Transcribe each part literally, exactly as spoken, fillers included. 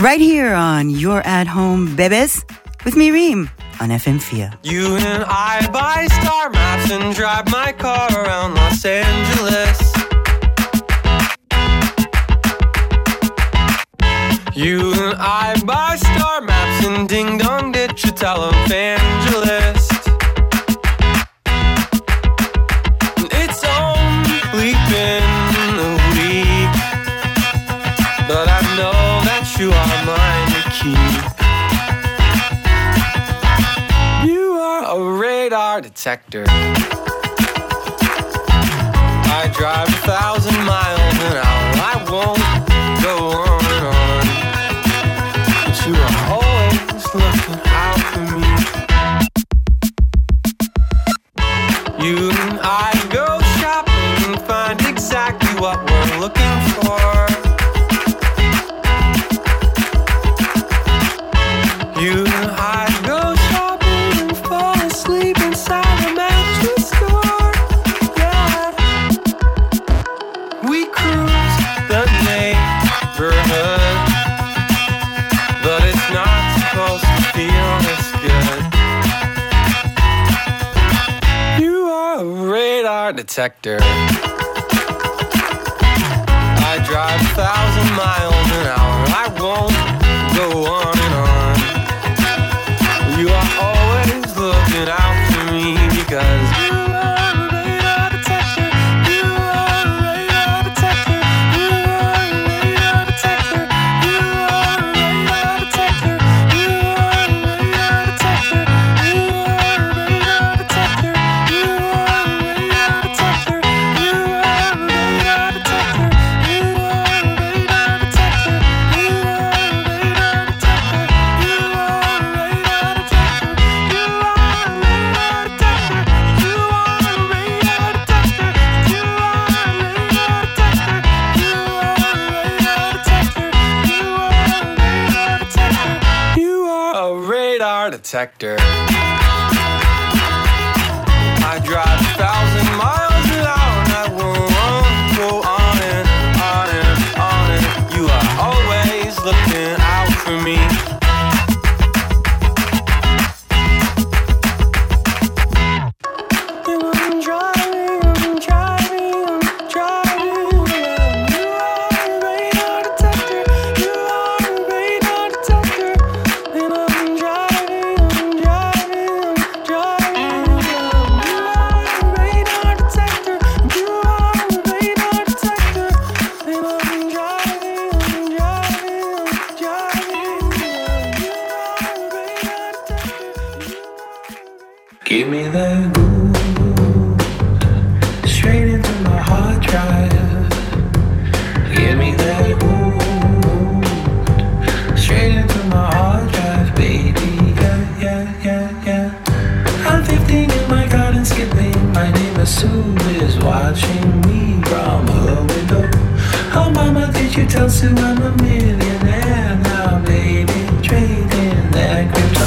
Right here on You're at Home, Bebes, with me, Reem, on F M F I A. You and I buy star maps and drive my car around Los Angeles. You and I buy star maps and ding dong ditch a televangelist. It's only been a week, but I know that you are mine to keep. You are a radar detector. I drive a thousand miles an hour. I won't go on and on, but you are always looking out for me. You and I go shopping and find exactly what we're looking for. You and I go shopping and fall asleep inside a mattress store. Yeah, we cruise the neighborhood, but it's not supposed to feel this good. You are a radar detector. I drive a thousand miles an hour. I won't go on and on. You are always looking out for me because you are a radar detector. You are a radar detector. You are a radar detector. You are a radar detector. You are a radar detector. You are a radar detector. You are a radar detector. You are a radar detector. You are a radar detector. You are a radar detector. You are a radar detector. You are a radar detector. You are a radar detector. You are a radar detector. You are a radar detector. You are a radar detector. I drive a thousand miles an hour and I won't go on and on and on and you are always looking out for me. And I'm driving, I'm driving, I'm driving around. You are a radar detector. You are a radar detector. And I'm driving, I'm driving, I'm driving around. You are a radar detector. You are a radar detector. And I'm driving, I'm driving, I'm driving around. You are a radar detector. Give me that groove, straight into my hard drive. Give me that groove, straight into my hard drive, baby. Yeah, yeah, yeah, yeah. I'm fifteen in my garden skipping. My neighbor Sue is watching me from her window. Oh, mama, did you tell Sue I'm a millionaire now, baby? Trading that crypto.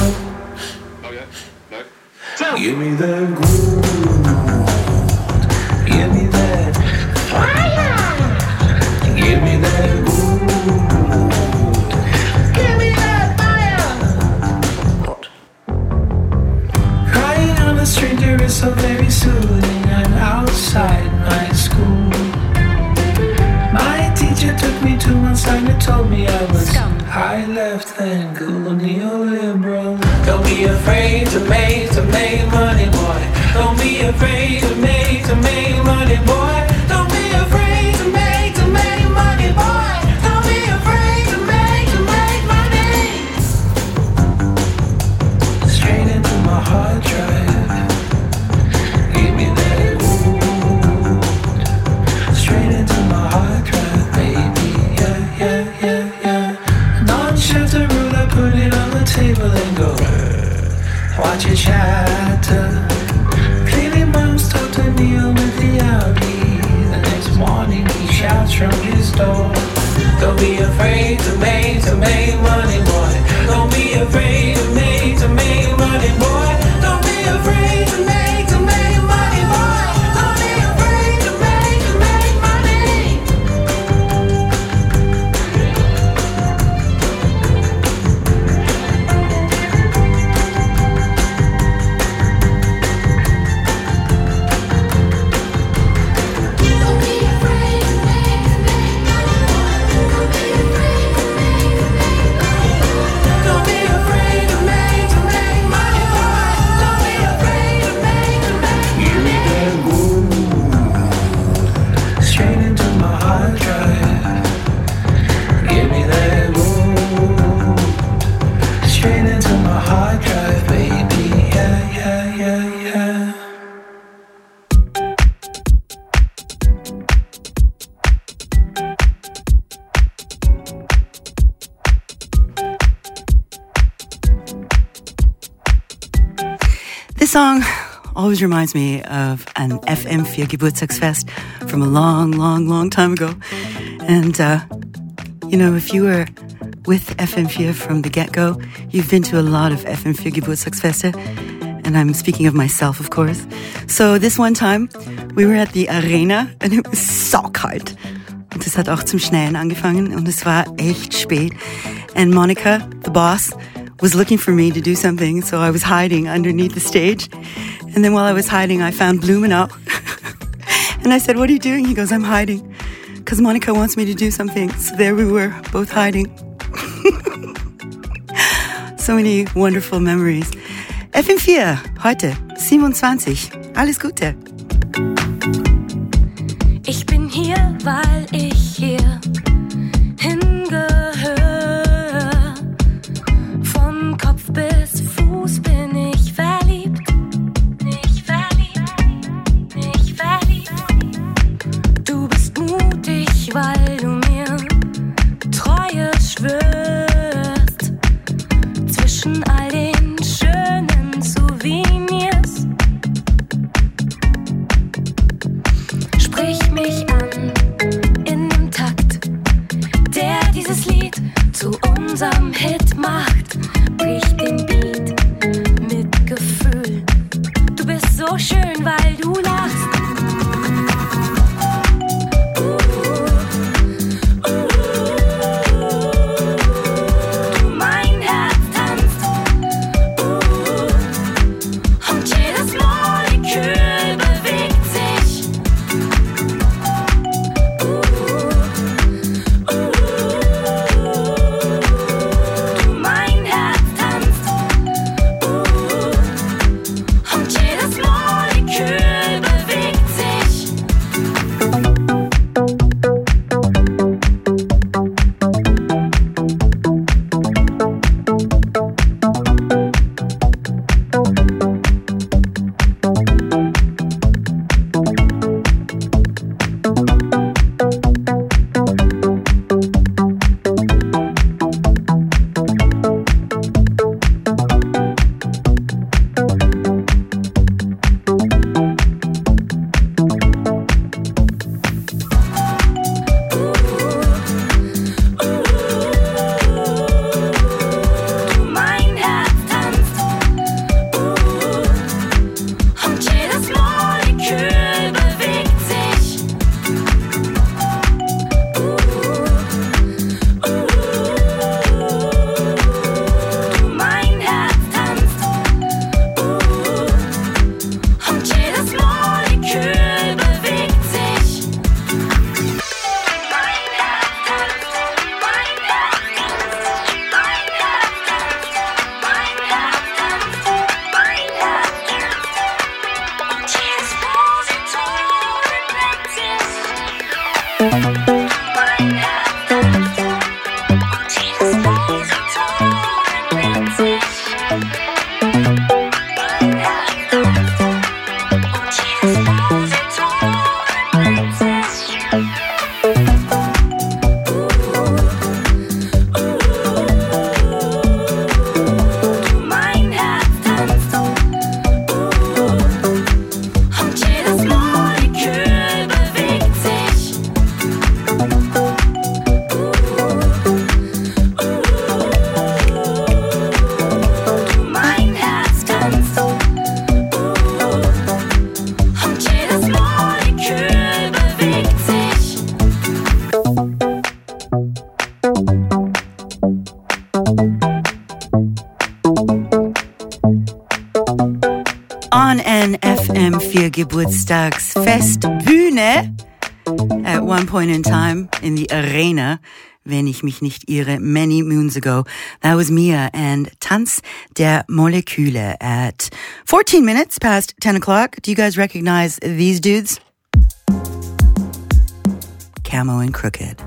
Give me that groove. Give me that fire. Give me that groove. Give me that fire. What? Crying on a stranger is so very soothing. I'm outside my school. My teacher took me to one side and told me I was high left and cool neoliberal. Don't be afraid to make, to make money, boy. Don't be afraid to make, to make money, boy. Don't be afraid to make, to make money, boy. Don't be afraid to make, to make money. Straight into my hard drive. Give me that groove. Straight into my hard drive, baby. Yeah, yeah, yeah, yeah. Non-shelter rule, I put it on the table and go. Watch it shatter. Clearly mom's told to kneel with the Audi. The next morning he shouts from his door. Don't be afraid to make, to make money, boy. Don't be afraid to make, to make money, boy. Don't be afraid to make, to make money, boy. Don't be afraid to make, to make money. song always reminds me of an F M four Geburtstagsfest from a long, long, long time ago. And, uh, you know, if you were with F M four from the get-go, you've been to a lot of F M four Geburtstagsfeste. And I'm speaking of myself, of course. So this one time, we were at the Arena and it was saukalt. Und es hat auch zum Schneien angefangen und es war echt spät. And Monica, the boss, was looking for me to do something, so I was hiding underneath the stage. And then while I was hiding, I found Blumenau. And I said, "What are you doing?" He goes, "I'm hiding, because Monica wants me to do something." So there we were, both hiding. So many wonderful memories. F M four, heute, siebenundzwanzig. Alles Gute. Ich bin hier, weil ich hier hingehöre. Von Kopf bis Fuß bin ich verliebt. Nicht verliebt, nicht verliebt. Du bist mutig, weil du mir Treue schwörst. Zwischen all den schönen Souvenirs. Sprich mich an in dem Takt, der dieses Lied zu unserem Hit macht. Brich den Beat mit Gefühl. Du bist so schön, weil du lachst. Geburtstagsfestbühne at one point in time in the Arena, wenn ich mich nicht irre, many moons ago. That was Mia and Tanz der Moleküle at fourteen minutes past ten o'clock. Do you guys recognize these dudes? Camo and Crooked.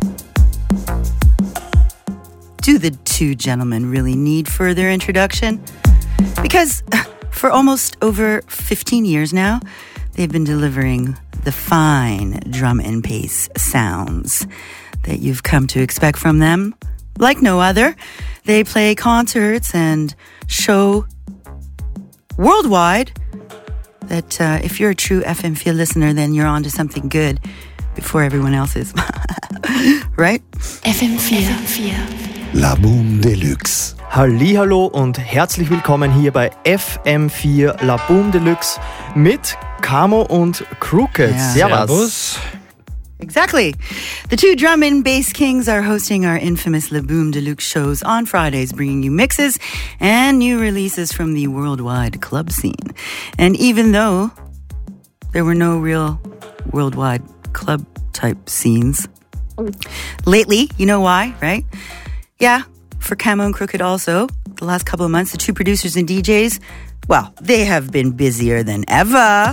Do the two gentlemen really need further introduction? Because for almost over fifteen years now, they've been delivering the fine drum and bass sounds that you've come to expect from them. Like no other, they play concerts and show worldwide that uh, if you're a true F M vier listener, then you're on to something good before everyone else is. Right? F M vier. La Boom Deluxe. Hallihallo und herzlich willkommen hier bei F M vier La Boom Deluxe mit Camo und Crooked. Ja. Servus. Exactly. The two drum and bass kings are hosting our infamous La Boom Deluxe shows on Fridays, bringing you mixes and new releases from the worldwide club scene. And even though there were no real worldwide club type scenes lately, you know why, right? Yeah, for Camo and Crooked also, the last couple of months, the two producers and D Js, well, they have been busier than ever.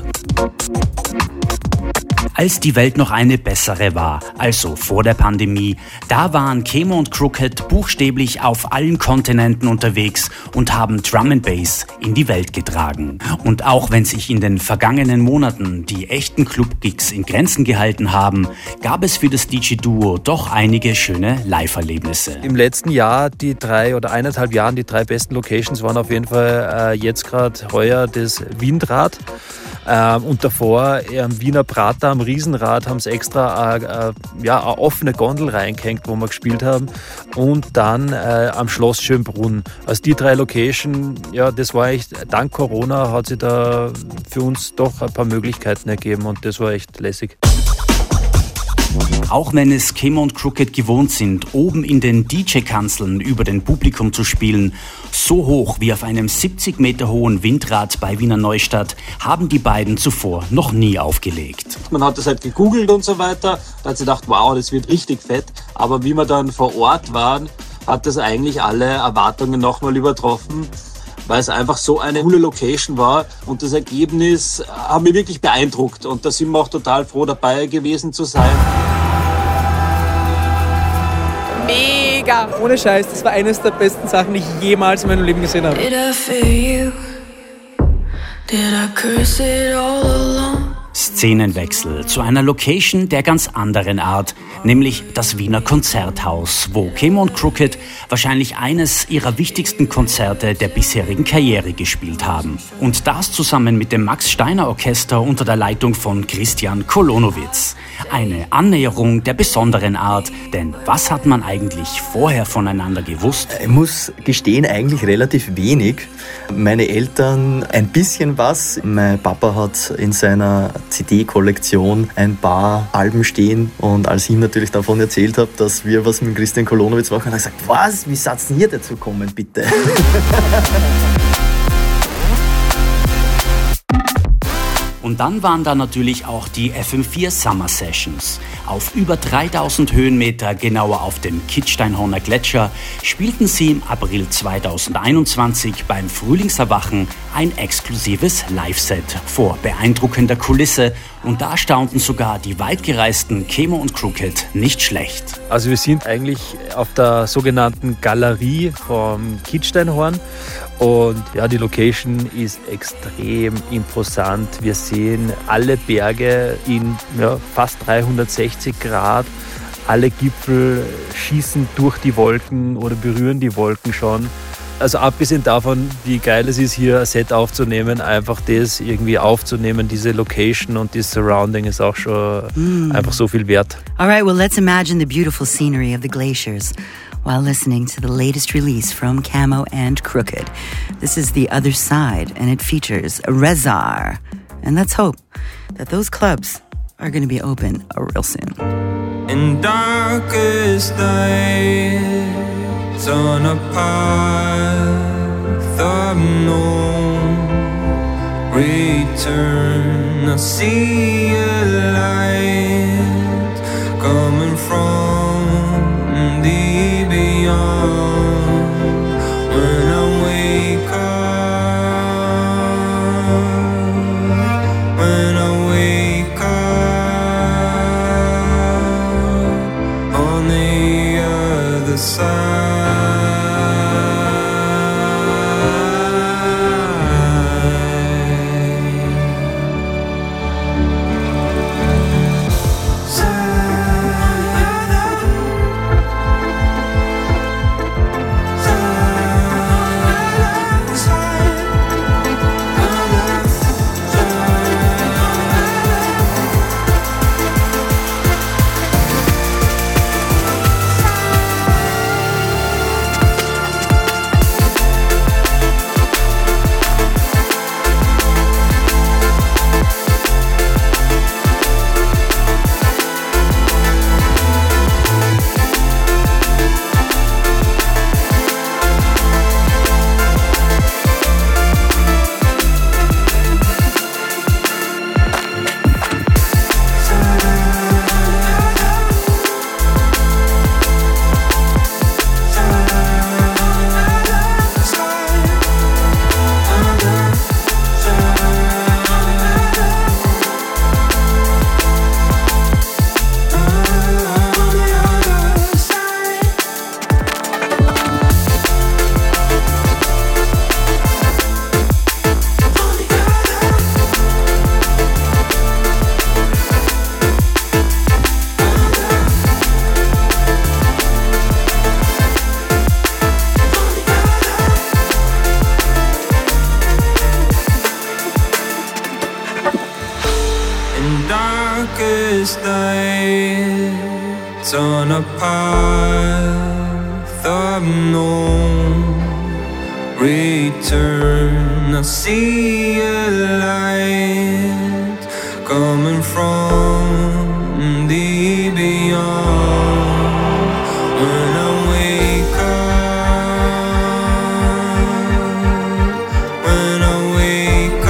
Als die Welt noch eine bessere war, also vor der Pandemie, da waren Camo und Crooked buchstäblich auf allen Kontinenten unterwegs und haben Drum and Bass in die Welt getragen. Und auch wenn sich in den vergangenen Monaten die echten Club-Gigs in Grenzen gehalten haben, gab es für das D J-Duo doch einige schöne Live-Erlebnisse. Im letzten Jahr, die drei oder eineinhalb Jahren, die drei besten Locations waren auf jeden Fall äh, jetzt gerade heuer das Windrad. Ähm, und davor am Wiener Prater am Riesenrad haben sie extra äh, äh, ja, eine offene Gondel reingehängt, wo wir gespielt haben. Und dann äh, am Schloss Schönbrunn. Also die drei Locations, ja, das war echt, dank Corona hat sich da für uns doch ein paar Möglichkeiten ergeben und das war echt lässig. Auch wenn es Camo und Crooked gewohnt sind, oben in den D J-Kanzeln über den Publikum zu spielen, so hoch wie auf einem siebzig Meter hohen Windrad bei Wiener Neustadt, haben die beiden zuvor noch nie aufgelegt. Man hat das halt gegoogelt und so weiter, da hat sich gedacht, wow, das wird richtig fett. Aber wie wir dann vor Ort waren, hat das eigentlich alle Erwartungen nochmal übertroffen, weil es einfach so eine coole Location war und das Ergebnis hat mich wirklich beeindruckt und da sind wir auch total froh dabei gewesen zu sein. Mega! Ohne Scheiß, das war eines der besten Sachen, die ich jemals in meinem Leben gesehen habe. Did I feel you? Did I curse it all along? Szenenwechsel zu einer Location der ganz anderen Art, nämlich das Wiener Konzerthaus, wo Camo und Crooked wahrscheinlich eines ihrer wichtigsten Konzerte der bisherigen Karriere gespielt haben. Und das zusammen mit dem Max Steiner Orchester unter der Leitung von Christian Kolonowitz. Eine Annäherung der besonderen Art, denn was hat man eigentlich vorher voneinander gewusst? Ich muss gestehen, eigentlich relativ wenig. Meine Eltern ein bisschen was. Mein Papa hat in seiner C D-Kollektion ein paar Alben stehen und als ich ihm natürlich davon erzählt habe, dass wir was mit Christian Kolonowitz machen, hat er gesagt, was, wie seid ihr hier dazu gekommen, bitte? Und dann waren da natürlich auch die F M vier Summer Sessions. Auf über dreitausend Höhenmeter, genauer auf dem Kitzsteinhorner Gletscher, spielten sie im April zweitausendeinundzwanzig beim Frühlingserwachen ein exklusives Live-Set vor beeindruckender Kulisse. Und da staunten sogar die weitgereisten Camo und Crooked nicht schlecht. Also wir sind eigentlich auf der sogenannten Galerie vom Kitzsteinhorn und ja, die Location ist extrem imposant. Wir sehen alle Berge in ja, fast dreihundertsechzig Grad. Alle Gipfel schießen durch die Wolken oder berühren die Wolken schon. Also abgesehen davon, wie geil es ist, hier ein Set aufzunehmen, einfach das irgendwie aufzunehmen, diese Location und das Surrounding ist auch schon mm. einfach so viel wert. All right, well, let's imagine the beautiful scenery of the glaciers while listening to the latest release from Camo and Crooked. This is The Other Side, and it features Rezar. And let's hope that those clubs are going to be open real soon. In darkest nights on a path of no return, I see a light coming from the beyond. When I wake up, when I wake up on the other side. endless nights on a path of no return. I see a light coming from the beyond. When I wake up, when I wake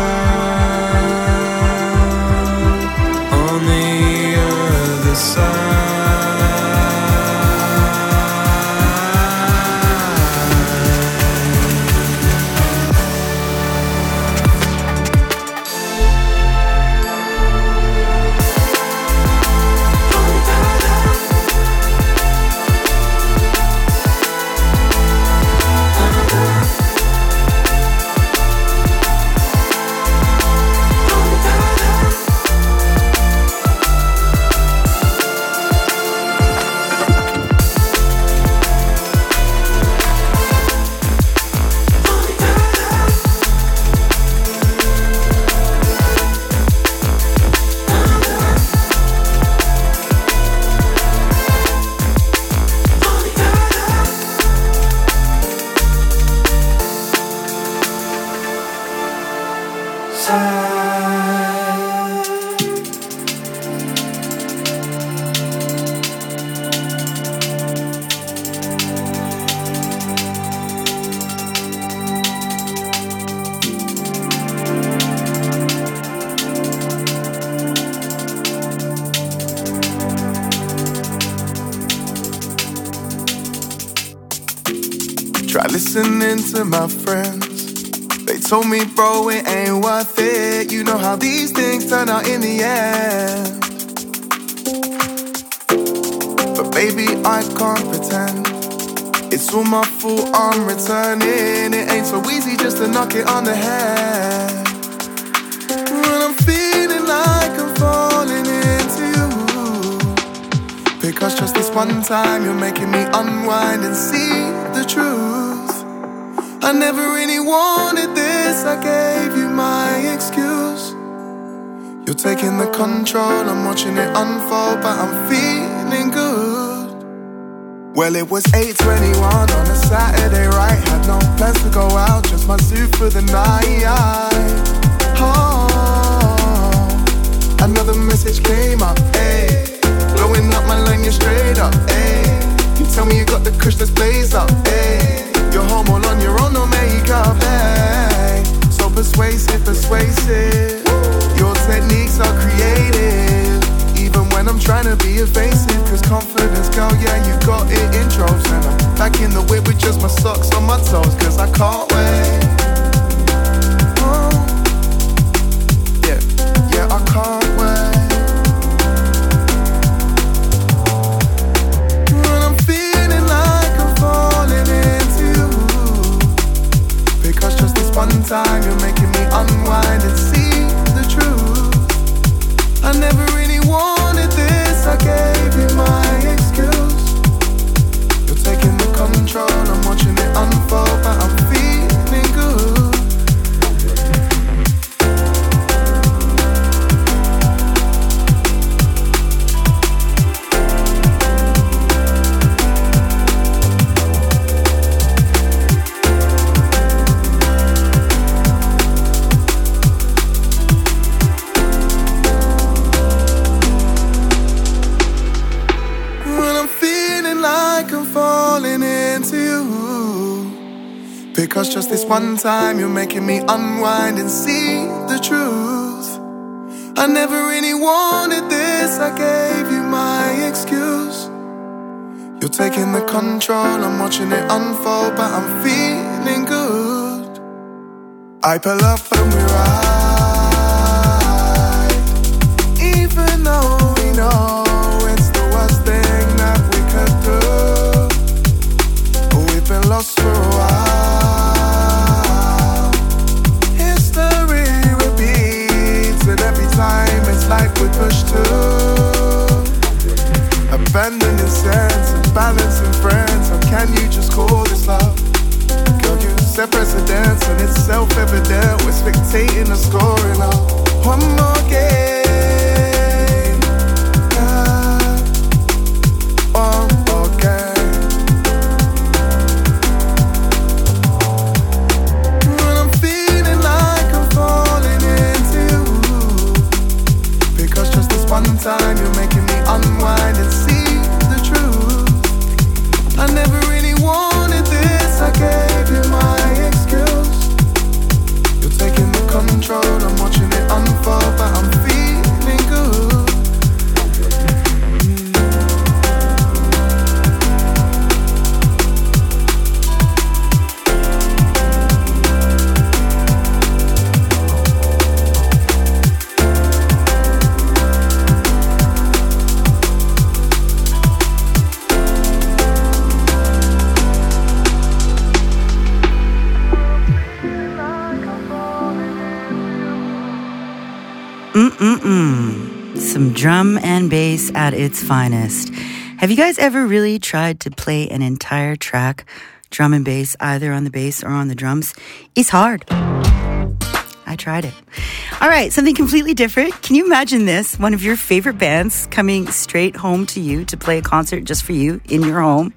up on the other side. Try listening to my friends. They told me, bro, it ain't worth it. You know how these things turn out in the end. But baby, I can't pretend. It's all my fault, I'm returning. It ain't so easy just to knock it on the head. When I'm feeling like I'm falling into you, because just this one time you're making me unwind and see the truth. I never really wanted this, I gave you my excuse. You're taking the control, I'm watching it unfold, but I'm feeling good. Well, it was eight twenty-one on a Saturday, right? Had no plans to go out, just my suit for the night. Oh, another message came up, ayy. Blowing up my line, you're straight up, ayy. You tell me you got the kush, let's blaze up, ayy. You're home all on your own, no makeup, hey. So persuasive, persuasive. Your techniques are creative, even when I'm trying to be evasive. Cause confidence, girl, yeah, you got it in droves. And I'm back in the whip with just my socks on my toes, cause I can't wait. Oh, yeah, yeah, I can't wait. When I'm feeling like I'm falling into you, because just this one time you're making me unwind and see the truth. I never really wanted this, I gave you my excuse. You're taking the control, I'm watching it unfold, but I'm feeling good. Because just this one time you're making me unwind and see the truth. I never really wanted this, I gave you my excuse. You're taking the control, I'm watching it unfold, but I'm feeling good. I pull up and we ride, even though we know it's the worst thing that we could do. We've been lost for a while. Time it's like we push to abandoning sense and balancing friends. How can you just call this love? Girl, you set precedence and it's self-evident. We're spectating the scoring of one more game. Mm-mm-mm. Some drum and bass at its finest. Have you guys ever really tried to play an entire track, drum and bass, either on the bass or on the drums? It's hard. I tried it. All right, something completely different. Can you imagine this? One of your favorite bands coming straight home to you to play a concert just for you in your home.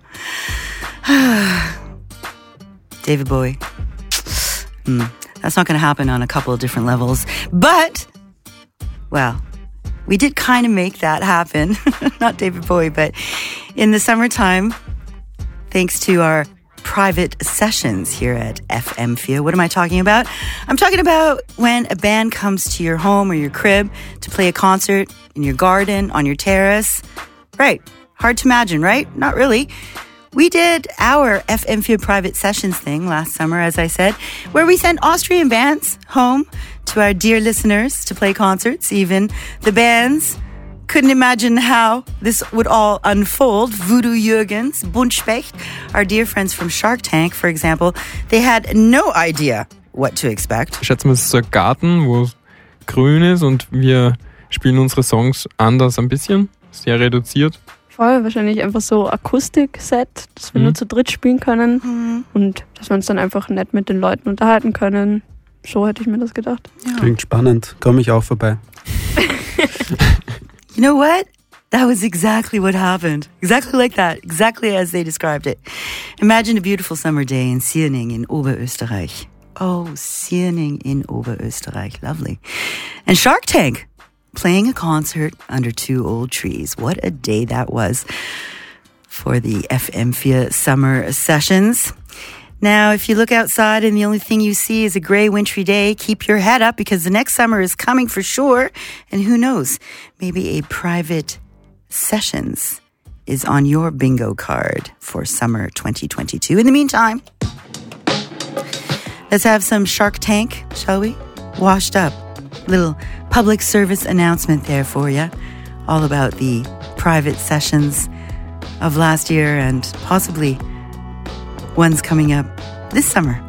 David Bowie. Mm, that's not going to happen on a couple of different levels. But, well, we did kind of make that happen. Not David Bowie, but in the summertime, thanks to our private sessions here at F M F I A. What am I talking about? I'm talking about when a band comes to your home or your crib to play a concert in your garden, on your terrace. Right. Hard to imagine, right? Not really. We did our F M F I A private sessions thing last summer, as I said, where we sent Austrian bands home to our dear listeners to play concerts. Even the bands couldn't imagine how this would all unfold. Voodoo Jürgens, Buntspecht, our dear friends from Shark Tank, for example, they had no idea what to expect. Ich schätze mal, es ist so ein Garten, wo es grün ist und wir spielen unsere Songs anders ein bisschen, sehr reduziert. Voll, wahrscheinlich einfach so Akustik-Set, dass wir mhm. nur zu dritt spielen können mhm. und dass wir uns dann einfach nett mit den Leuten unterhalten können. So hätte ich mir das gedacht. Ja. Klingt spannend, komme ich auch vorbei. You know what? That was exactly what happened. Exactly like that. Exactly as they described it. Imagine a beautiful summer day in Sierning in Oberösterreich. Oh, Sierning in Oberösterreich. Lovely. And Shark Tank playing a concert under two old trees. What a day that was for the F M F I A summer sessions. Now, if you look outside and the only thing you see is a gray, wintry day, keep your head up because the next summer is coming for sure. And who knows, maybe a private sessions is on your bingo card for summer twenty twenty-two. In the meantime, let's have some Shark Tank, shall we? Washed Up. Little public service announcement there for you. All about the private sessions of last year and possibly ones coming up this summer.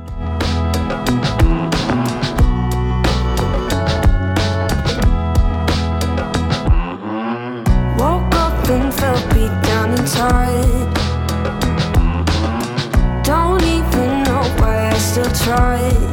Woke up and felt beat down inside. Don't even know why I still tried.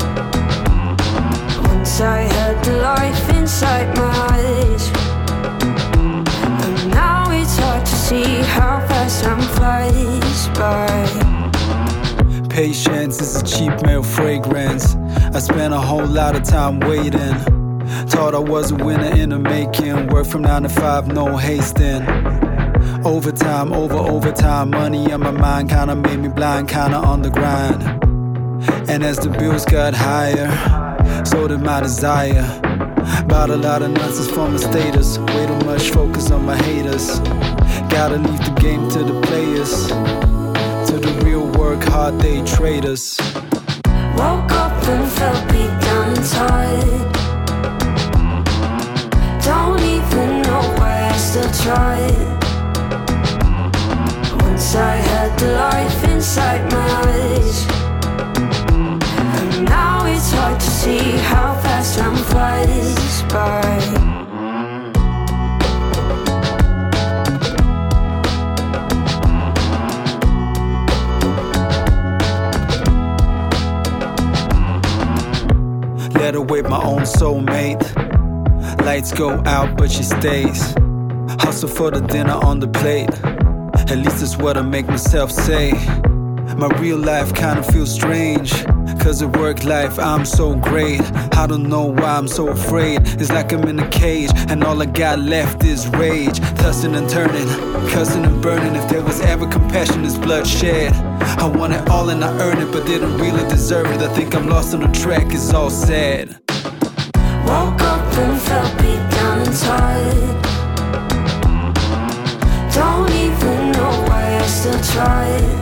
Once I had the life inside my eyes, and now it's hard to see how fast time flies by. Patience is a cheap male fragrance. I spent a whole lot of time waiting. Thought I was a winner in the making. Work from nine to five, no hasting. Overtime, over overtime. Money on my mind kinda made me blind, kinda on the grind. And as the bills got higher, so did my desire. Bought a lot of nonsense for my status. Way too much focus on my haters. Gotta leave the game to the players. To the real work hard they traders. Woke up and felt beat down inside. Don't even know why I still tried. Once I had the life inside my eyes, and now it's hard to see how fast time flies by. Let her with my own soulmate. Lights go out, but she stays. Hustle for the dinner on the plate. At least that's what I make myself say. My real life kinda feels strange. Cause at work life I'm so great. I don't know why I'm so afraid. It's like I'm in a cage and all I got left is rage. Tossing and turning, cussing and burning. If there was ever compassion, it's bloodshed. I want it all and I earned it, but didn't really deserve it. I think I'm lost on the track, it's all sad. Woke up and felt beat down inside. Don't even know why I still tried.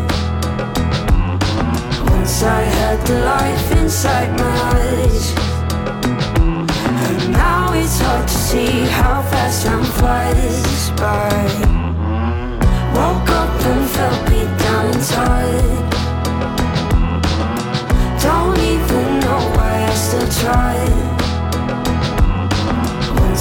Once I had the life inside my eyes, and now it's hard to see how fast time flies by. Woke up and felt beat down inside. Don't even know why I still tried.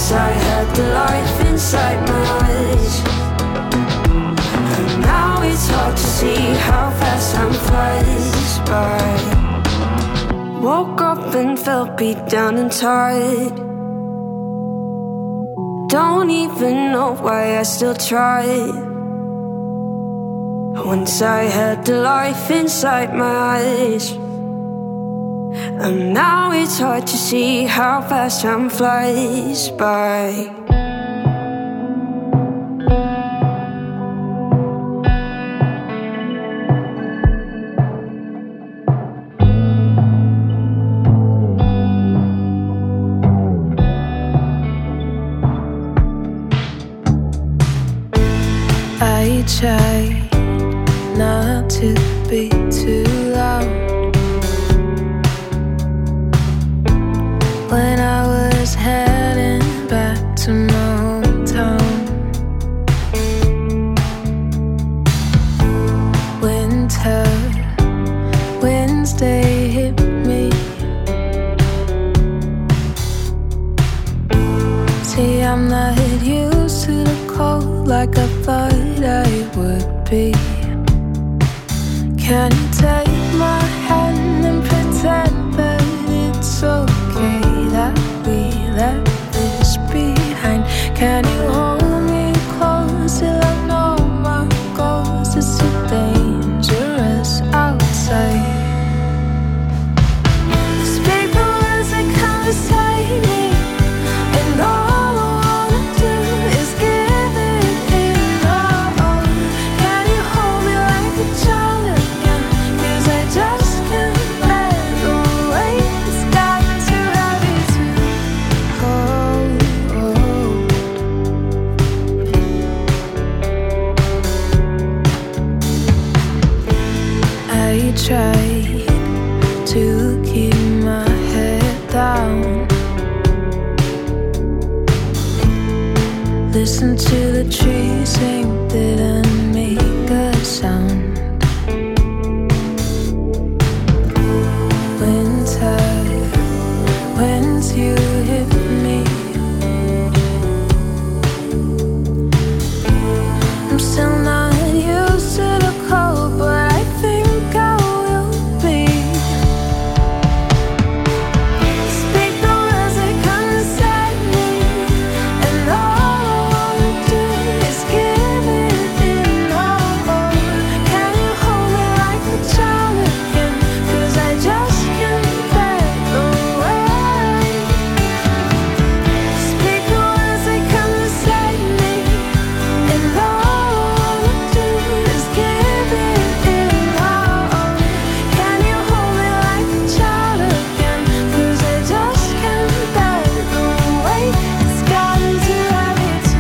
inside my eyes. And now it's hard to see how fast time flies by. Woke up and felt beat down and tired. Don't even know why I still tried. Once I had the life inside my eyes. And now it's hard to see how fast time flies by. I try not to be too loud. When I was heading back to my hometown, winter, Wednesday hit me. See, I'm not used to the cold like I thought I would be. Can you take my hand and pretend that it's okay that we left this behind? Can you hold me close till I know my goals? It's so dangerous outside. Speak the words that come beside me, and all I wanna do is give it in all. Can you hold me like a child again? 'Cause I just can't let the weight. It's gotten too heavy to hold. I tried to keep my head down, listen to the trees sing, didn't make a sound. Winter, when's you hit me? I'm still not used to the cold, but I think I will be. Speak the words that come inside me, and all I wanna do is give it in all. Can you hold me like a child again? 'Cause I just can't let the weight. Speak the words that come inside me, and all I wanna do is give it in all. Can you hold me like a child again? 'Cause I just can't let the weight. It's gotten too heavy to.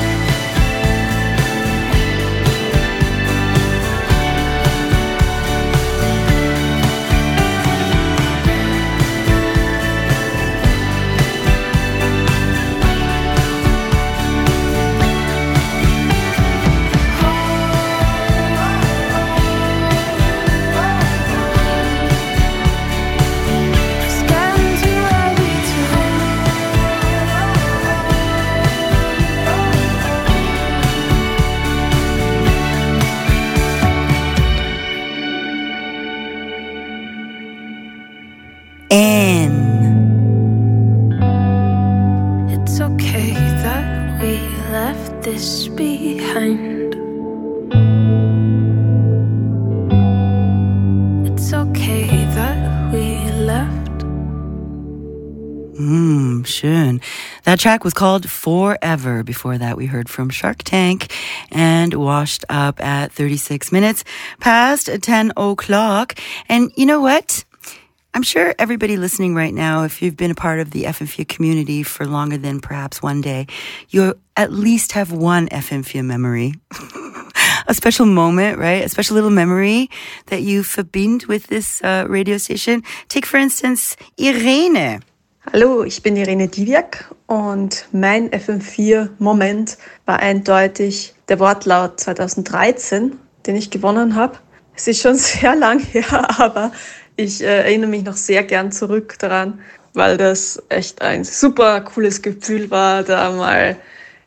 It's gotten too heavy to. N. It's okay that we left this behind. It's okay that we left. Mmm, schön. That track was called Forever. Before that, we heard from Shark Tank and Washed Up at thirty-six minutes past ten o'clock. And you know what? I'm sure everybody listening right now, if you've been a part of the F M F I A community for longer than perhaps one day, you at least have one F M F I A memory. A special moment, right? A special little memory that you verbind with this uh, radio station. Take, for instance, Irene. Hallo, ich bin Irene Diviak und mein F M vier Moment war eindeutig der Wortlaut zwanzig dreizehn, den ich gewonnen habe. Es ist schon sehr lang her, aber ich äh, erinnere mich noch sehr gern zurück daran, weil das echt ein super cooles Gefühl war, da mal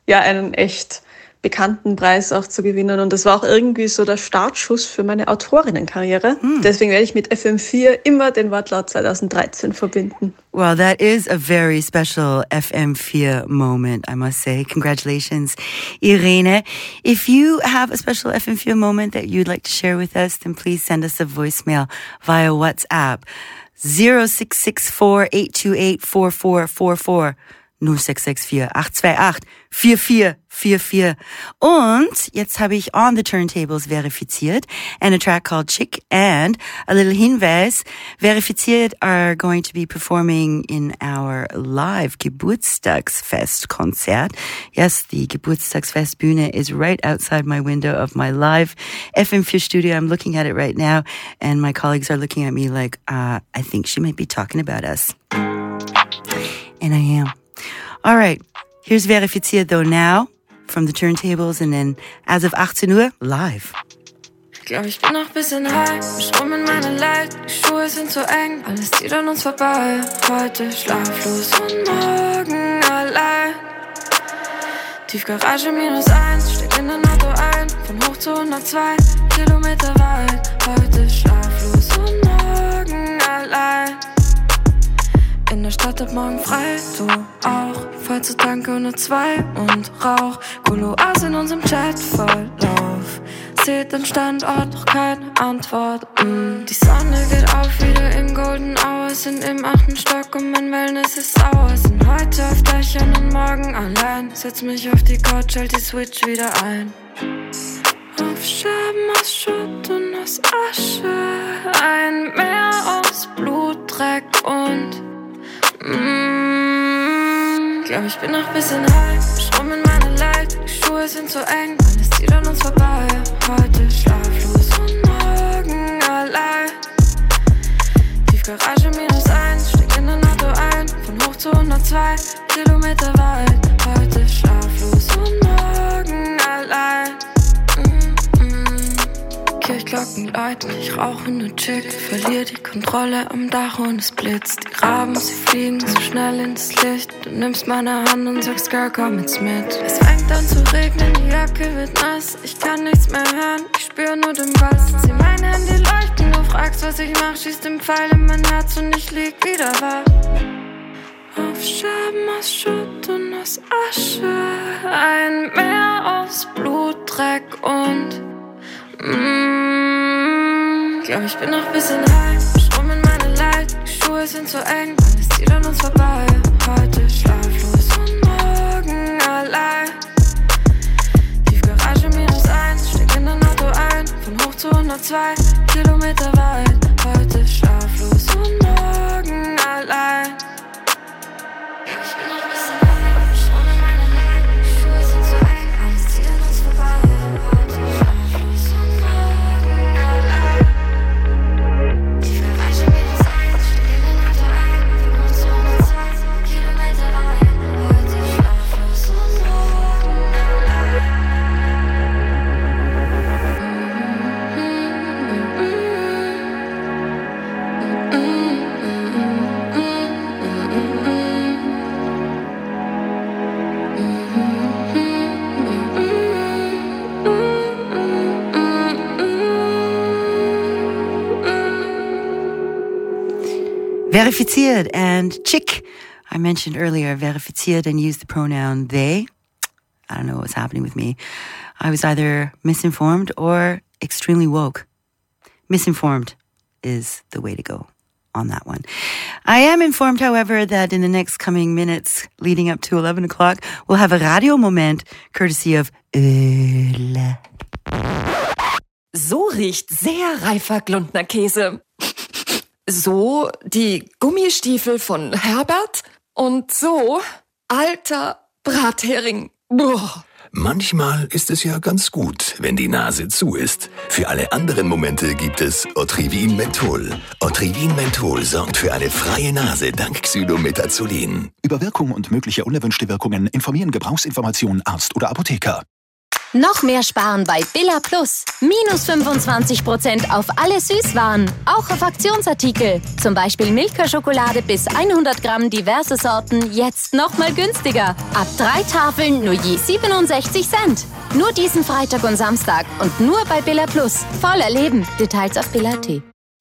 ja, einen echt bekannten Preis auch zu gewinnen. Und das war auch irgendwie so der Startschuss für meine Autorinnenkarriere. Hm. Deswegen werde ich mit F M vier immer den Wortlaut zwanzig dreizehn verbinden. Well, that is a very special F M four moment, I must say. Congratulations, Irene. If you have a special F M four moment that you'd like to share with us, then please send us a voicemail via WhatsApp. zero six six four, eight two eight, four four four four. null sechs sechs vier, acht zwei acht, vier vier vier vier. Und jetzt habe ich On the Turntables verifiziert and a track called Chick, and a little Hinweis. Verifiziert are going to be performing in our live Geburtstagsfest concert. Yes, the Geburtstagsfest Bühne is right outside my window of my live F M four studio. I'm looking at it right now, and my colleagues are looking at me like, uh, I think she might be talking about us. And I am. All right, here's Verifiziert though now from the turntables, and then as of achtzehn Uhr live. Ich glaube, ich bin noch ein bisschen high, Strom in meine Leid, die Schuhe sind zu eng, alles zieht an uns vorbei. Heute schlaflos und morgen allein. Tiefgarage minus eins, steig in ein Auto ein, von hoch zu hundertzwei Kilometer weit. Heute schlaflos und morgen allein. In der Stadt ab morgen frei, du auch. Voll zu tanken nur zwei und Rauch. Goloas in unserem Chatverlauf. Seht den Standort, noch keine Antwort. Mm. Die Sonne geht auf, wieder in Golden Hours. Sind im achten Stock und mein Wellness ist sauer. Sind heute auf Dächern und morgen allein. Setz mich auf die Couch, halt die Switch wieder ein. Auf Scherben aus Schutt und aus Asche. Ein Meer aus Blut, Dreck und Mmh, glaub, ich bin noch ein bisschen high, Strom in meine Leid, die Schuhe sind zu eng, alles zieht an uns vorbei. Heute schlaflos und morgen allein. Tiefgarage minus eins, steig in ein Auto ein, von hoch zu hundertzwei Kilometer weit. Heute schlaflos und morgen allein. Kirchglocken läuten, ich rauche nur Chick. Verlier die Kontrolle am Dach und es blitzt. Die Raben, sie fliegen so schnell ins Licht. Du nimmst meine Hand und sagst, Girl, komm jetzt mit. Es fängt an zu regnen, die Jacke wird nass. Ich kann nichts mehr hören, ich spür nur den Bass. Zieh mein Handy leuchten, du fragst, was ich mach. Schießt den Pfeil in mein Herz und ich lieg wieder wach. Auf Scherben aus Schutt und aus Asche. Ein Meer aus Blut, Dreck und Mmh, glaub, ich bin noch ein bisschen high, Strom in meine Leid, die Schuhe sind zu eng, alles zieht an uns vorbei. Heute schlaflos und morgen allein. Tiefgarage minus eins, steig in ein Auto ein, von hoch zu hundertzwei Kilometer weit. Heute schlaflos und morgen allein. Ich bin noch ein bisschen high, Strom in meine Leid, die Schuhe sind zu eng, alles zieht an uns vorbei. Heute schlaflos und Verifiziert and Chick. I mentioned earlier, verifiziert and used the pronoun they. I don't know what's happening with me. I was either misinformed or extremely woke. Misinformed is the way to go on that one. I am informed, however, that in the next coming minutes leading up to eleven o'clock, we'll have a Radio Moment courtesy of Öl. So riecht sehr reifer Glundner Käse. So die Gummistiefel von Herbert und so alter Brathering. Boah. Manchmal ist es ja ganz gut, wenn die Nase zu ist. Für alle anderen Momente gibt es Otrivin Menthol. Otrivin Menthol sorgt für eine freie Nase dank Xylometazolin. Über Wirkung und mögliche unerwünschte Wirkungen informieren Gebrauchsinformationen Arzt oder Apotheker. Noch mehr sparen bei Billa Plus. Minus fünfundzwanzig Prozent auf alle Süßwaren. Auch auf Aktionsartikel. Zum Beispiel Milka-Schokolade bis hundert Gramm diverse Sorten. Jetzt nochmal günstiger. Ab drei Tafeln nur je siebenundsechzig Cent. Nur diesen Freitag und Samstag. Und nur bei Billa Plus. Voll erleben. Details auf Billa Punkt at.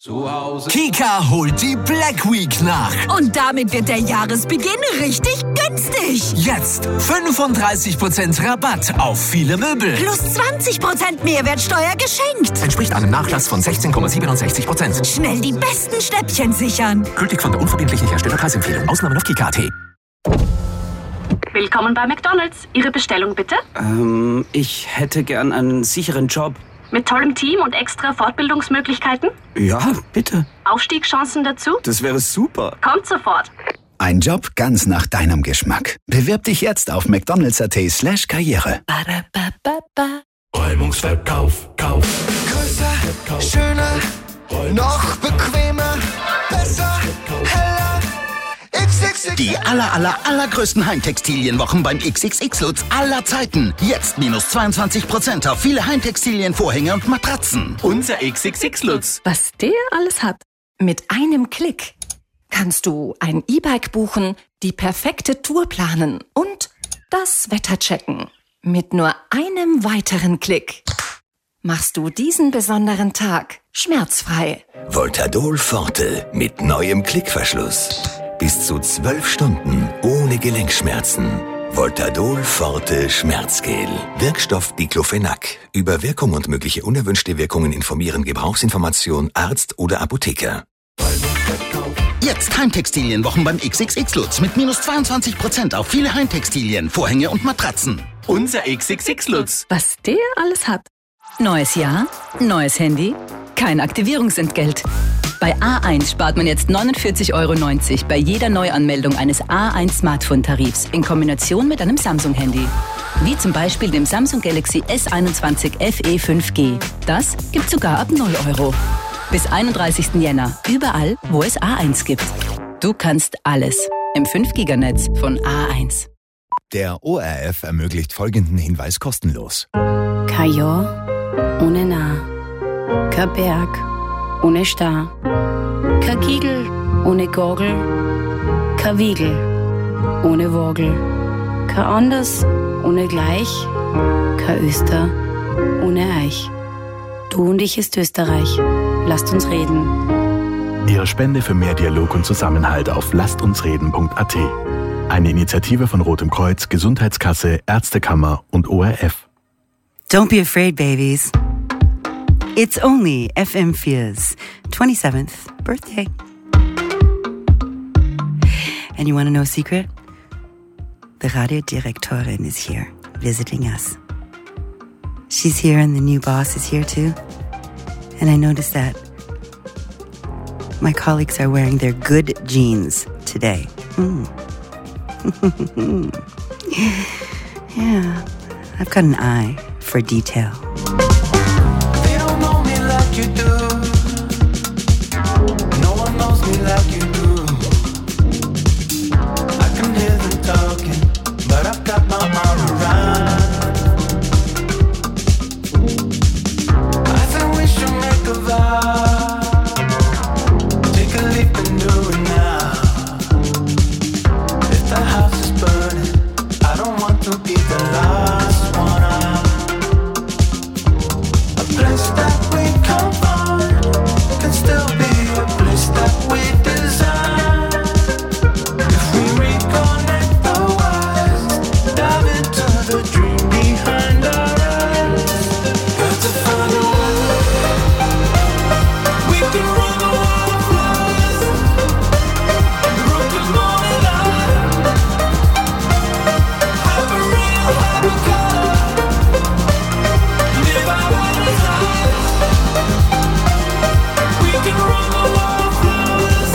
Kika holt die Black Week nach. Und damit wird der Jahresbeginn richtig günstig. Jetzt fünfunddreißig Prozent Rabatt auf viele Möbel. Plus zwanzig Prozent Mehrwertsteuer geschenkt. Entspricht einem Nachlass von sechzehn Komma siebenundsechzig Prozent. Schnell die besten Schnäppchen sichern. Gültig von der unverbindlichen Herstellerpreisempfehlung. Ausnahmen auf Kika Punkt at. Willkommen bei McDonald's. Ihre Bestellung bitte? Ähm, ich hätte gern einen sicheren Job. Mit tollem Team und extra Fortbildungsmöglichkeiten? Ja, bitte. Aufstiegschancen dazu? Das wäre super. Kommt sofort. Ein Job ganz nach deinem Geschmack. Bewirb dich jetzt auf mcdonalds punkt at slash karriere. Räumungsverkauf, Kauf. Größer, schöner, noch bequemer, besser, heller. X X X. Die aller, aller, allergrößten Heimtextilienwochen beim X X X Lutz aller Zeiten. Jetzt minus zweiundzwanzig Prozent auf viele Heimtextilien, Vorhänge und Matratzen. Unser X X X Lutz. Was der alles hat. Mit einem Klick kannst du ein E-Bike buchen, die perfekte Tour planen und das Wetter checken. Mit nur einem weiteren Klick machst du diesen besonderen Tag schmerzfrei. Voltadol Forte mit neuem Klickverschluss. Bis zu zwölf Stunden ohne Gelenkschmerzen. Voltadol Forte Schmerzgel. Wirkstoff Diclofenac. Über Wirkung und mögliche unerwünschte Wirkungen informieren Gebrauchsinformation Arzt oder Apotheker. Jetzt Heimtextilienwochen beim X X X Lutz mit minus zweiundzwanzig Prozent auf viele Heimtextilien, Vorhänge und Matratzen. Unser X X X Lutz. Was der alles hat. Neues Jahr, neues Handy, kein Aktivierungsentgelt. Bei A eins spart man jetzt neunundvierzig Euro neunzig bei jeder Neuanmeldung eines A eins Smartphone-Tarifs in Kombination mit einem Samsung-Handy. Wie zum Beispiel dem Samsung Galaxy S einundzwanzig F E fünf G. Das gibt sogar ab null Euro. Bis einunddreißigsten Jänner, überall, wo es A eins gibt. Du kannst alles im fünf Giganetz von A eins. Der O R F ermöglicht folgenden Hinweis kostenlos. Kein Jahr ohne Nah. Kein Berg ohne Star. Kein Giegel ohne Gurgel. Kein Wiegel ohne Wogel. Kein Anders ohne Gleich. Kein Öster ohne Eich. Du und ich ist Österreich. Lasst uns reden. Ihre Spende für mehr Dialog und Zusammenhalt auf lasstunsreden punkt at. Eine Initiative von Rotem Kreuz, Gesundheitskasse, Ärztekammer und O R F. Don't be afraid, babies. It's only F M vier's twenty-seventh birthday. And you want to know a secret? The Radiodirektorin is here, visiting us. She's here and the new boss is here too. And I noticed that my colleagues are wearing their good jeans today. Mm. Yeah, I've got an eye for detail. They don't know me like you do. No one knows me like you do. I can hear them talking, but I've got my arm around. I think we should make a vow. Take a leap and do it now. If the house is burning, I don't want to be the last one out. A place that we come from can still be a place that we design. If we reconnect the wires, dive into the dream behind our eyes. Got to find a way we can run the world flies. Broken morning light. Have a real happy color. Live our lives. We can run the world flies.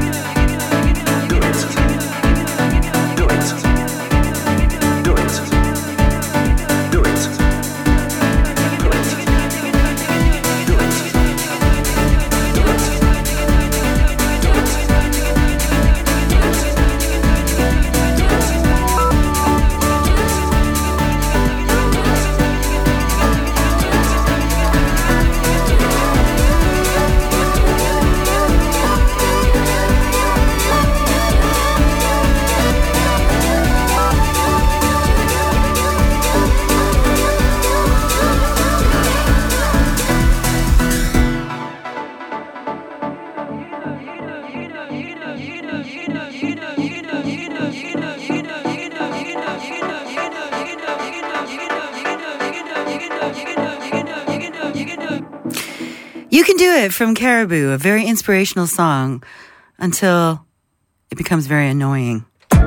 Do It from Caribou, a very inspirational song until it becomes very annoying.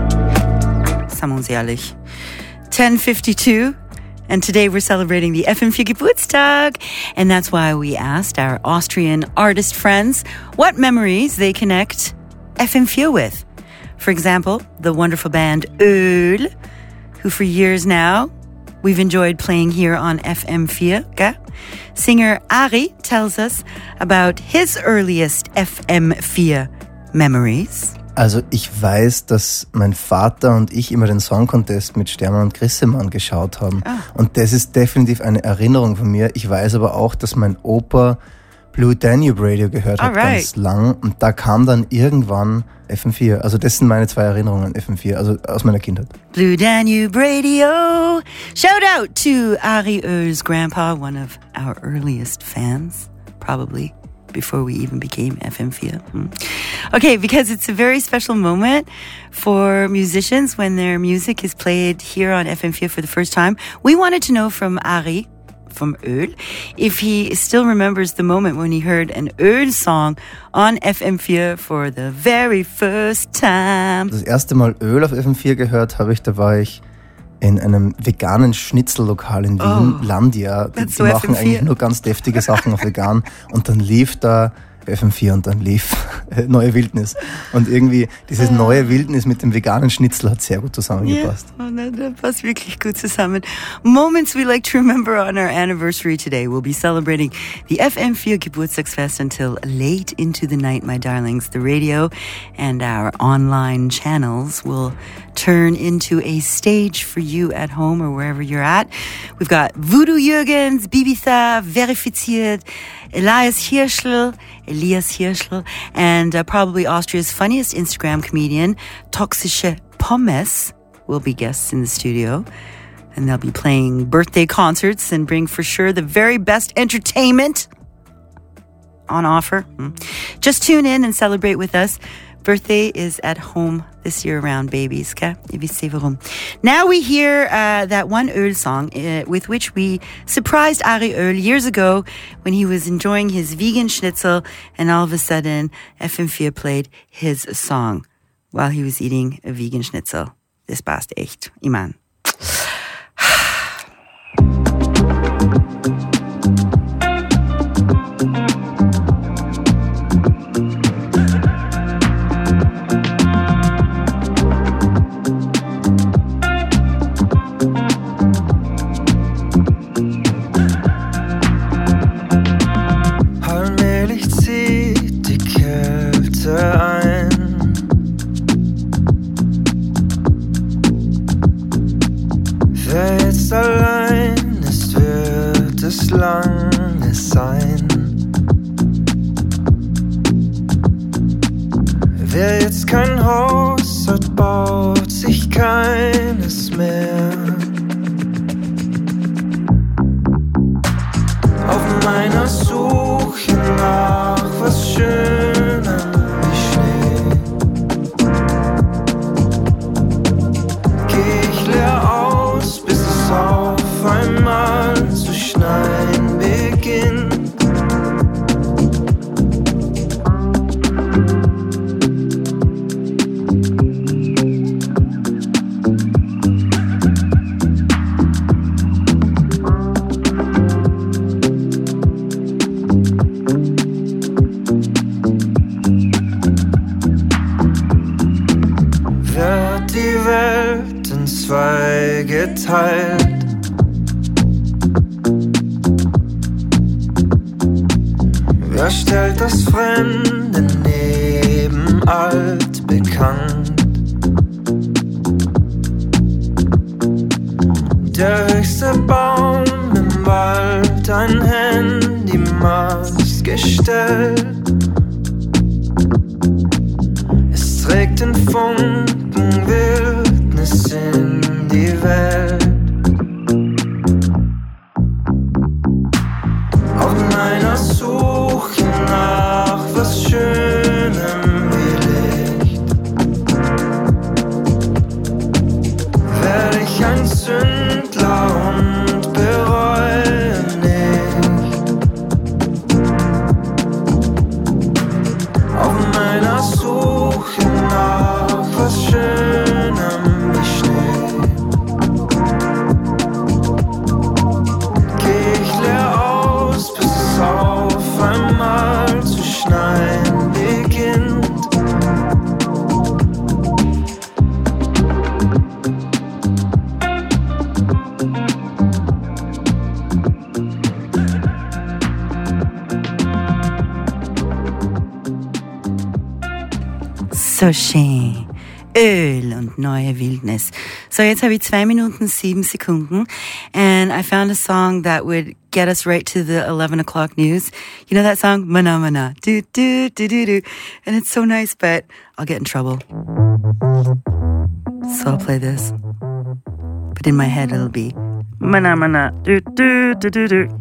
Seien wir uns ehrlich. ten fifty-two, and today we're celebrating the F M vier Geburtstag, and that's why we asked our Austrian artist friends what memories they connect F M vier with. For example, the wonderful band Öl, who for years now we've enjoyed playing here on F M vier. Gell? Singer Ari tells us about his earliest F M vier memories. Also ich weiß, dass mein Vater und ich immer den Song Contest mit Stermann und Grissemann geschaut haben. Ah. Und das ist definitiv eine Erinnerung von mir. Ich weiß aber auch, dass mein Opa Blue Danube Radio gehört hat, right. ganz lang. Und da kam dann irgendwann F M vier. Also das sind meine zwei Erinnerungen an F M vier, also aus meiner Kindheit. Blue Danube Radio. Shout out to Ari Öl's grandpa, one of our earliest fans, probably. Before we even became F M vier. Hmm. Okay, because it's a very special moment for musicians when their music is played here on F M vier for the first time. We wanted to know from Ari, from Öl, if he still remembers the moment when he heard an Öl song on F M vier for the very first time. Das erste Mal Öl auf F M vier gehört habe ich, da war ich in einem veganen Schnitzellokal in Wien, oh, Landia. Die, die so machen F M vier. Eigentlich nur ganz deftige Sachen auf vegan. Und dann lief da F M vier und dann lief Neue Wildnis. Und irgendwie dieses Neue Wildnis mit dem veganen Schnitzel hat sehr gut zusammengepasst. Ja, oh, das passt wirklich gut zusammen. Moments we like to remember on our anniversary today. We'll be celebrating the F M vier Geburtstagsfest until late into the night, my darlings. The radio and our online channels will turn into a stage for you at home or wherever you're at. We've got Voodoo Jürgens, Bibitha, Verifiziert, Elias Hirschl, Elias Hirschl, and uh, probably Austria's funniest Instagram comedian, Toxische Pommes, will be guests in the studio. And they'll be playing birthday concerts and bring for sure the very best entertainment on offer. Just tune in and celebrate with us. Birthday is at home this year around, babies. Okay? Now we hear uh, that one Öl song uh, with which we surprised Ari Öl years ago when he was enjoying his vegan schnitzel, and all of a sudden F M vier played his song while he was eating a vegan schnitzel. Das passt echt. Iman. Allein ist, wird es lange sein. Wer jetzt kein Haus hat, baut sich keines mehr. Auf meiner Suche nach was Schönem wie Schnee geh ich leer aus, bis es auf einmal zu schneien beginnt. Wird die Welt in zwei geteilt? Wer stellt das Fremde neben altbekannt? Der höchste Baum im Wald, ein Handymaß gestellt. Es trägt den Funken Wildnis in die Welt. Auf meiner Suche nach was Schönem wie Licht werde ich ein Sündler und bereue nicht. suche nach was Schönem wie Schnee. Geh ich leer aus, bis es auf einmal zu schneien beginnt. So schön. Öl und neue Wildnis. So, jetzt habe ich zwei Minuten, sieben Sekunden. And I found a song that would get us right to the eleven o'clock news. You know that song? Mana Mana. Do, do, do, do, do. And it's so nice, but I'll get in trouble. So I'll play this. But in my head, it'll be Mana Mana. Do, do, do, do, do.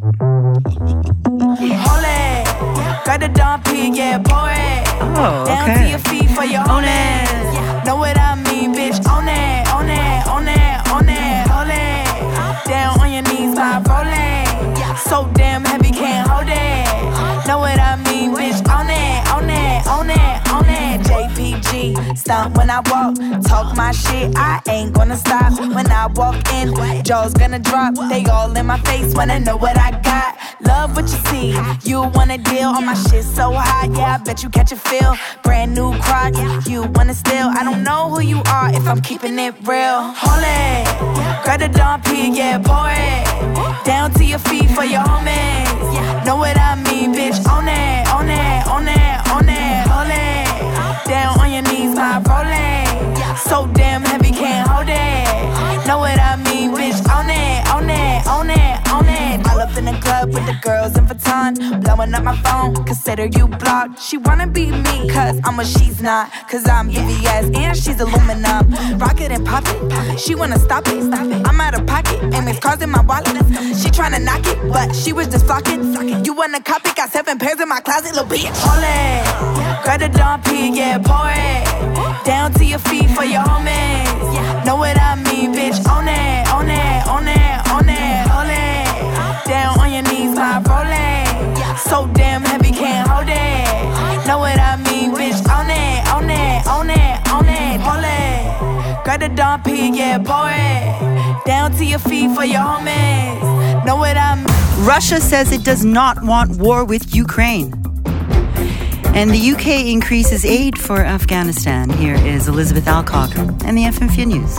Hold it. Got the Don P, yeah, pour it. Oh, Down okay. to your feet for your own ass. Know what I mean, bitch? Own it, own it, own it, own it. Hold it. Down on your knees, my rolling. So damn heavy, can't hold it. Know what I mean, bitch? Own it, own it, own it, own it. J P G, stomp when I walk. Talk my shit, I ain't gonna stop. When I walk in, jaws gonna drop. They all in my face, wanna know what I got. Love what you see, you wanna deal. All my shit so hot, yeah, I bet you catch a feel. Brand new crotch, you wanna steal. I don't know who you are if I'm keeping it real. Hold it, grab the Don P, yeah, pour it. Down to your feet for your homies. Know what I mean, bitch, own it, own it, own it, own it. Hold it, down on your knees, my rolling. So damn heavy, can't hold it. Know what I mean, bitch, own it, own it, own it, own it. All up in the club with the girls in Vuitton, blowing up my phone, consider you blocked. She wanna be me, cause I'm what she's not. Cause I'm V V S and she's aluminum. Rock it and pop it, she wanna stop it, stop it. I'm out of pocket, and it's cars in my wallet. She tryna knock it, but she was just flocking. You wanna copy, got seven pairs in my closet, little bitch. Hold it, grab the Don P, yeah, pour it. Down to your feet for your homies. Know what I mean, bitch, own it, own it, own it, own it. Hold it, down on your knees, my rolling. So damn heavy, can't hold it. Know what I mean, bitch, own it, own it, own it, own it. Hold it, grab the Don P, yeah, pour it. Down to your feet for your homies. Know what I mean. Russia says it does not want war with Ukraine. And the U K increases aid for Afghanistan. Here is Elizabeth Alcock and the F M F News.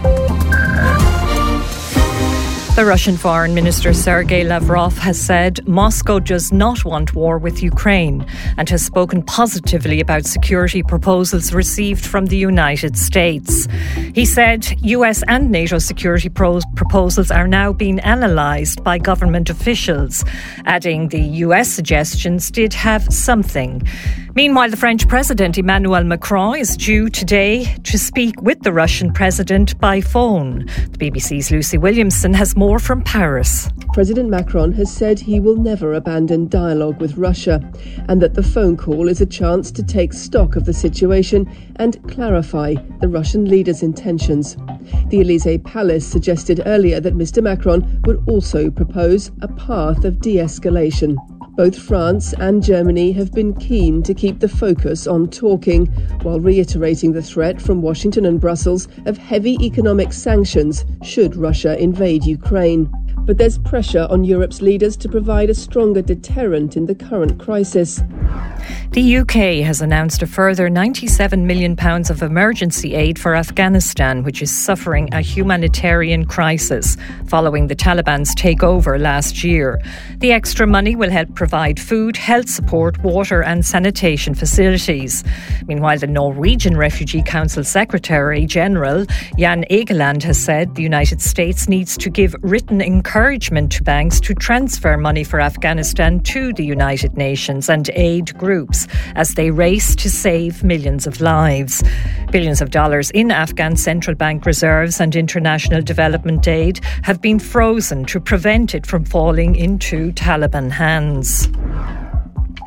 The Russian Foreign Minister Sergei Lavrov has said Moscow does not want war with Ukraine and has spoken positively about security proposals received from the United States. He said U S and NATO security pros- proposals are now being analysed by government officials, adding the U S suggestions did have something. Meanwhile, the French President Emmanuel Macron is due today to speak with the Russian President by phone. The B B C's Lucy Williamson has more from Paris. President Macron has said he will never abandon dialogue with Russia and that the phone call is a chance to take stock of the situation and clarify the Russian leader's intentions. The Élysée Palace suggested earlier that Mister Macron would also propose a path of de-escalation. Both France and Germany have been keen to keep the focus on talking, while reiterating the threat from Washington and Brussels of heavy economic sanctions should Russia invade Ukraine. But there's pressure on Europe's leaders to provide a stronger deterrent in the current crisis. The U K has announced a further ninety-seven million pounds of emergency aid for Afghanistan, which is suffering a humanitarian crisis following the Taliban's takeover last year. The extra money will help provide food, health support, water and sanitation facilities. Meanwhile, the Norwegian Refugee Council Secretary General Jan Egeland has said the United States needs to give written encouragement to banks to transfer money for Afghanistan to the United Nations and aid groups as they race to save millions of lives. Billions of dollars in Afghan central bank reserves and international development aid have been frozen to prevent it from falling into Taliban hands.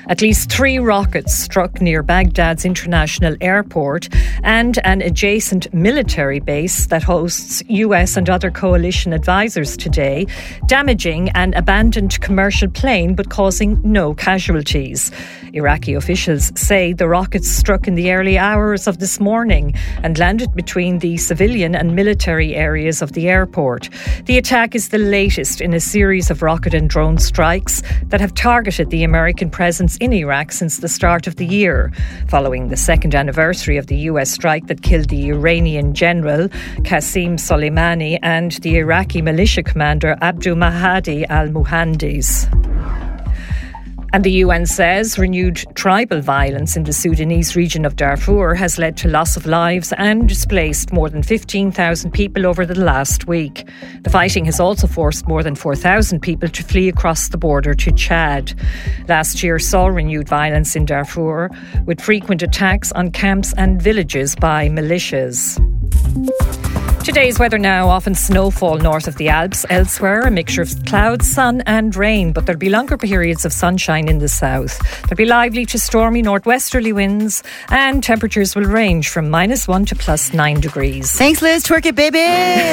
At least three rockets struck near Baghdad's international airport and an adjacent military base that hosts U S and other coalition advisors today, damaging an abandoned commercial plane but causing no casualties. Iraqi officials say the rockets struck in the early hours of this morning and landed between the civilian and military areas of the airport. The attack is the latest in a series of rocket and drone strikes that have targeted the American presence in Iraq since the start of the year, following the second anniversary of the U S strike that killed the Iranian general Qasem Soleimani and the Iraqi militia commander Abdul Mahdi al-Muhandis. And the U N says renewed tribal violence in the Sudanese region of Darfur has led to loss of lives and displaced more than fifteen thousand people over the last week. The fighting has also forced more than four thousand people to flee across the border to Chad. Last year saw renewed violence in Darfur, with frequent attacks on camps and villages by militias. Today's weather now, often snowfall north of the Alps. Elsewhere, a mixture of clouds, sun and rain, but there'll be longer periods of sunshine in the south. There'll be lively to stormy northwesterly winds, and temperatures will range from minus one to plus nine degrees. Thanks, Liz. Twerk it, baby!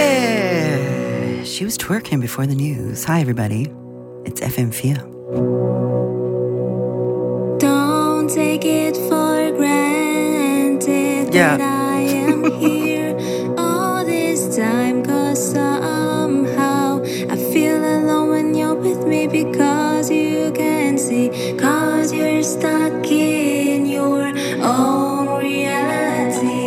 She was twerking before the news. Hi, everybody. It's F M Fia. Don't take it for granted yeah. that I am here. Time, cause somehow I feel alone when you're with me, because you can see, cause you're stuck in your own reality.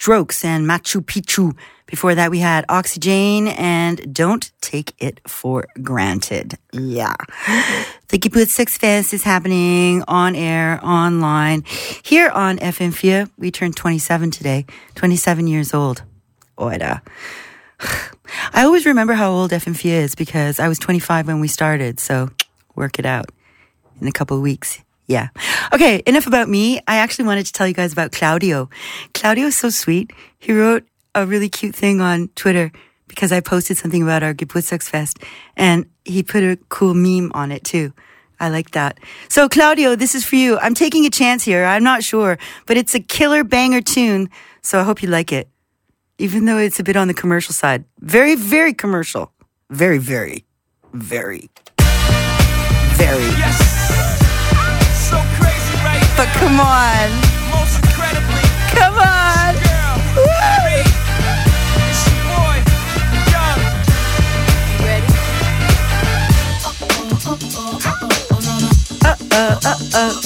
Strokes and Machu Picchu. Before that, we had Oxygen and Don't Take It for Granted. Yeah. The Geburtstagsfest is happening on air, online. Here on F M vier, we turned twenty-seven today. twenty-seven years old. Oida. I always remember how old F M vier is because I was twenty-five when we started, so work it out in a couple of weeks. Yeah. Okay, enough about me. I actually wanted to tell you guys about Claudio. Claudio is so sweet. He wrote a really cute thing on Twitter because I posted something about our Geburtstagsfest, and he put a cool meme on it too. I like that. So Claudio, this is for you. I'm taking a chance here. I'm not sure, but it's a killer banger tune, so I hope you like it. Even though it's a bit on the commercial side. Very, very commercial. Very, very, very, very. Yes. So crazy right now. But come on. Most incredibly. Come on. Girl. Woo. It's your boy, Young. You ready? Uh-oh, uh-oh.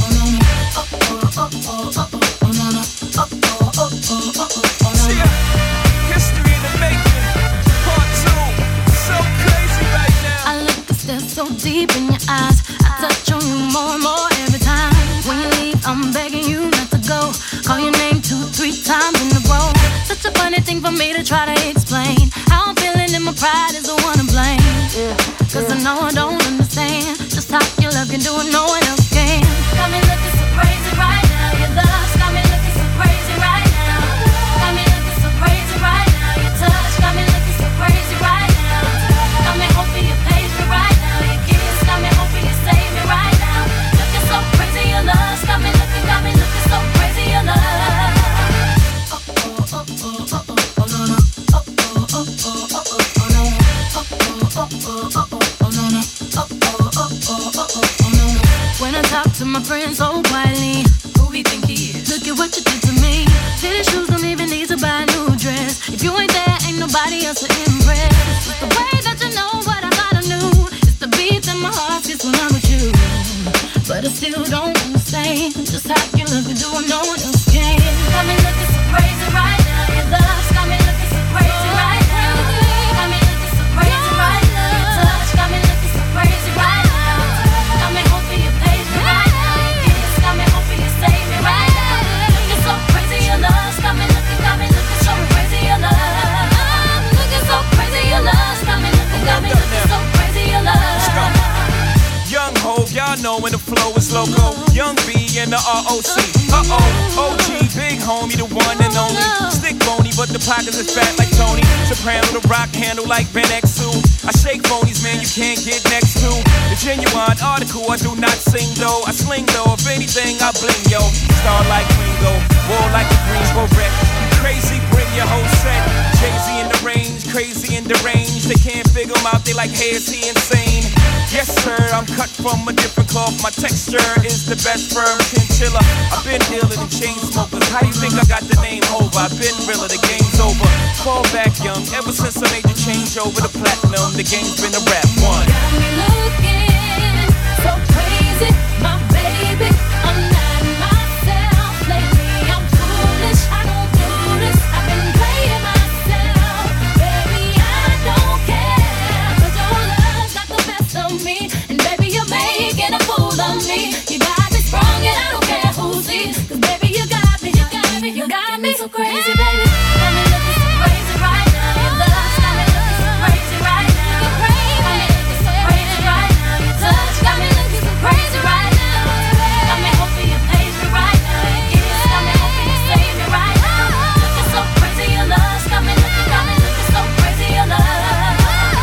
History in the making. Part two. So crazy right now. I look and stare so deep in your eyes. I touch on you more and more every time. When you leave, I'm begging you not to go. Call your name two, three times in a row. Such a funny thing for me to try to explain. How I'm feeling and my pride is the one to blame. Cause I know I don't understand just how your love can do it, no one else can. Got me looking so crazy right now. Your love's got me looking so crazy right now. Got me looking so crazy right now. Your touch got me looking so crazy right now. Got me hoping you page me right now. Your kiss got me hoping you save me right now. Looking so crazy, your love's got me looking, got me looking so crazy, your love. Oh oh oh oh oh oh no no. Oh oh oh oh oh oh no. Oh oh oh oh oh oh no no. Oh oh oh oh oh oh no. When I talk to my friends so quietly, who we think he is? Look at what you did to me. Fitted shoes don't even need to buy a new dress. If you ain't there, ain't nobody else to impress. It's the way that you know what I thought I knew. It's the beat that my heart gets when I'm with you. But I still don't understand just how you look and do what no one else can. Got me looking so crazy right now. Your love's got me looking so crazy right now. Got me looking so crazy right now. Your touch got me looking so crazy right now. Got me hoping you page me right now. Your kiss got me hoping you save me right now. Looking so crazy, your love's got me looking, got me looking so crazy, your love. Looking so crazy, your love's got me looking, got me looking so crazy, your love. Young Hov, y'all know when the flow is loco. Young B and the R O C. Uh-oh, O G, big homie, the one and only. Stick bony, but the pockets is fat like Tony. Soprano, the rock handle like Ben X two. I shake phonies, man, you can't get next to. The genuine article, I do not sing though. I sling though, if anything, I bling yo. Star like Ringo, war like a Greensboro wreck. Crazy, bring your whole set. Jay-Z in the range, crazy in the range. They can't figure him out, they like, hey, is he insane? Yes, sir, I'm cut from a different cloth. My texture is the best firm chinchilla. I've been dealing in chain smokers. How you think I got the name over? I've been realer, the game's over. Fall back young, ever since I made the change over to platinum, the game's been a rap one. Got me looking so crazy, my baby. I'm not myself lately. I'm foolish, I don't do this. I've been playing myself, baby. I don't care, 'cause your love's got the best of me, and baby you're making a fool of me. You got me sprung, and I don't care who sees, 'cause baby you got me, you got me, you got me so crazy, baby. Got me looking so crazy right now. Your love's got me looking so crazy right now. You're crazy, got me looking so crazy right now. Your touch got me looking so crazy right now. Got me hoping you page me right now. Your kiss got me hoping you save me right now. Looking so crazy, your love's got me looking, got me looking so crazy, your love.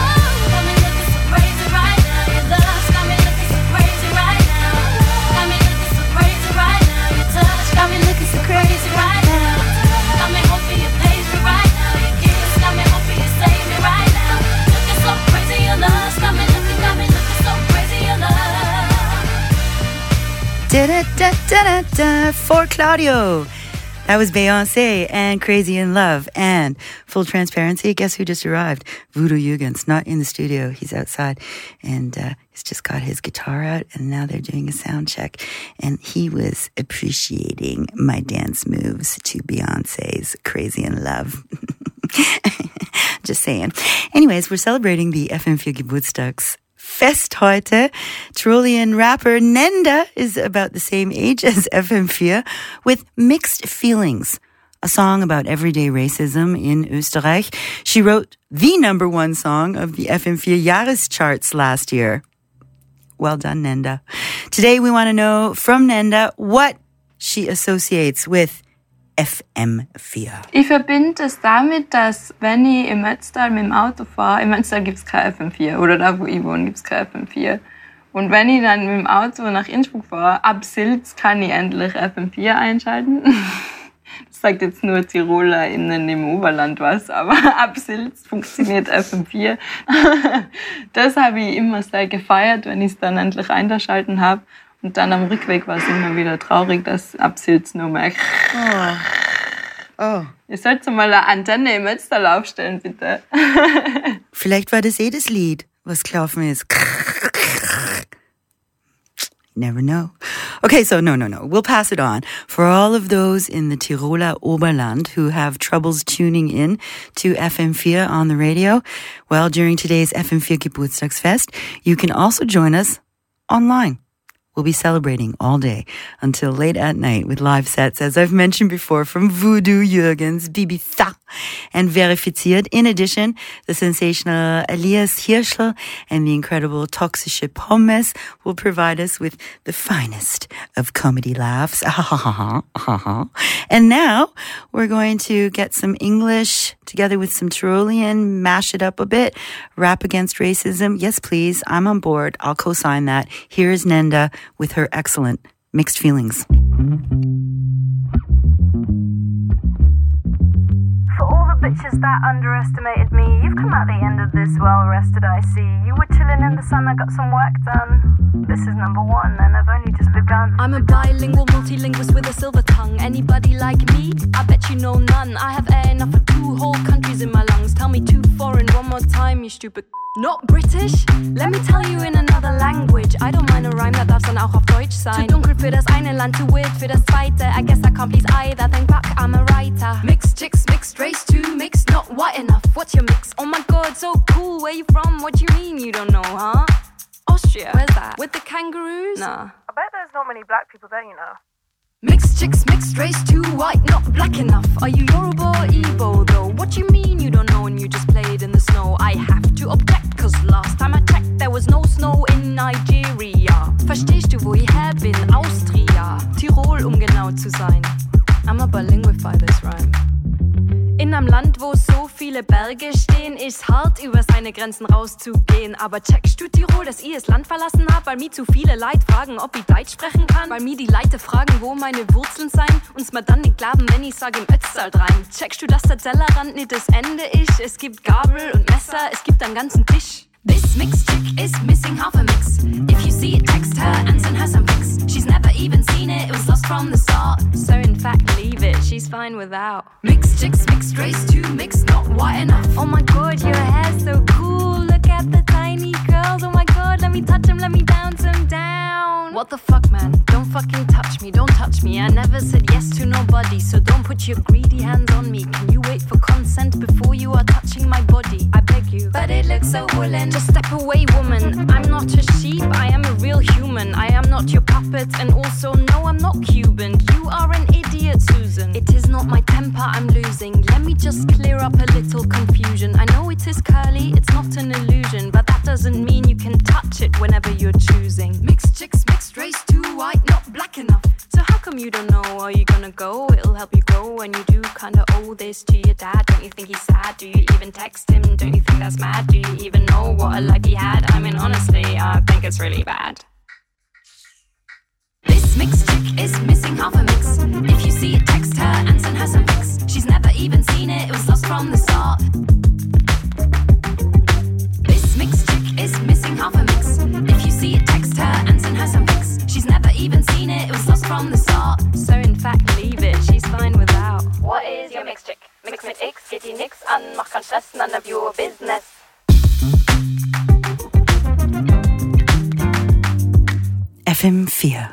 Got me looking so crazy right now. Your love's got me looking so crazy right now. Got me looking so crazy right now. Your touch got me looking so crazy right now. Got me hoping you page me right now. Your kiss got me hoping you save me right now. Looking so crazy, your love's got me looking, got me looking so crazy, your love. Da da da da da da for Claudio. That was Beyonce and Crazy in Love. And full transparency, guess who just arrived? Voodoo Jürgens, not in the studio. He's outside. And uh, he's just got his guitar out. And now they're doing a sound check. And he was appreciating my dance moves to Beyonce's Crazy in Love. Just saying. Anyways, we're celebrating the F M vier Geburtstags Fest heute. Tyrolean rapper Nenda is about the same age as F M vier with Mixed Feelings, a song about everyday racism in Österreich. She wrote the number one song of the F M vier Jahrescharts last year. Well done, Nenda. Today we want to know from Nenda what she associates with F M vier. Ich verbinde es damit, dass wenn ich im Ötztal mit dem Auto fahre, im Ötztal gibt es kein F M vier oder da, wo ich wohne, gibt es kein F M vier. Und wenn ich dann mit dem Auto nach Innsbruck fahre, ab Silz kann ich endlich F M vier einschalten. Das sagt jetzt nur TirolerInnen im Oberland was, aber ab Silz funktioniert F M vier. Das habe ich immer sehr gefeiert, wenn ich es dann endlich eingeschalten habe. Und dann am Rückweg war es immer wieder traurig, dass ab Silz nur mehr... Oh. Oh. Ihr sollt mal eine Antenne im Ötztal aufstellen, bitte. Vielleicht war das eh das Lied, was gelaufen ist. Never know. Okay, so no, no, no. We'll pass it on. For all of those in the Tiroler Oberland who have troubles tuning in to F M vier on the radio, well, during today's F M vier Geburtstagsfest, you can also join us online. We'll be celebrating all day until late at night with live sets, as I've mentioned before, from Voodoo Jürgens, Bibiza, and Verifiziert. In addition, the sensational Elias Hirschl and the incredible Toxische Pommes will provide us with the finest of comedy laughs. And now we're going to get some English together with some Tyrolean, mash it up a bit, rap against racism. Yes, please. I'm on board. I'll co-sign that. Here is Nenda with her excellent Mixed Feelings. For all the bitches that underestimated me, you've come out the end of this well rested, I see. You were chilling in the sun, I got some work done. This is number one, and I've only just begun. I'm a bilingual multilinguist with a silver tongue. Anybody like me? I bet you know none. I have air enough for two whole countries in my lungs. Tell me two foreign one more time, you stupid. Not British? Let me tell you in another language. I don't mind a rhyme, that darf's dann auch auf Deutsch sein. Zu dunkel für das eine Land, too weird für das zweite. I guess I can't please either, thank fuck I'm a writer. Mixed chicks, mixed race too, mixed not white enough. What's your mix? Oh my god, so cool, where you from? What do you mean you don't know, huh? Austria. Where's that? With the kangaroos? Nah. I bet there's not many black people there, you know. Mixed chicks, mixed race, too white, not black enough. Are you Yoruba or Igbo though? What you mean you don't know and you just played in the snow? I have to object, cause last time I checked there was no snow in Nigeria. Verstehst du, wo ich her bin? Austria. Tirol, um genau zu sein. I'm a bilinguify this rhyme. In einem Land, wo so viele Berge stehen, ist hart, über seine Grenzen rauszugehen. Aber checkst du Tirol, dass ich das Land verlassen hab? Weil mir zu viele Leute fragen, ob ich Deutsch sprechen kann. Weil mir die Leute fragen, wo meine Wurzeln sein. Uns mal dann nicht glauben, wenn ich sag im Ötztal rein. Checkst du, dass der Tellerrand nicht das Ende ist? Es gibt Gabel und Messer, es gibt einen ganzen Tisch. This mixed chick is missing half a mix. If you see it, text her and send her some pics. She's never even seen it, it was lost from the start. So in fact, leave it, she's fine without. Mixed chicks, mixed race, too mixed, not white enough. Oh my god, your hair's so cool. Look at the tiny curls, oh my god, let me touch them, let me bounce them down. What the fuck, man? Don't fucking touch me, don't touch me. I never said yes to nobody, so don't put your greedy hands on me. Can you wait for consent before you are touching my body? I beg you. But it looks so woolen. Just step away, woman. I'm not a sheep, I am a real human. I am not your puppet, and also, no, I'm not Cuban. You are an idiot, Susan. It is not my temper I'm losing. Let me just clear up a little confusion. I know it is curly, it's not an illusion, but that doesn't mean you can touch it whenever you're choosing. Mixed chicks, mixed race, too white, not black enough. So how come you don't know? Are you gonna go? It'll help you grow when you do kinda owe this to your dad. Don't you think he's sad? Do you even text him? Don't you think that's mad? Do you even know what a life he had? I mean, honestly, I think it's really bad. This mixed chick is missing half a mix. If you see it, text her and send her some pics. She's never even seen it, it was lost from the start. This mixed chick is missing half a mix. If you see it, text her and send her some pics. She's never even seen it, it was lost from the start. So in fact, leave it, she's fine with that. F M vier.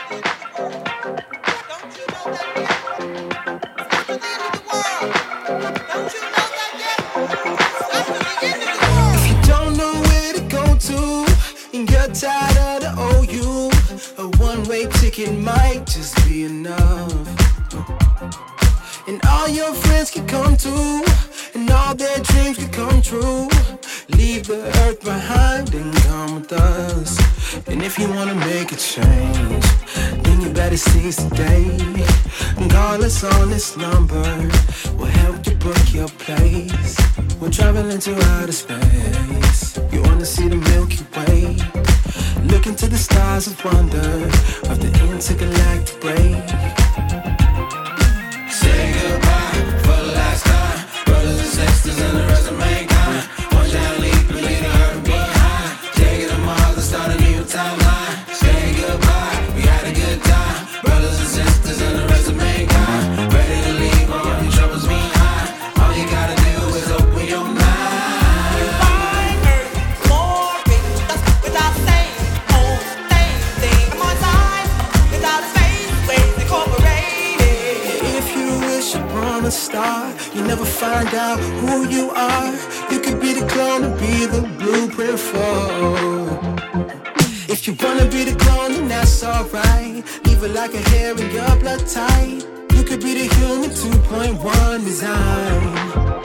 If you don't know where to go to and you're tired of the O U, a one-way ticket might just be enough. And all your friends can come too, and all their dreams can come true. Leave the earth behind and come with us. And if you wanna make a change, then you better seize the day. Call us on this number, we'll help you book your place. We're traveling to outer space. You wanna see the Milky Way? Look into the stars of wonder of the intergalactic break. Say goodbye for the last time. Brothers and sisters and the rest of mankind. One giant leap and leave the earth behind. Take it to Mars and start a new timeline. Say goodbye, we had a good time. Brothers and sisters and the rest of mankind. Ready to leave all your troubles behind. All you gotta do is open your mind. A star, you never find out who you are. You could be the clone and be the blueprint for. If you wanna be the clone, then that's alright. Leave it like a hair in your blood type. You could be the human two point one design.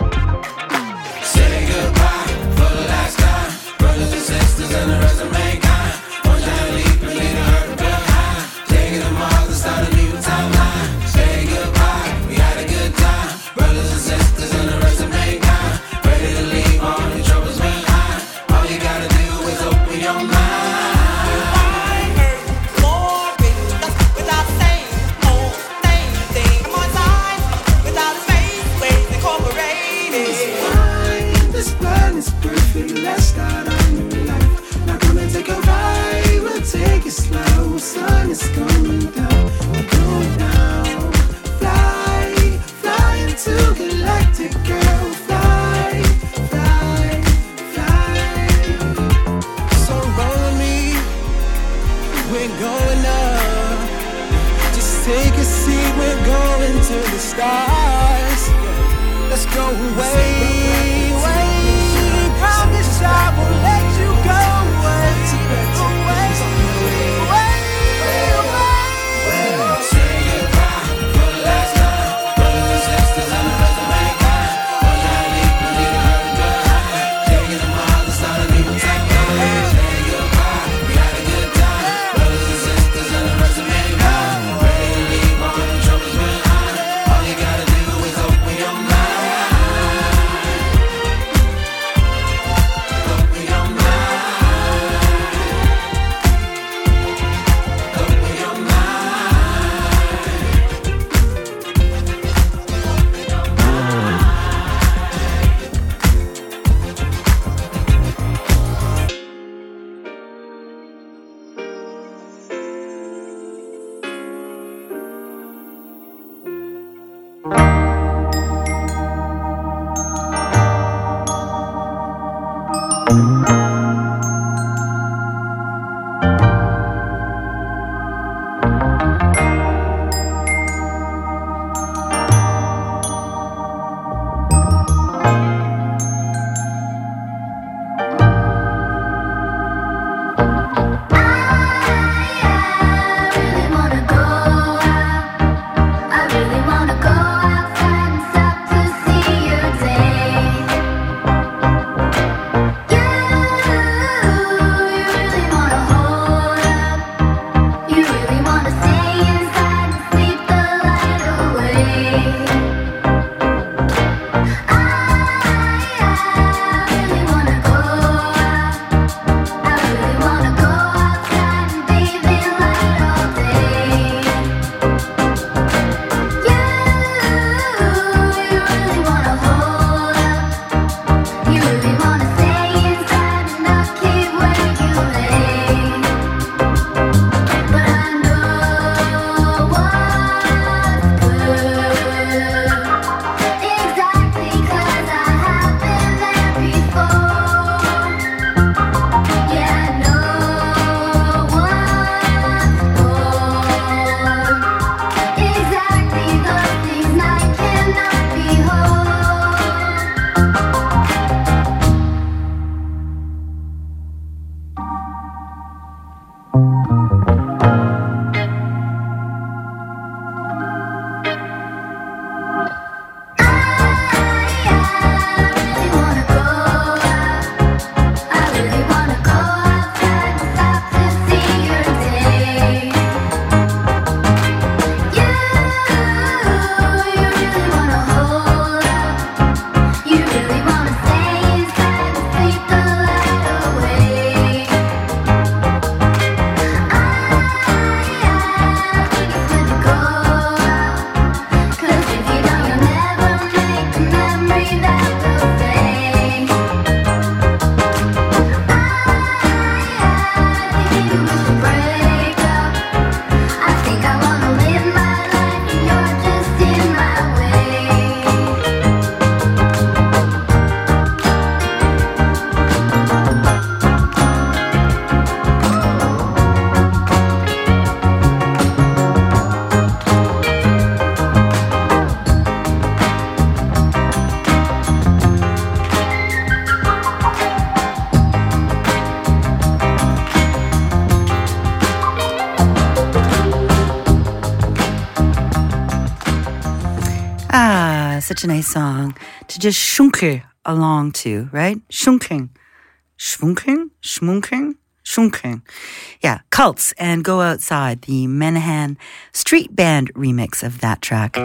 Say goodbye for the last time. Brothers and sisters and the rest of mankind. One giant leap and leave the earth behind. Take it to Mars and start a new timeline. Say goodbye, we had a good time. Brothers and sisters and the rest of mankind. Ready to leave all your troubles behind. All you gotta do is open your mind. This plan is perfect, let's start a new life. Not gonna take a ride, we'll take it slow. Sun is going down, we're going down. Fly, fly into galactic girl. Fly, fly, fly. So roll with me, we're going up. Just take a seat, we're going to the stars. Let's go away, away. Promise I won't let you go away, away, away, away. Say goodbye for the last time. Brothers and sisters and the rest of mankind. One giant leap and leave the earth behind. Take it to Mars and start a new timeline. Say goodbye, we had a good time. Brothers and sisters and the rest of mankind. Ready to leave all your troubles behind. All you gotta do is open your mind. Open Such a nice song to just schunkel along to, right? Schunkeln. Schwunkeln? Schmunkeln? Schunkeln. Yeah, Cults and Go Outside, the Menahan Street Band remix of that track.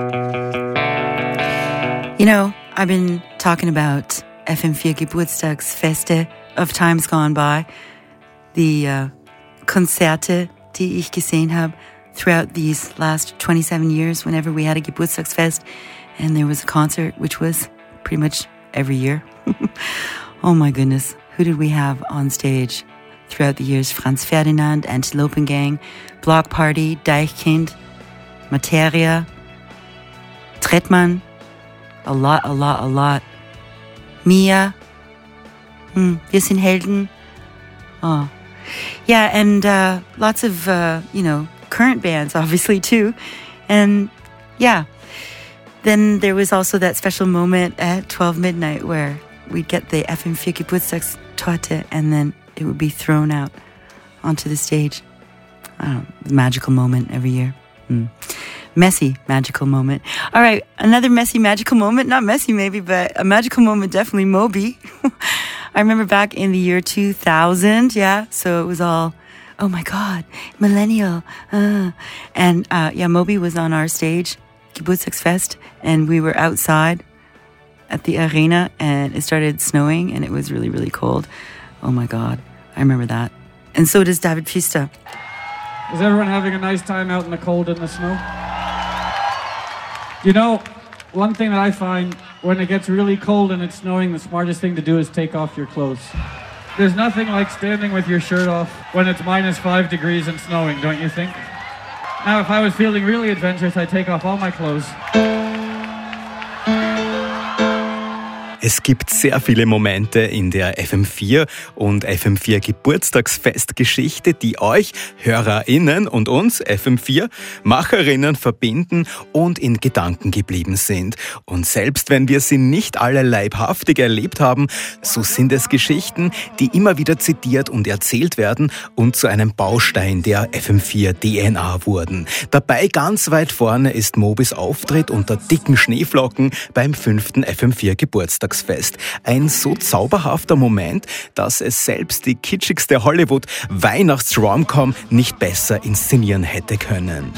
You know, I've been talking about F M four Geburtstagsfeste of times gone by, the uh, Konzerte, die ich gesehen habe throughout these last twenty-seven years whenever we had a Geburtstagsfest. And there was a concert, which was pretty much every year. Oh my goodness. Who did we have on stage throughout the years? Franz Ferdinand, Antilopengang, Block Party, Deichkind, Materia, Trettmann. A lot, a lot, a lot. Mia. Hmm, Wir sind Helden. Oh. Yeah, and uh, lots of, uh, you know, current bands, obviously, too. And, yeah. Then there was also that special moment at twelve midnight where we'd get the F M four Geburtstagstorte and then it would be thrown out onto the stage. I don't know, magical moment every year. Mm. Messy, magical moment. All right, another messy, magical moment. Not messy maybe, but a magical moment, definitely Moby. I remember back in the year two thousand, yeah, so it was all, oh my God, millennial. Uh. And uh, yeah, Moby was on our stage, Geburtstagsfest, and we were outside at the arena and it started snowing and it was really, really cold. Oh my God, I remember that. And so does David Pfister. Is everyone having a nice time out in the cold and the snow? You know, one thing that I find when it gets really cold and it's snowing, the smartest thing to do is take off your clothes. There's nothing like standing with your shirt off when it's minus five degrees and snowing, don't you think? Now, if I was feeling really adventurous, I'd take off all my clothes. Es gibt sehr viele Momente in der F M vier und F M vier Geburtstagsfestgeschichte, die euch, HörerInnen und uns, F M vier Macherinnen, verbinden und in Gedanken geblieben sind. Und selbst wenn wir sie nicht alle leibhaftig erlebt haben, so sind es Geschichten, die immer wieder zitiert und erzählt werden und zu einem Baustein der F M vier D N A wurden. Dabei ganz weit vorne ist Mobys Auftritt unter dicken Schneeflocken beim fünften F M vier Geburtstagsfest. Ein so zauberhafter Moment, dass es selbst die kitschigste Hollywood-Weihnachts-Rom-Com nicht besser inszenieren hätte können.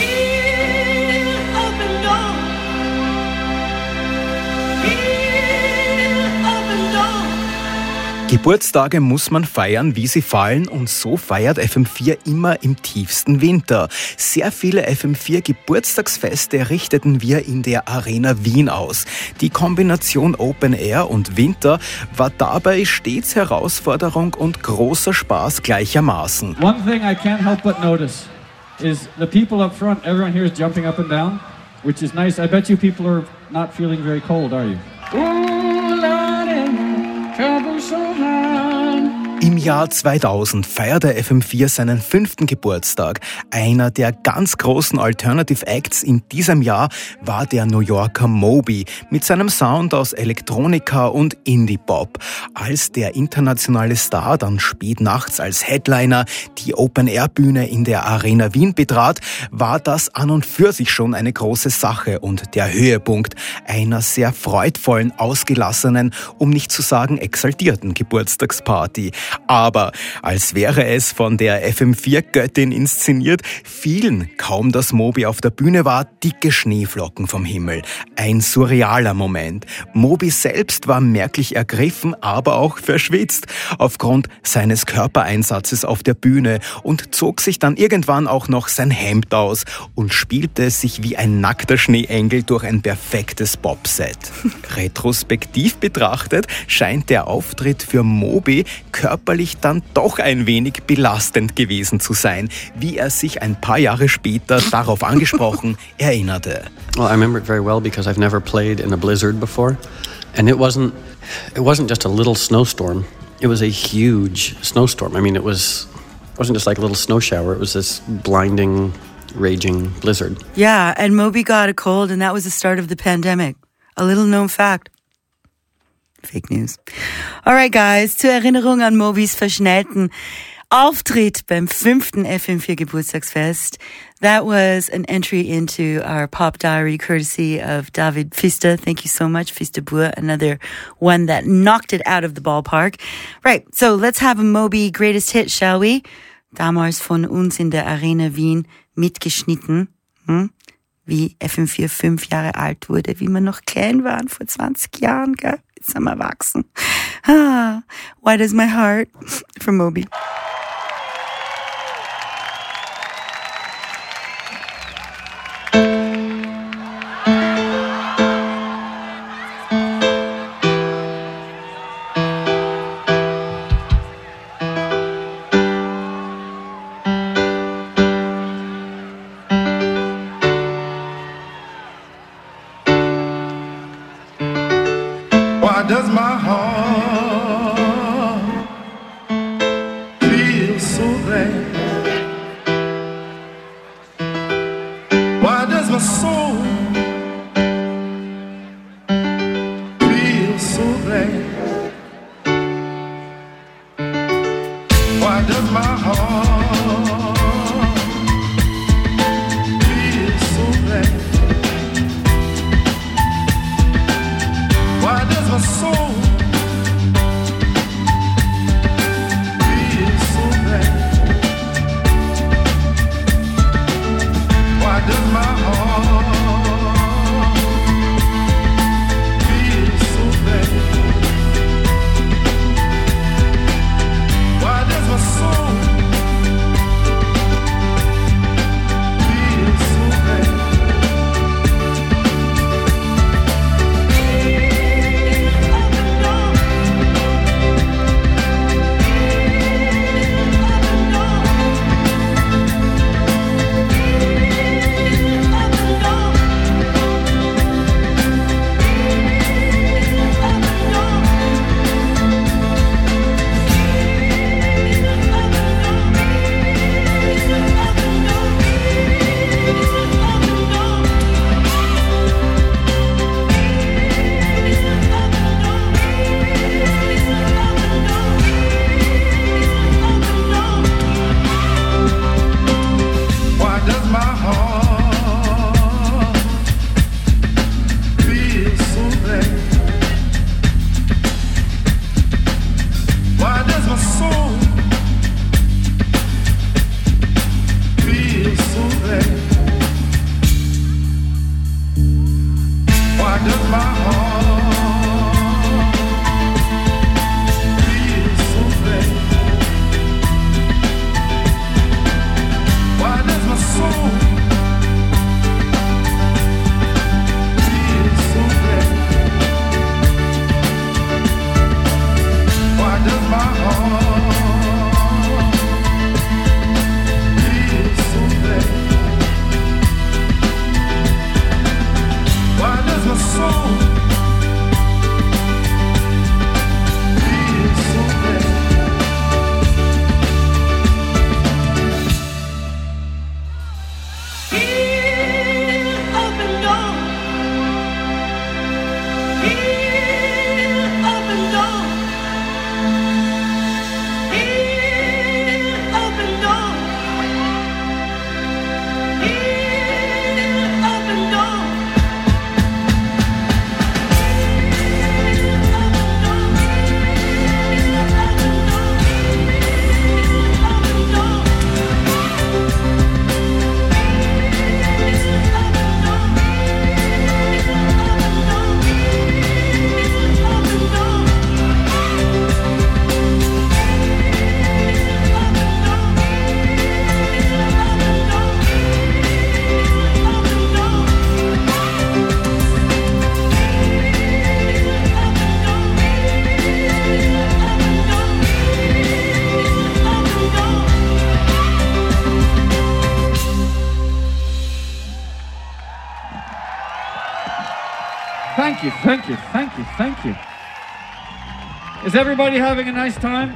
Geburtstage muss man feiern, wie sie fallen, und so feiert F M vier immer im tiefsten Winter. Sehr viele F M vier Geburtstagsfeste richteten wir in der Arena Wien aus. Die Kombination Open Air und Winter war dabei stets Herausforderung und großer Spaß gleichermaßen. One thing I can't help but notice is the people up front, everyone here is jumping up and down, which is nice. I bet you people are not feeling very cold, are you? Ooh, Lordy. Trouble so hard, Im Jahr zweitausend feierte F M vier seinen fünften Geburtstag. Einer der ganz großen Alternative Acts in diesem Jahr war der New Yorker Moby mit seinem Sound aus Elektronika und Indie-Pop. Als der internationale Star dann spät nachts als Headliner die Open-Air-Bühne in der Arena Wien betrat, war das an und für sich schon eine große Sache und der Höhepunkt einer sehr freudvollen, ausgelassenen, um nicht zu sagen exaltierten Geburtstagsparty. Aber als wäre es von der F M vier Göttin inszeniert, fielen, kaum dass Moby auf der Bühne war, dicke Schneeflocken vom Himmel. Ein surrealer Moment. Moby selbst war merklich ergriffen, aber auch verschwitzt aufgrund seines Körpereinsatzes auf der Bühne und zog sich dann irgendwann auch noch sein Hemd aus und spielte sich wie ein nackter Schneeengel durch ein perfektes Popset. Retrospektiv betrachtet scheint der Auftritt für Moby körperlich dann doch ein wenig belastend gewesen zu sein, wie er sich ein paar Jahre später darauf angesprochen erinnerte. Well, I remember it very well because I've never played in a blizzard before, and it wasn't it wasn't just a little snowstorm. It was a huge snowstorm. I mean, it was it wasn't just like a little snow shower. It was this blinding, raging blizzard. Yeah, and Moby got a cold, and that was the start of the pandemic. A little known fact. Fake News. Alright, guys, zur Erinnerung an Mobys verschnellten Auftritt beim fünften F M vier Geburtstagsfest. That was an entry into our pop diary courtesy of David Pfister. Thank you so much, Pfister Bur. Another one that knocked it out of the ballpark. Right, so let's have a Moby greatest hit, shall we? Damals von uns in der Arena Wien mitgeschnitten. Hm? Wie F M vier fünf Jahre alt wurde, wie wir noch klein waren vor zwanzig Jahren, gell? Jetzt sind wir erwachsen. Ah, why does my heart? From Moby. Why does my heart feel so bad? Why does my soul feel so bad? Why does my heart feel so bad? Why does my soul feel so bad? Why does my heart feel so bad? Why does my soul Thank you, thank you, thank you, thank you. Is everybody having a nice time?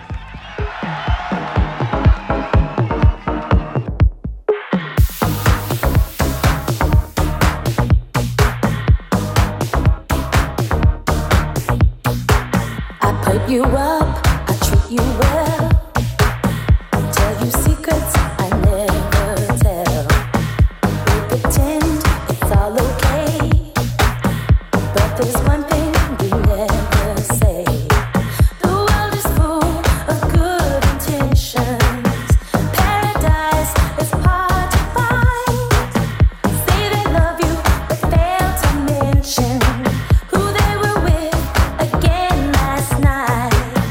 You up, I treat you well. Tell you secrets I never tell. We pretend it's all okay, but there's one thing we never say. The world is full of good intentions. Paradise is hard to find. Say they love you, but fail to mention who they were with again last night.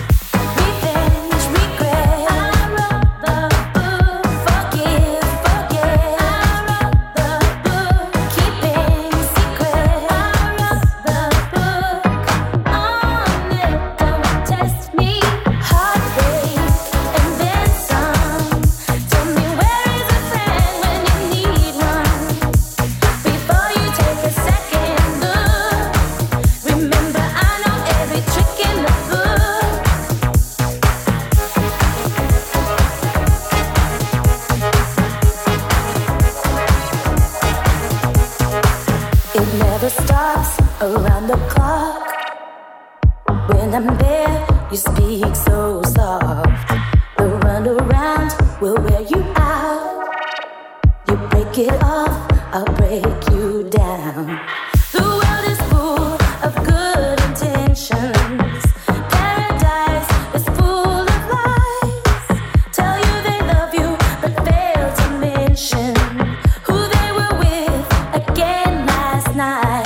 Around the clock, when I'm there, you speak so soft. The run around will wear you out. You break it off, I'll break you down. The world is full of good intentions. Paradise is full of lies. Tell you they love you, but fail to mention who they were with again last night.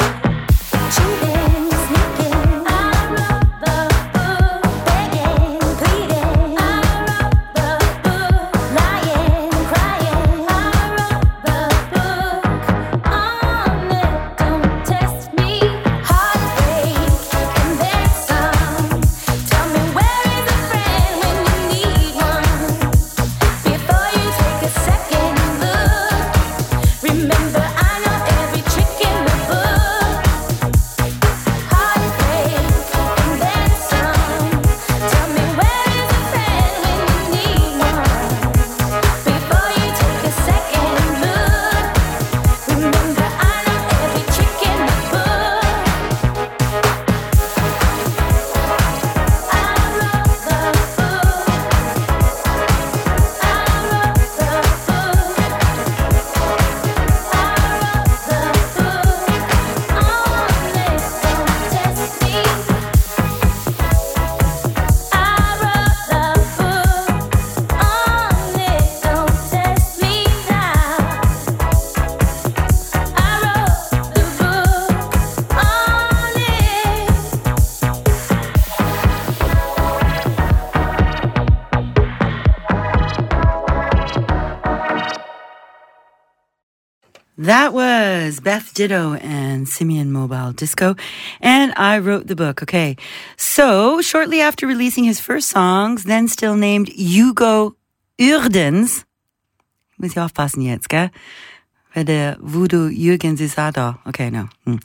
That was Beth Ditto and Simeon Mobile Disco, and I wrote the book. Okay, so shortly after releasing his first songs, then still named Hugo Uerdens, muss ich aufpassen jetzt, gell? Weil der Voodoo Jürgens ist auch da. Okay, no. Hm.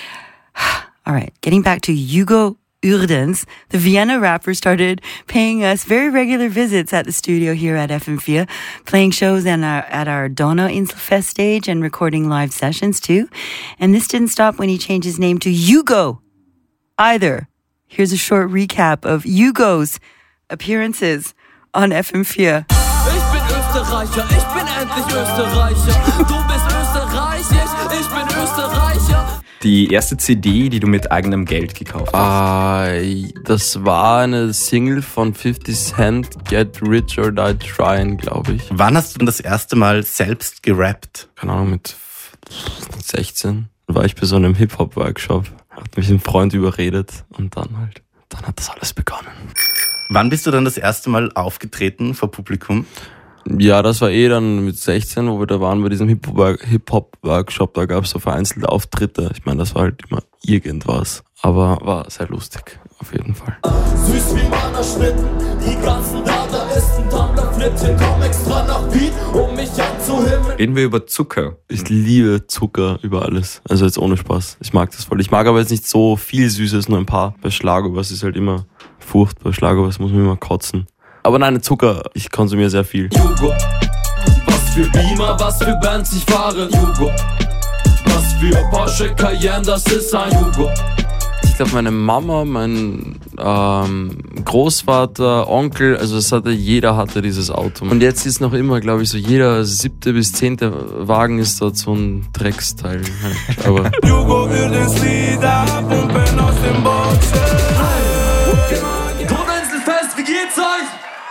All right, getting back to Hugo Uerdens, the Vienna rapper started paying us very regular visits at the studio here at F M vier, playing shows at our, at our Donauinselfest stage and recording live sessions too. And this didn't stop when he changed his name to Hugo either. Here's a short recap of Hugo's appearances on F M vier. Ich bin Österreicher, ich bin endlich Österreicher. Du bist österreichisch, ich bin Österreicher. Die erste C D, die du mit eigenem Geld gekauft hast? Uh, das war eine Single von fifty Cent, Get Rich or Die Tryin', glaube ich. Wann hast du denn das erste Mal selbst gerappt? Keine Ahnung, mit sechzehn war ich bei so einem Hip-Hop-Workshop, hat mich ein Freund überredet und dann halt, dann hat das alles begonnen. Wann bist du dann das erste Mal aufgetreten vor Publikum? Ja, das war eh dann mit sechzehn, wo wir da waren bei diesem Hip-Hop-Workshop, da gab es so vereinzelte Auftritte. Ich meine, das war halt immer irgendwas, aber war sehr lustig, auf jeden Fall. Süß wie Mannerschnitten, die ganzen Data ist ein Tumblr-Flittchen, komm extra nach Wien, um mich anzuhimmeln. Reden wir über Zucker. Ich liebe Zucker über alles. Also jetzt ohne Spaß. Ich mag das voll. Ich mag aber jetzt nicht so viel Süßes, nur ein paar. Bei Schlagobers ist halt immer furchtbar. Schlagobers muss man immer kotzen. Aber nein, Zucker, ich konsumiere sehr viel. Jugo. Was für Beamer, was für Bands ich fahre. Jugo. Was für Porsche Cayenne, das ist ein Jugo. Ich glaube, meine Mama, mein ähm, Großvater, Onkel, also das hatte, jeder hatte dieses Auto. Und jetzt ist noch immer, glaube ich, so jeder siebte bis zehnte Wagen ist dort so ein Drecksteil. Halt. Aber Jugo wird es wieder pumpen aus dem Boxen. Donauinselfest, wie geht's euch?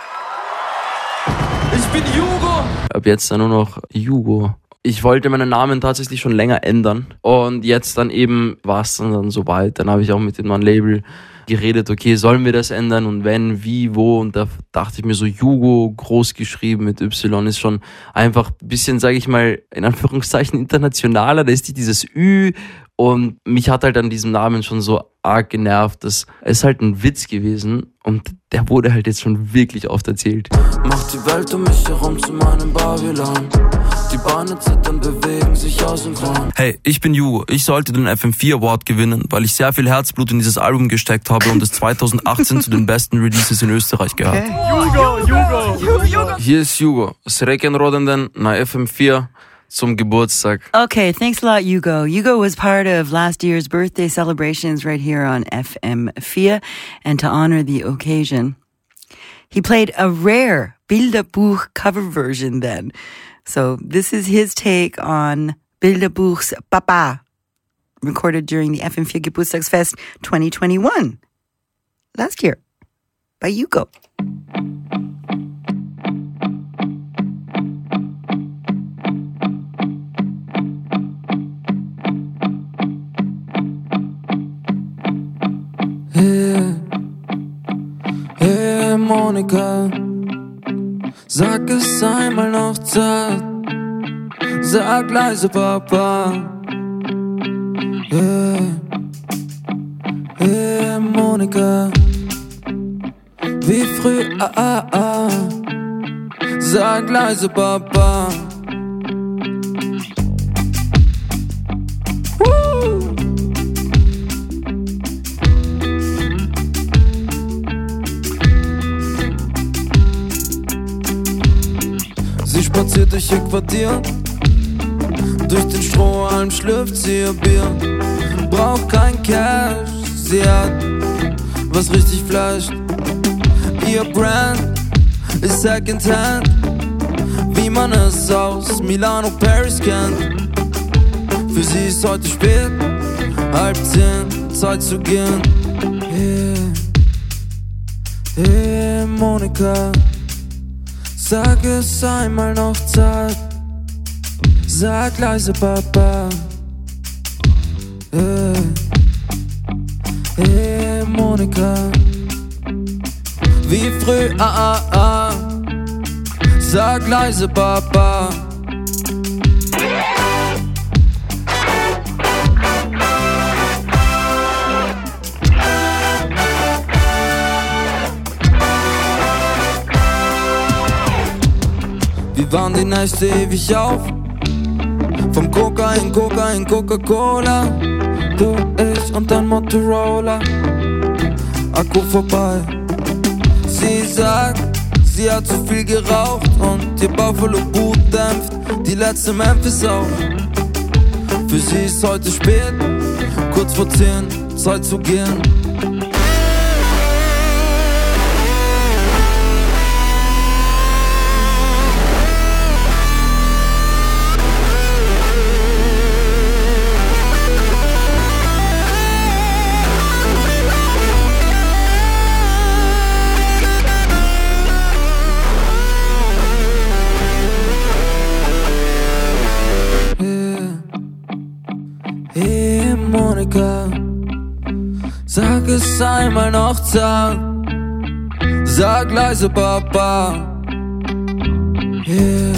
Ich bin Jugo. Ab jetzt dann nur noch Jugo. Ich wollte meinen Namen tatsächlich schon länger ändern und jetzt dann eben war es dann, dann so weit. Dann habe ich auch mit dem neuen Label geredet, okay, sollen wir das ändern und wenn, wie, wo, und da dachte ich mir so, Jugo, groß geschrieben mit Y, ist schon einfach ein bisschen, sage ich mal, in Anführungszeichen internationaler, da ist nicht dieses Ü und mich hat halt an diesem Namen schon so arg genervt, das ist halt ein Witz gewesen und der wurde halt jetzt schon wirklich oft erzählt. Macht die Welt um mich herum zu meinem Babylon. Die Beine zittern, bewegen sich aus dem Kran. Hey, ich bin Jugo. Ich sollte den F M vier Award gewinnen, weil ich sehr viel Herzblut in dieses Album gesteckt habe und es zwanzig achtzehn zu den besten Releases in Österreich gehört. Okay. Jugo, Jugo, Jugo, Jugo. Hier ist Jugo. Srekenrodenden na F M vier zum Geburtstag. Okay, thanks a lot, Hugo. Hugo was part of last year's birthday celebrations right here on F M vier, and to honor the occasion, he played a rare Bilderbuch cover version then. So this is his take on Bilderbuch's Papa, recorded during the F M vier Geburtstagsfest twenty twenty-one, last year, by Hugo. Hey, hey Monika, sag es einmal noch Zeit, sag leise Papa. Hey, hey Monika, wie früh, ah, ah, ah, sag leise Papa. Sie spaziert durch ihr Quartier, durch den Strohhalm schlürft sie ihr Bier. Braucht kein Cash, sie hat was richtig flasht. Ihr Brand ist Secondhand, wie man es aus Milano, Paris kennt. Für sie ist heute spät, halb zehn, Zeit zu gehen. Hey, hey Monika, sag es einmal noch Zeit, sag leise Papa. Hey, hey Monika, wie früh, ah, ah, ah, sag leise Papa. Wir waren die Nächte ewig auf, vom Kokain, Kokain, Coca-Cola. Du, ich und dein Motorola, Akku vorbei. Sie sagt, sie hat zu viel geraucht und ihr Buffalo Boot dämpft die letzte Memphis auf. Für sie ist heute spät, kurz vor zehn, Zeit zu gehen. Sag es einmal noch Zeit, sag leise Papa. Yeah.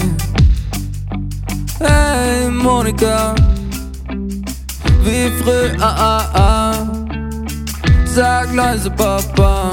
Hey Monika, wie früh, ah, ah, ah, sag leise Papa.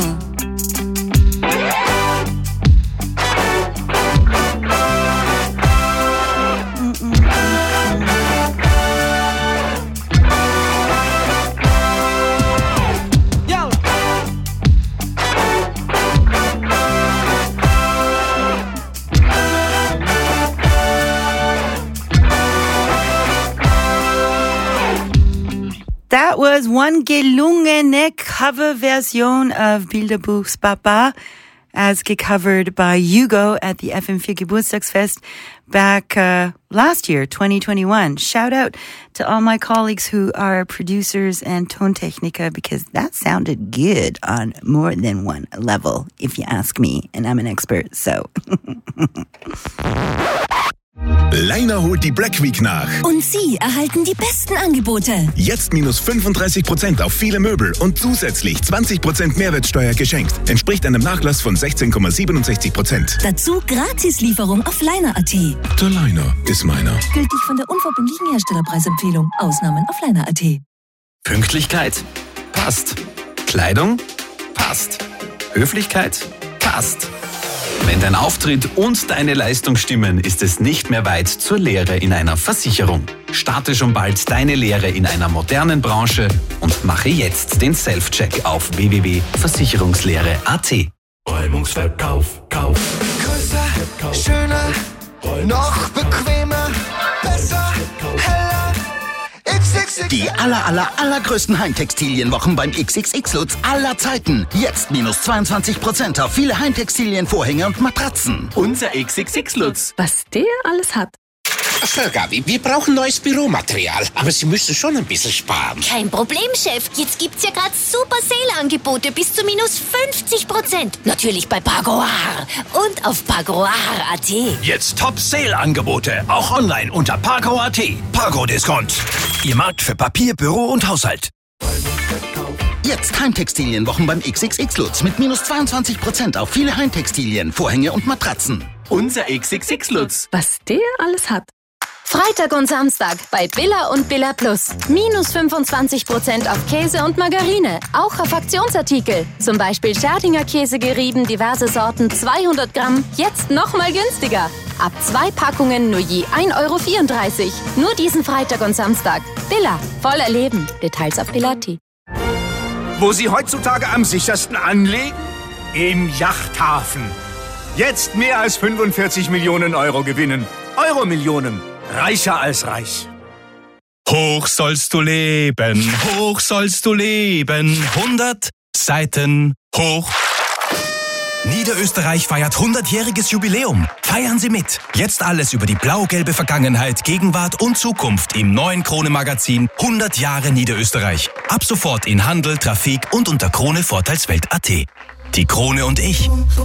was one gelungene Coverversion of Bilderbuch's Papa, as covered by Hugo at the F M vier Geburtstagsfest back uh, last year, twenty twenty-one. Shout out to all my colleagues who are producers and Tontechniker, because that sounded good on more than one level, if you ask me, and I'm an expert, so. Leiner holt die Black Week nach. Und Sie erhalten die besten Angebote. Jetzt minus fünfunddreißig Prozent auf viele Möbel und zusätzlich zwanzig Prozent Mehrwertsteuer geschenkt. Entspricht einem Nachlass von sechzehn Komma siebenundsechzig Prozent. Dazu Gratislieferung auf Leiner Punkt at. Der Leiner ist meiner. Gültig von der unverbindlichen Herstellerpreisempfehlung. Ausnahmen auf Leiner Punkt at. Pünktlichkeit? Passt. Kleidung? Passt. Höflichkeit? Passt. Wenn dein Auftritt und deine Leistung stimmen, ist es nicht mehr weit zur Lehre in einer Versicherung. Starte schon bald deine Lehre in einer modernen Branche und mache jetzt den Self-Check auf w w w punkt versicherungslehre punkt at. Räumungsverkauf, Kauf. Größer, schöner, noch bequemer, besser, heller. Die aller, aller, allergrößten Heimtextilienwochen beim X X X-Lutz aller Zeiten. Jetzt minus zweiundzwanzig Prozent auf viele Heimtextilien, Vorhänge und Matratzen. Unser X X X-Lutz. Was der alles hat. Frau Gabi, wir brauchen neues Büromaterial, aber Sie müssen schon ein bisschen sparen. Kein Problem, Chef. Jetzt gibt's ja gerade super Sale-Angebote bis zu minus fünfzig Prozent. Natürlich bei Pagoar und auf pagoar punkt at. Jetzt Top-Sale-Angebote, auch online unter pagoar punkt at. Pago-Discount. Ihr Markt für Papier, Büro und Haushalt. Jetzt Heimtextilienwochen beim X X X-Lutz mit minus zweiundzwanzig Prozent auf viele Heimtextilien, Vorhänge und Matratzen. Unser X X X-Lutz. Was der alles hat. Freitag und Samstag bei Billa und Billa Plus. Minus fünfundzwanzig Prozent auf Käse und Margarine. Auch auf Aktionsartikel. Zum Beispiel Scherdinger Käse gerieben, diverse Sorten, zweihundert Gramm. Jetzt nochmal günstiger. Ab zwei Packungen nur je ein Euro vierunddreißig. Nur diesen Freitag und Samstag. Billa. Voll erleben. Details auf Billa punkt at. Wo Sie heutzutage am sichersten anlegen? Im Yachthafen. Jetzt mehr als fünfundvierzig Millionen Euro gewinnen. Euro-Millionen. Reicher als reich. Hoch sollst du leben, hoch sollst du leben. hundert Seiten hoch. Niederösterreich feiert hundertjähriges Jubiläum. Feiern Sie mit. Jetzt alles über die blau-gelbe Vergangenheit, Gegenwart und Zukunft im neuen Krone-Magazin hundert Jahre Niederösterreich. Ab sofort in Handel, Trafik und unter Krone-Vorteilswelt punkt at. Die Krone und ich.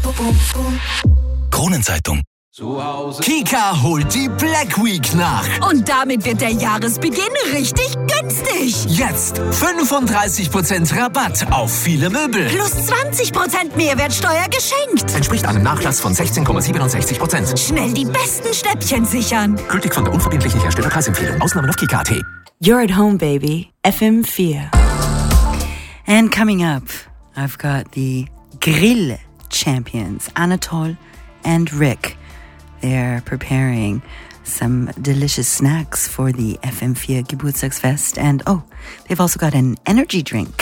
Kronenzeitung. Kika holt die Black Week nach. Und damit wird der Jahresbeginn richtig günstig. Jetzt fünfunddreißig Prozent Rabatt auf viele Möbel. Plus zwanzig Prozent Mehrwertsteuer geschenkt. Entspricht einem Nachlass von sechzehn Komma siebenundsechzig Prozent. Schnell die besten Schnäppchen sichern. Gültig von der unverbindlichen Herstellerpreisempfehlung. Ausnahmen auf Kika punkt at. You're at home, baby. F M vier. And coming up, I've got the Grill champions, Anatol and Rick. They're preparing some delicious snacks for the F M vier Geburtstagsfest. And oh, they've also got an energy drink.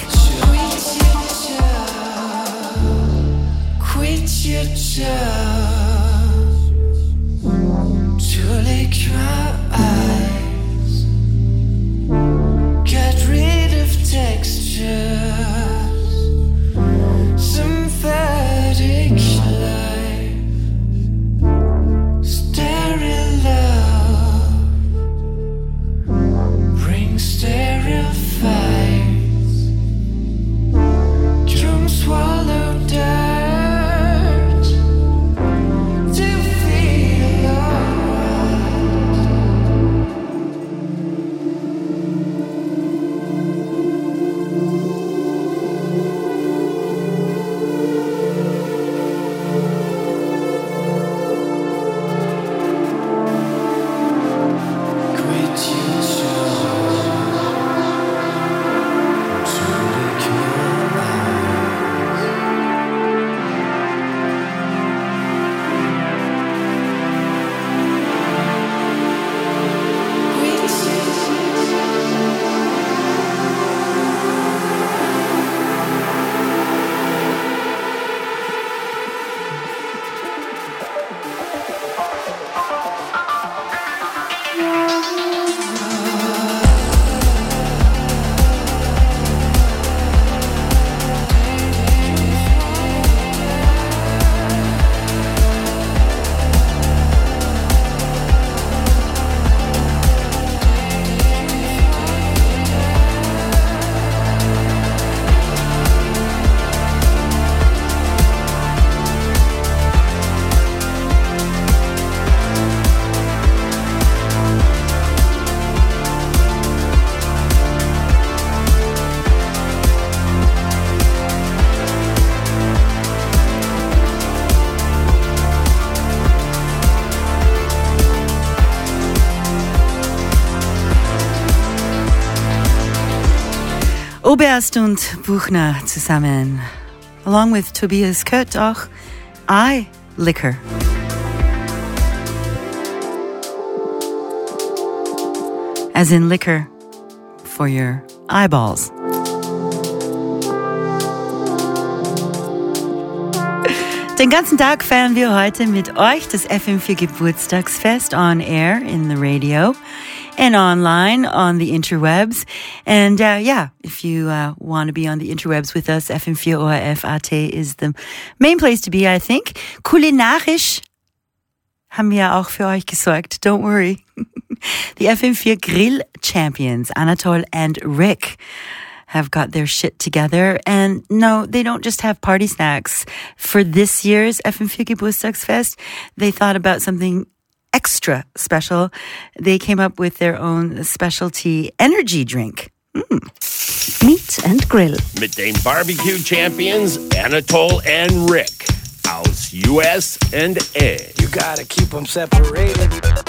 Quit your job to lick your eyes. Get rid of textures, synthetic life, stereo love, bring stereo fights, drum swallow dirt, Oberst und Buchner zusammen. Along with Tobias Kött auch Eye Liquor. As in liquor for your eyeballs. Den ganzen Tag feiern wir heute mit euch das F M vier Geburtstagsfest on air in the radio and online on the interwebs. And uh, yeah, if you uh, want to be on the interwebs with us, F M vier O R F A T is the main place to be, I think. Kulinarisch haben wir auch für euch gesorgt. Don't worry. The F M vier Grill Champions, Anatol and Rick, have got their shit together. And no, they don't just have party snacks. For this year's F M vier Geburtstagsfest, they thought about something extra special. They came up with their own specialty energy drink. Mm. Meat and Grill. Mit den Barbecue Champions Anatol and Rick aus U S and A. You gotta keep them separated.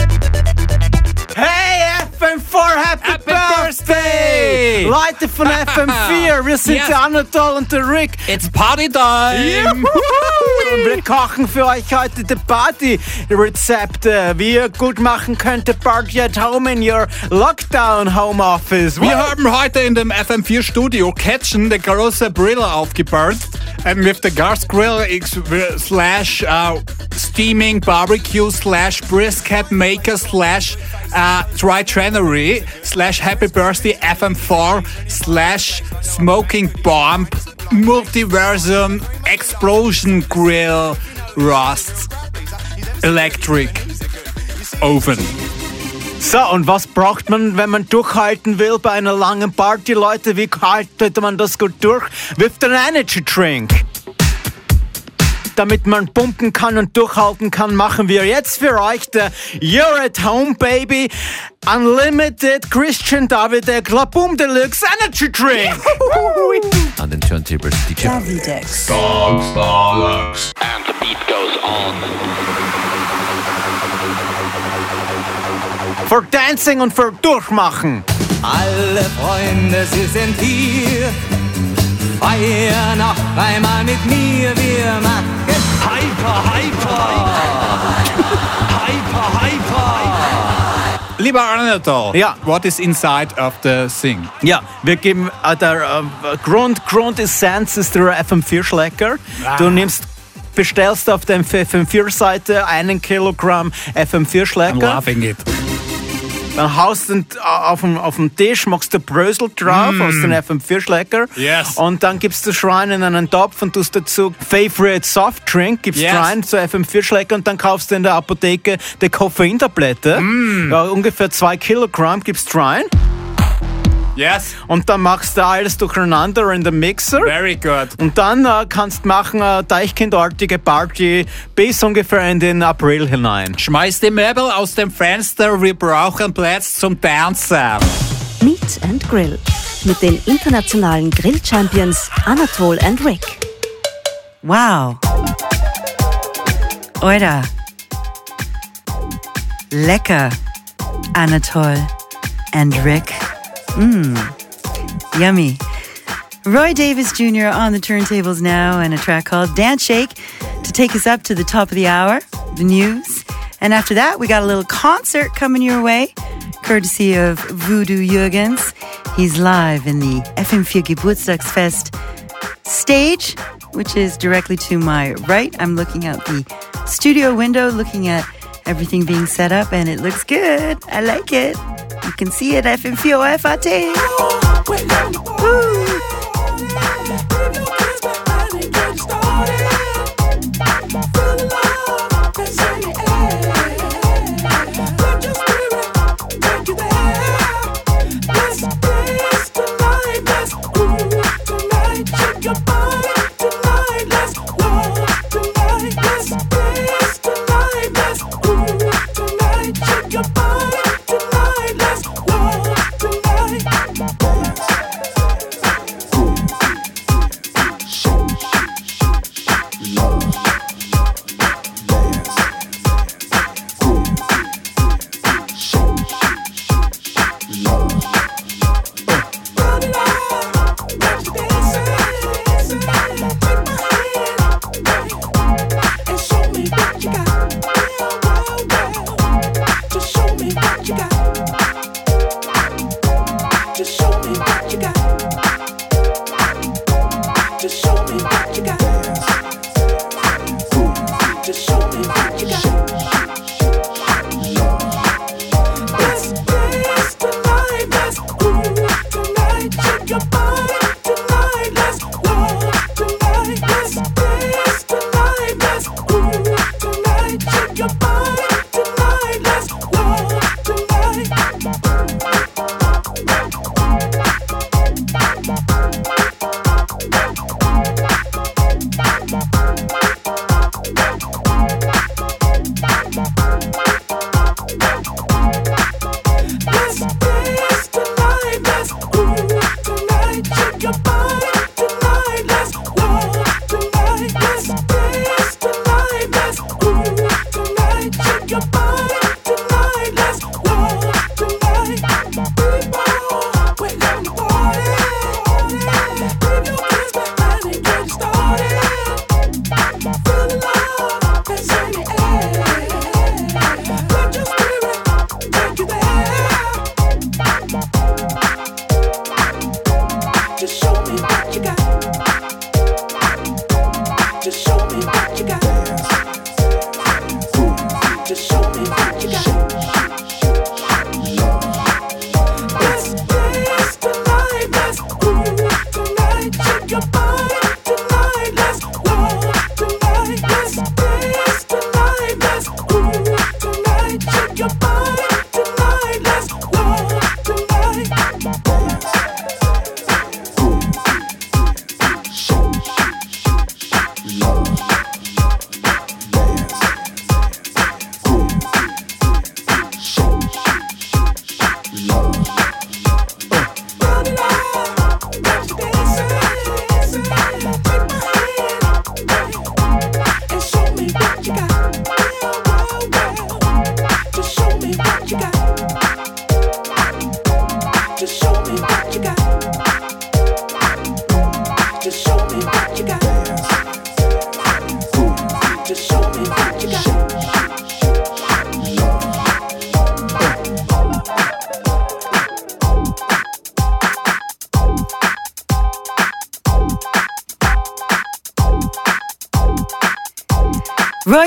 Hey, F M vier, Happy, Happy Birthday! Birthday! Leute von F M vier, wir sind Yes. der Anatol und der Rick. It's Party Time! Juhu! Und wir kochen für euch heute die Party-Rezepte, wie ihr gut machen könnt, die Party at home in your Lockdown Home Office. Wir haben heute in dem F M vier Studio Kitchen die große Brille aufgebaut. And with the gas grill ex- slash uh, steaming barbecue slash brisket maker slash uh, dry trainery slash happy birthday F M four slash smoking bomb multiversum explosion grill rust electric oven. So, und was braucht man, wenn man durchhalten will bei einer langen Party, Leute? Wie haltet man das gut durch? With an Energy Drink. Damit man pumpen kann und durchhalten kann, machen wir jetzt für euch der You're at Home Baby Unlimited Christian David Boom Deluxe Energy Drink. An den Turntables D J Davidex. Dogs, dogs. And the beat goes on. For Dancing und für Durchmachen. Alle Freunde, sie sind hier. Feier noch einmal mit mir, wir machen Hyper, Hyper, Hyper, Hyper. Lieber Anatol, ja. What is inside of the thing? Ja, wir geben äh, der äh, Grund, Grundessenz ist der F M vier Schlecker. Ah. Du nimmst bestellst auf der F M vier Seite einen Kilogramm F M vier Schlecker. I'm laughing it. Dann haust du auf dem, auf dem Tisch, machst du Brösel drauf mm. aus dem F M vier Schlecker. Yes. Und dann gibst du rein in einen Topf und tust dazu Favorite Softdrink, gibst Yes. rein zu F M vier Schlecker und dann kaufst du in der Apotheke die Koffeintablette. Mm. Ja, ungefähr zwei Kilogramm gibst rein. Yes. Und dann machst du alles durcheinander in den Mixer. Very good. Und dann äh, kannst du machen eine deichkindartige Party bis ungefähr in den April hinein. Schmeiß die Möbel aus dem Fenster, wir brauchen Platz zum Tanzen. Meat and Grill. Mit den internationalen Grill-Champions Anatol and Rick. Wow. Oida. Lecker. Anatol and Rick. Mmm. Yummy. Roy Davis Junior on the turntables now, and a track called Dance Shake to take us up to the top of the hour, the news. And after that, we got a little concert coming your way, courtesy of Voodoo Jürgens. He's live in the F M vier Geburtstagsfest stage, which is directly to my right. I'm looking out the studio window, looking at everything being set up, and it looks good. I like it. You can see it at F M vier O R F A T. Woo.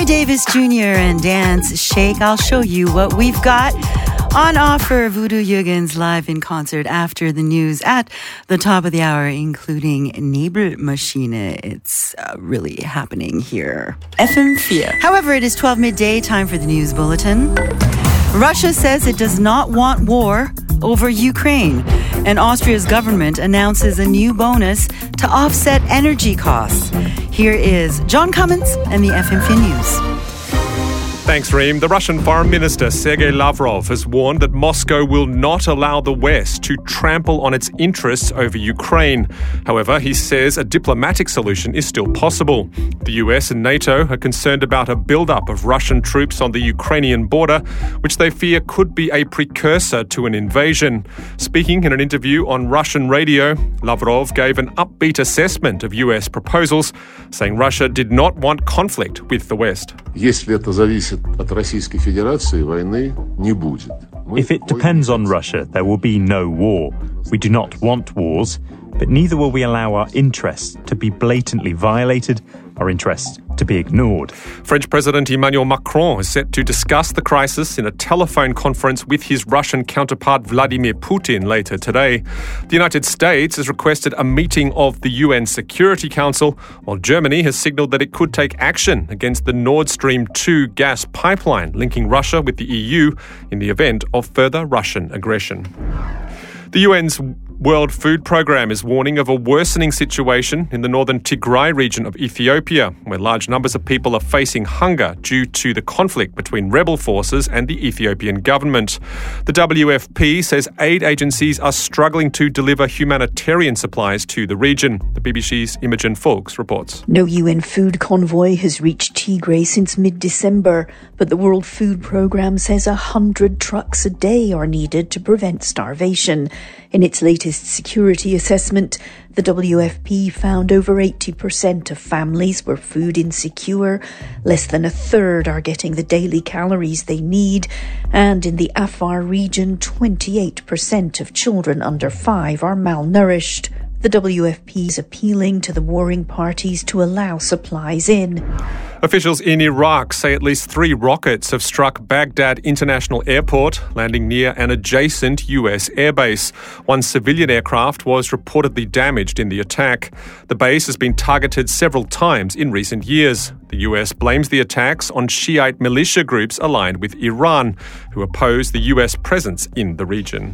Davis Junior and Dance Shake. I'll show you what we've got on offer. Voodoo Jugens live in concert after the news at the top of the hour, including Nebelmaschine. It's uh, really happening here. F M four. However, it is twelve midday, time for the news bulletin. Russia says it does not want war over Ukraine, and Austria's government announces a new bonus to offset energy costs. Here is John Cummins and the F M four News. Thanks, Reem. The Russian Foreign Minister Sergei Lavrov has warned that Moscow will not allow the West to trample on its interests over Ukraine. However, he says a diplomatic solution is still possible. The U S and NATO are concerned about a build-up of Russian troops on the Ukrainian border, which they fear could be a precursor to an invasion. Speaking in an interview on Russian radio, Lavrov gave an upbeat assessment of U S proposals, saying Russia did not want conflict with the West. Если это зависит от Российской Федерации, войны не будет. If it depends on Russia, there will be no war. We do not want wars, but neither will we allow our interests to be blatantly violated, our interests to be ignored. French President Emmanuel Macron is set to discuss the crisis in a telephone conference with his Russian counterpart Vladimir Putin later today. The United States has requested a meeting of the U N Security Council, while Germany has signalled that it could take action against the Nord Stream two gas pipeline linking Russia with the E U in the event of further Russian aggression. The U N's World Food Programme is warning of a worsening situation in the northern Tigray region of Ethiopia, where large numbers of people are facing hunger due to the conflict between rebel forces and the Ethiopian government. The W F P says aid agencies are struggling to deliver humanitarian supplies to the region. The B B C's Imogen Folks reports. No U N food convoy has reached Tigray since mid-December, but the World Food Programme says a hundred trucks a day are needed to prevent starvation. In its latest security assessment, the W F P found over eighty percent of families were food insecure, less than a third are getting the daily calories they need, and in the Afar region, twenty-eight percent of children under five are malnourished. The W F P is appealing to the warring parties to allow supplies in. Officials in Iraq say at least three rockets have struck Baghdad International Airport, landing near an adjacent U S airbase. One civilian aircraft was reportedly damaged in the attack. The base has been targeted several times in recent years. The U S blames the attacks on Shiite militia groups aligned with Iran, who oppose the U S presence in the region.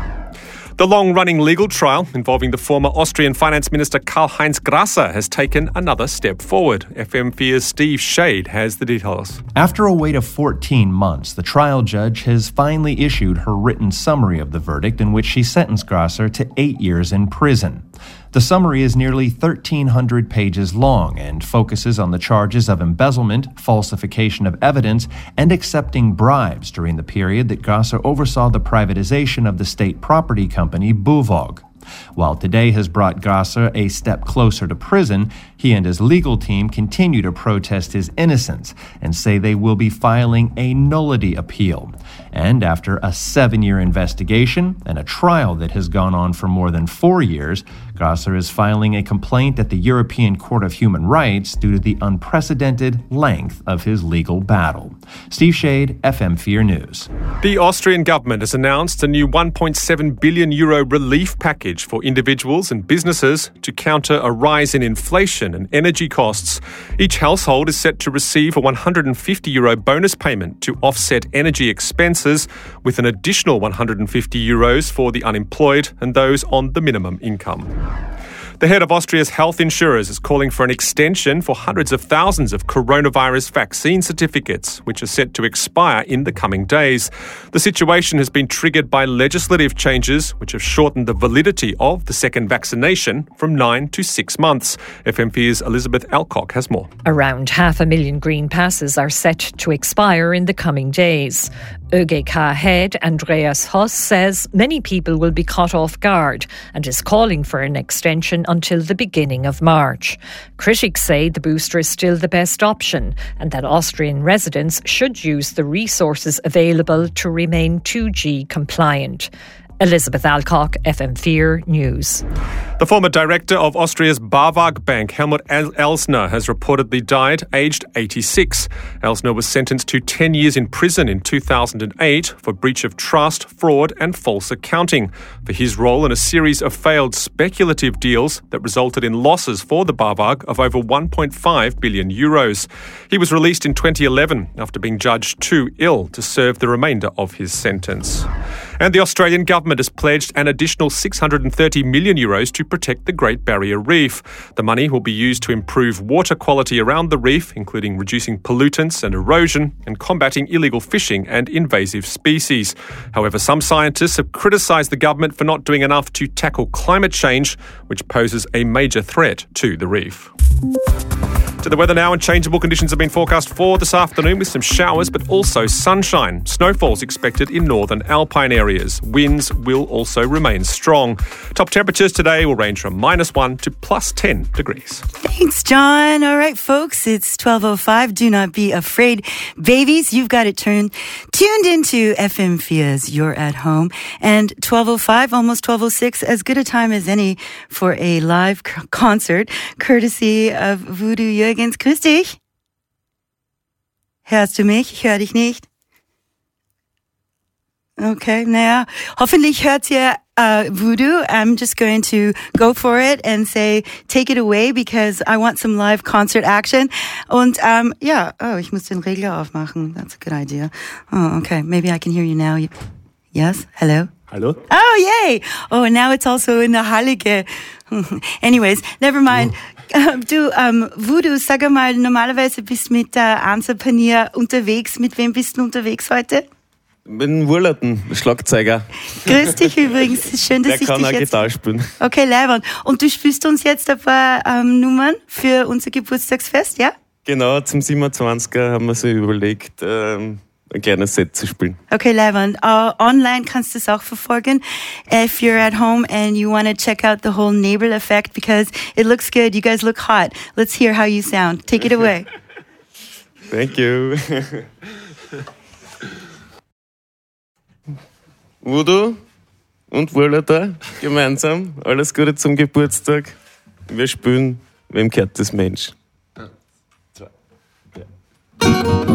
The long-running legal trial involving the former Austrian Finance Minister Karl-Heinz Grasser has taken another step forward. F M four's Steve Shade has the details. After a wait of fourteen months, the trial judge has finally issued her written summary of the verdict, in which she sentenced Grasser to eight years in prison. The summary is nearly thirteen hundred pages long and focuses on the charges of embezzlement, falsification of evidence, and accepting bribes during the period that Grasser oversaw the privatization of the state property company Buvog. While today has brought Grasser a step closer to prison, he and his legal team continue to protest his innocence and say they will be filing a nullity appeal. And after a seven-year investigation and a trial that has gone on for more than four years, Grasser is filing a complaint at the European Court of Human Rights due to the unprecedented length of his legal battle. Steve Shade, F M four News. The Austrian government has announced a new one point seven billion euro relief package for individuals and businesses to counter a rise in inflation and energy costs. Each household is set to receive a one hundred fifty euro bonus payment to offset energy expenses, with an additional one hundred fifty euros for the unemployed and those on the minimum income. The head of Austria's health insurers is calling for an extension for hundreds of thousands of coronavirus vaccine certificates, which are set to expire in the coming days. The situation has been triggered by legislative changes, which have shortened the validity of the second vaccination from nine to six months. F M four's Elizabeth Alcock has more. Around half a million green passes are set to expire in the coming days. ÖGK head Andreas Hoss says many people will be caught off guard and is calling for an extension until the beginning of March. Critics say the booster is still the best option and that Austrian residents should use the resources available to remain two G compliant. Elizabeth Alcock, F M four News. The former director of Austria's BAWAG Bank, Helmut Elsner, has reportedly died aged eighty-six. Elsner was sentenced to ten years in prison in two thousand eight for breach of trust, fraud and false accounting for his role in a series of failed speculative deals that resulted in losses for the BAWAG of over one point five billion euros. He was released in twenty eleven after being judged too ill to serve the remainder of his sentence. And the Australian government has pledged an additional six hundred thirty million euros to protect the Great Barrier Reef. The money will be used to improve water quality around the reef, including reducing pollutants and erosion and combating illegal fishing and invasive species. However, some scientists have criticised the government for not doing enough to tackle climate change, which poses a major threat to the reef. To the weather now, and changeable conditions have been forecast for this afternoon with some showers but also sunshine. Snowfall's expected in northern alpine areas. Winds will also remain strong. Top temperatures today will range from minus one to plus ten degrees. Thanks, John. All right, folks, it's twelve oh five. Do not be afraid. Babies, you've got it turned, tuned into F M four's You're at Home. And twelve oh five, almost twelve oh six, as good a time as any for a live c- concert, courtesy of Voodoo Jürgens. Grüß dich. Hörst du mich? Ich höre dich nicht. Okay, naja, hoffentlich hört ihr uh, Voodoo. I'm just going to go for it and say, take it away, because I want some live concert action. Und um, ja, oh, ich muss den Regler aufmachen. That's a good idea. Oh, okay, maybe I can hear you now. Yes? Hello? Hallo? Oh, yay! Oh, and now it's also in the Hallige. Anyways, never mind. Uh, du, um, Voodoo, sag mal, normalerweise bist du mit der Ansa Panier unterwegs. Mit wem bist du unterwegs heute? Mit dem Wurlerten, Schlagzeuger. Grüß dich übrigens. Schön, dass Der ich kann dich auch jetzt... Gitarre spielen. Okay, Leiband. Und du spielst uns jetzt ein paar ähm, Nummern für unser Geburtstagsfest, ja? Genau, zum siebenundzwanziger haben wir so überlegt, ähm, ein kleines Set zu spielen. Okay, Leiband. Uh, online kannst du es auch verfolgen. If you're at home and you want to check out the whole Nebel effect, because it looks good. You guys look hot. Let's hear how you sound. Take it away. Thank you. Voodoo und Wurlerter gemeinsam. Alles Gute zum Geburtstag. Wir spielen Wem gehört das Mensch? Eins, zwei, drei.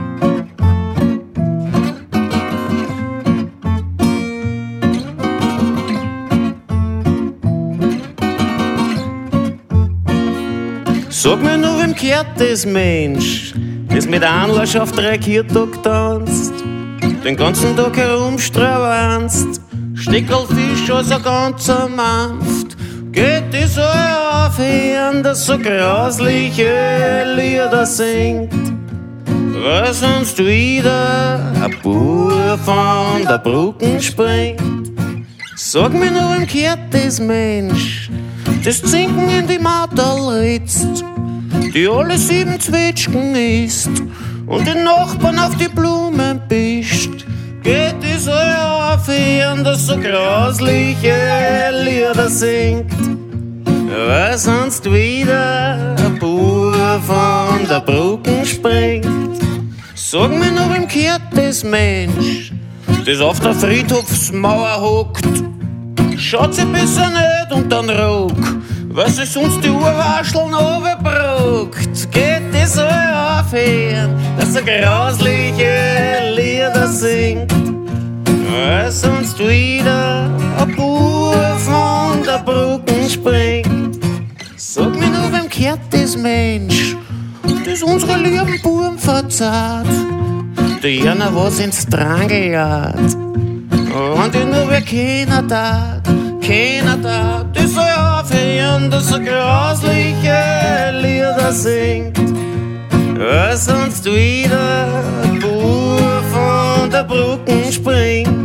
Sag mir nur, wem gehört das Mensch, das mit einem Arsch auf drei Kirtag tanzt, den ganzen Tag herumstravanzt, Stickelfisch aus ein ganzer Mampft. Geht die so aufhören, dass so grausliche Lieder singt, weil sonst wieder ein Bauer von der Brücken springt. Sag mir nur, wem gehört das Mensch, das Zinken in die Mauterl ritzt, die alle sieben Zwetschgen isst und den Nachbarn auf die Blumen pischt. Geht die so aufhören, dass so grausliche Lieder singt, weil sonst wieder ein Bauer von der Brücken springt. Sag mir nur, wem gehört das Mensch, das auf der Friedhofsmauer hockt, schaut sich besser nicht und dann ruck, weil sie sonst die Urwascheln runterbruckt. Geht das so aufhören, dass er grausliche Lieder singt, weil sonst wieder ein Bauer von der Brücken springt. Sag mir nur, wem gehört das Mensch, das unsere lieben Buben verzahlt, die einer was ins Drangel hat. Und die nur wer keiner da, keiner da, die soll aufhören, dass er grausliche Lieder singt, weil sonst wieder ein Bauer von der Brücken springt.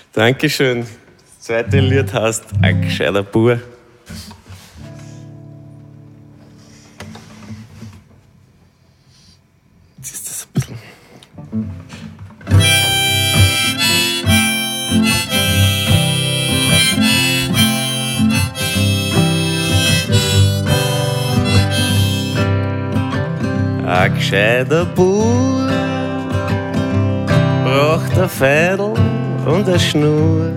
Dankeschön. Das zweite Lied heißt Ein gescheiter Bub. Jetzt ist das ein bisschen. Ein gescheiter Bub braucht ein Fädel und eine Schnur.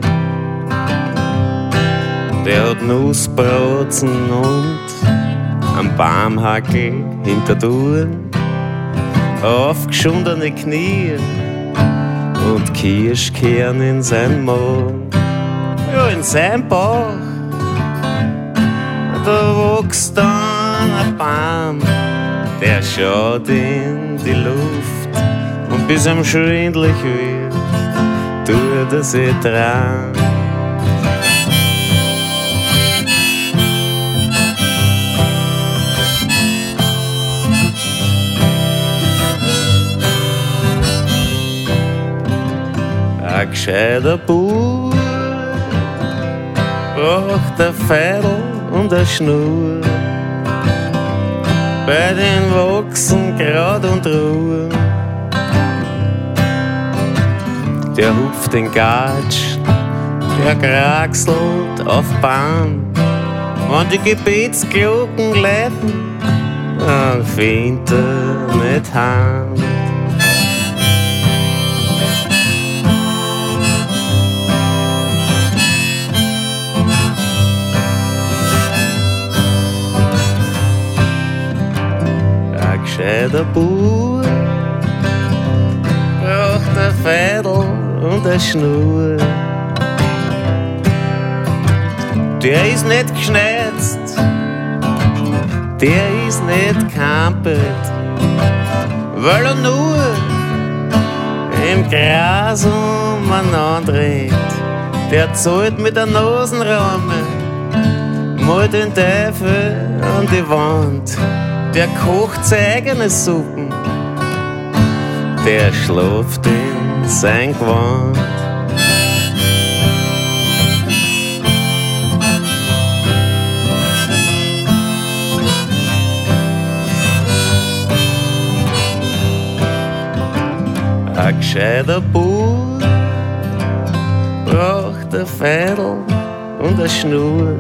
Der hat Nussbrotzen und am Baumhackel hinter Touren, aufgeschundene Knie und Kirschkern in sein Magen. Ja, in sein Bauch, da wächst dann ein Baum, der schaut in die Luft und bis ihm schwindelig wird, tut er sich dran. Ein gescheiter Bub braucht ein Fädel und eine Schnur. Bei den wachsen Kraut und Ruhe. Der hupft den Gatsch, der kraxelt auf Bahn. Wenn die Gebetsglocken läuten, dann findet er nicht heim. Gescheiter Bub braucht ein Fädel und eine Schnur. Der ist nicht geschnetzt, der ist nicht kampet, weil er nur im Gras umeinander rennt. Der zahlt mit der Nasenramme, malt den Teufel an die Wand. Der kocht seine eigene Suppen, der schläft in sein Gewand. Ein gescheiter Bub braucht ein Fädel und eine Schnur,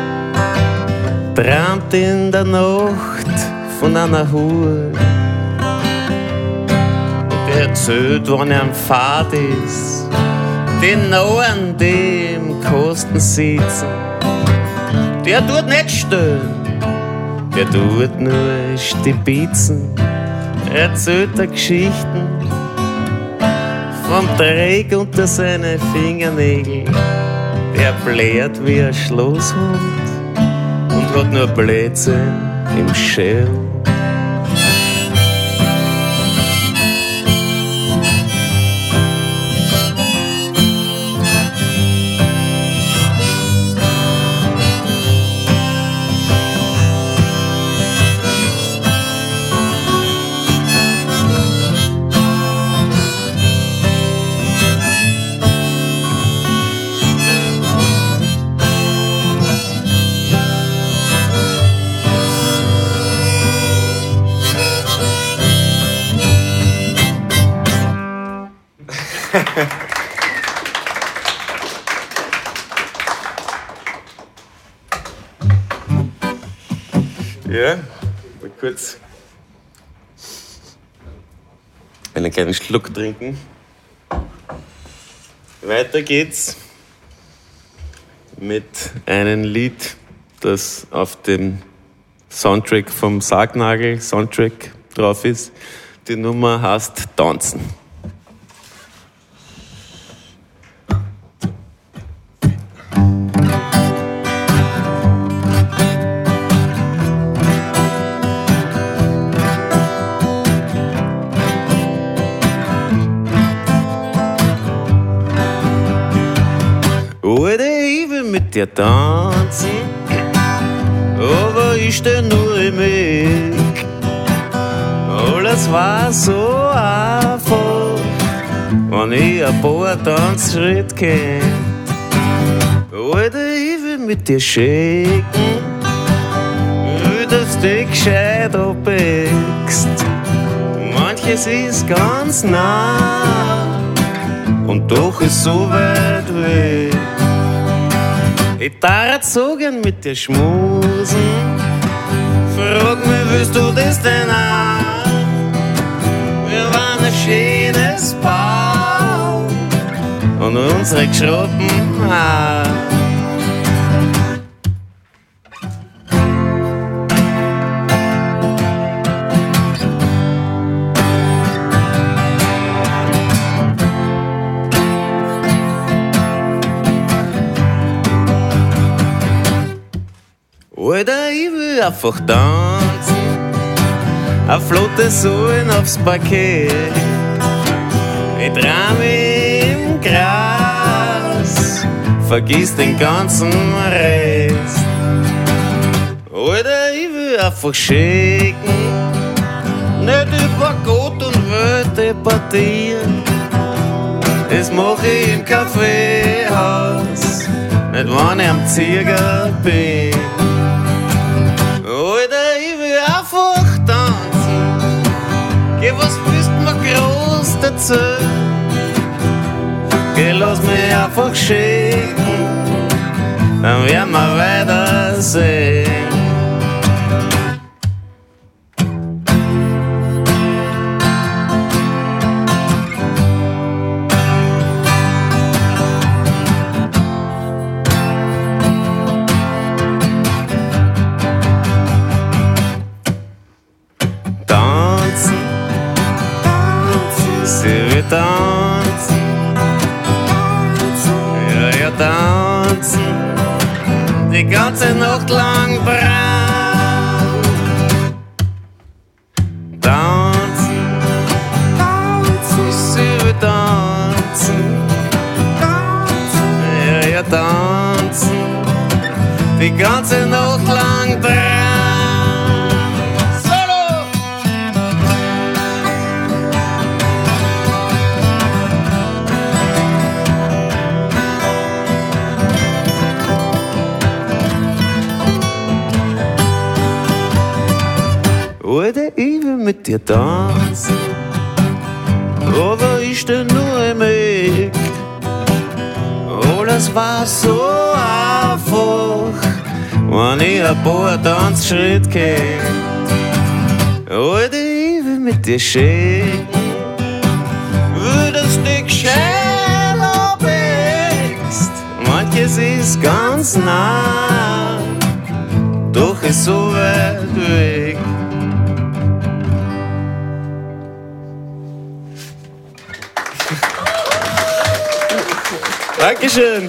träumt in der Nacht von einer Hure. Und er erzählt, wann er am Pfad ist, den Nahen, die im Kosten sitzen. Der tut nicht stöhnen, der tut nur stibitzen. Er erzählt er Geschichten vom Dreck unter seine Fingernägel. Der bläht wie ein Schlosshund und hat nur Blödsinn im Schädel. Ja, mal kurz einen kleinen Schluck trinken. Weiter geht's mit einem Lied, das auf dem Soundtrack vom Sargnagel Soundtrack drauf ist. Die Nummer heißt Tanzen. Mit dir tanzen, aber ich steh nur im Weg. Alles war so einfach, wenn ich ein paar Tanzschritt kenn. Alter, ich will mit dir shaken, will, dass du gescheit abwächst. Manches ist ganz nah und doch ist so weit weg. Ich darf so gern mit dir schmusen. Frag mich, willst du das denn auch? Wir waren ein schönes Paar und unsere geschrotten Haare. Alter, ich will einfach tanzen, eine flotte Sohlen aufs Parkett. Ich dreh mich im Gras, vergiss den ganzen Rest. Alter, ich will einfach shaken, nicht über Gott und Welt debattieren. Das mach ich im Kaffeehaus, nicht wenn ich am Zieger bin. Alter, ich will einfach tanzen. Geh, was willst du mir groß dazu? Geh, lass mich einfach shaken, dann werden wir weiter sehen. Tanzen, ja, ja, tanzen, die ganze Nacht lang brennt. Tanzen, sie will tanzen, ja, ja, tanzen, die ganze Nacht lang brennt. Alter, ich will mit dir tanzen, aber ich steh nur im Eck. Alles war so einfach, wenn ich ein paar Tanzschritt kenn. Alter, ich will mit dir shaken, will, dass du gescheit abwächst. Manches ist ganz nah, doch ist so weit weg. Dankeschön.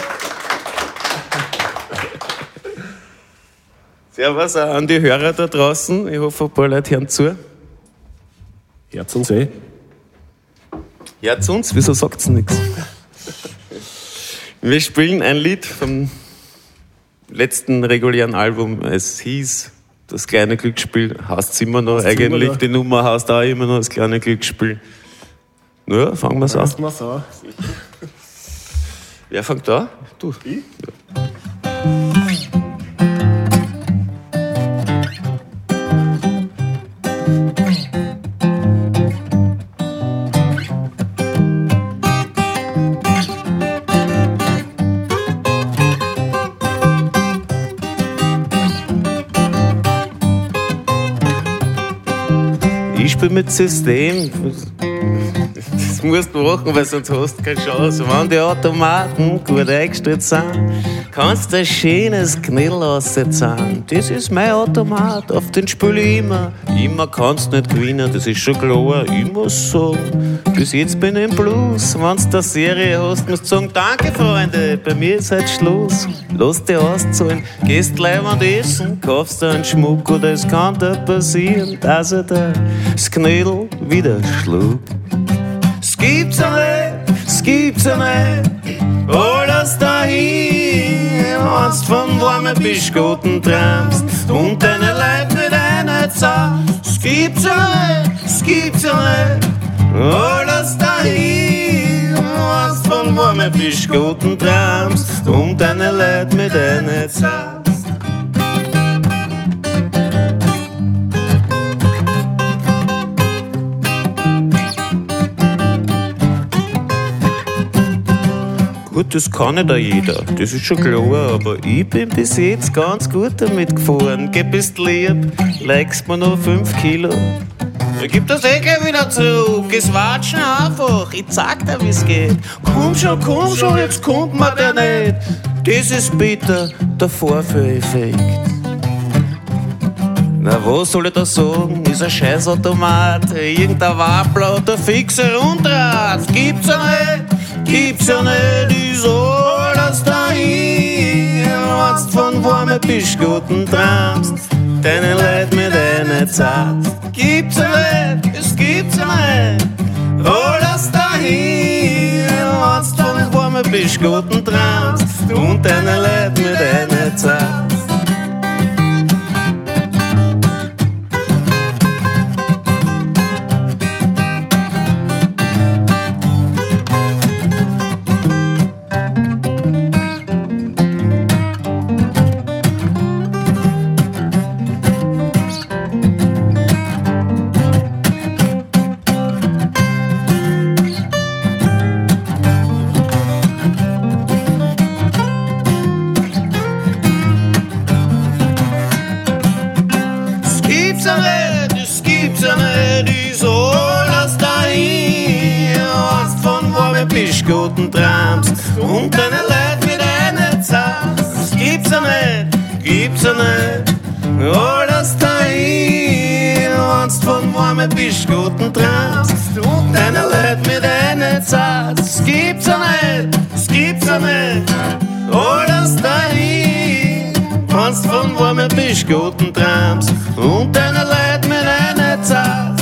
Servus auch an die Hörer da draußen. Ich hoffe, ein paar Leute hören zu. Hört's uns eh? Hört's uns? Wieso sagt's nichts? Wir spielen ein Lied vom letzten regulären Album. Es hieß Das kleine Glücksspiel. Heißt's immer noch. Heißt's eigentlich immer noch? Die Nummer heißt auch immer noch Das kleine Glücksspiel. Ja, fangen wir's an. Wir's an. Wer fängt da? Du. Ich? Ja. Ich spiel mit System. Das musst du machen, weil sonst hast du keine Chance. Wenn die Automaten gut eingestellt sind, kannst du ein schönes Knädel aussetzen. Das ist mein Automat, auf den spiel ich immer. Immer kannst du nicht gewinnen, das ist schon klar. Ich muss sagen, bis jetzt bin ich im Plus. Wenn du eine Serie hast, musst du sagen, danke Freunde, bei mir ist halt Schluss. Lass dich auszahlen, gehst leibend essen, kaufst dir einen Schmuck oder es kann dir passieren, dass er das Knädel wieder schluckt. Es gibt's ja nicht, es gibt's ja nicht, alles dahin, wenn's von warmen Bischgoten träumst und deine Leib mit einer Zahl. Es gibt's ja nicht, es gibt's ja nicht, alles dahin. warmen Fisch, guten Trams und deine Leute mit denen zahlst. Gut, das kann nicht auch jeder, das ist schon klar, aber ich bin bis jetzt ganz gut damit gefahren. Geh, bist lieb, legst mir noch fünf Kilo. Ich gib das eh gleich wieder zurück, es watschen einfach, ich zeig dir, wie's geht. Komm schon, komm schon, jetzt kommt mir der nicht. Das ist bitter, der Vorführeffekt. Na, was soll ich da sagen? Ist ein Scheißautomat, irgendein Wappler oder fixe Rundrad. Gibt's ja nicht, gibt's ja nicht, ist alles dahin. Wenn's von warmen Bischguten tramst, deine Leute mit einer zahlst. Gibt's ja nicht, es gibt's ja nicht, alles dahin. Wenn's von warmen Bischguten tramst und deine Leute mit einer zahlst. Guten Trams und deine Leute mit einer zahlst. Das gibt's ja nicht, gibt's ja nicht, alles dahin. Wenn's von warmen Bischguten tramst und deine Leute mit einer zahlst. Das gibt's ja nicht, das gibt's ja nicht, alles dahin. Wenn's von warmen Bischguten tramst und deine Leute mit einer zahlst.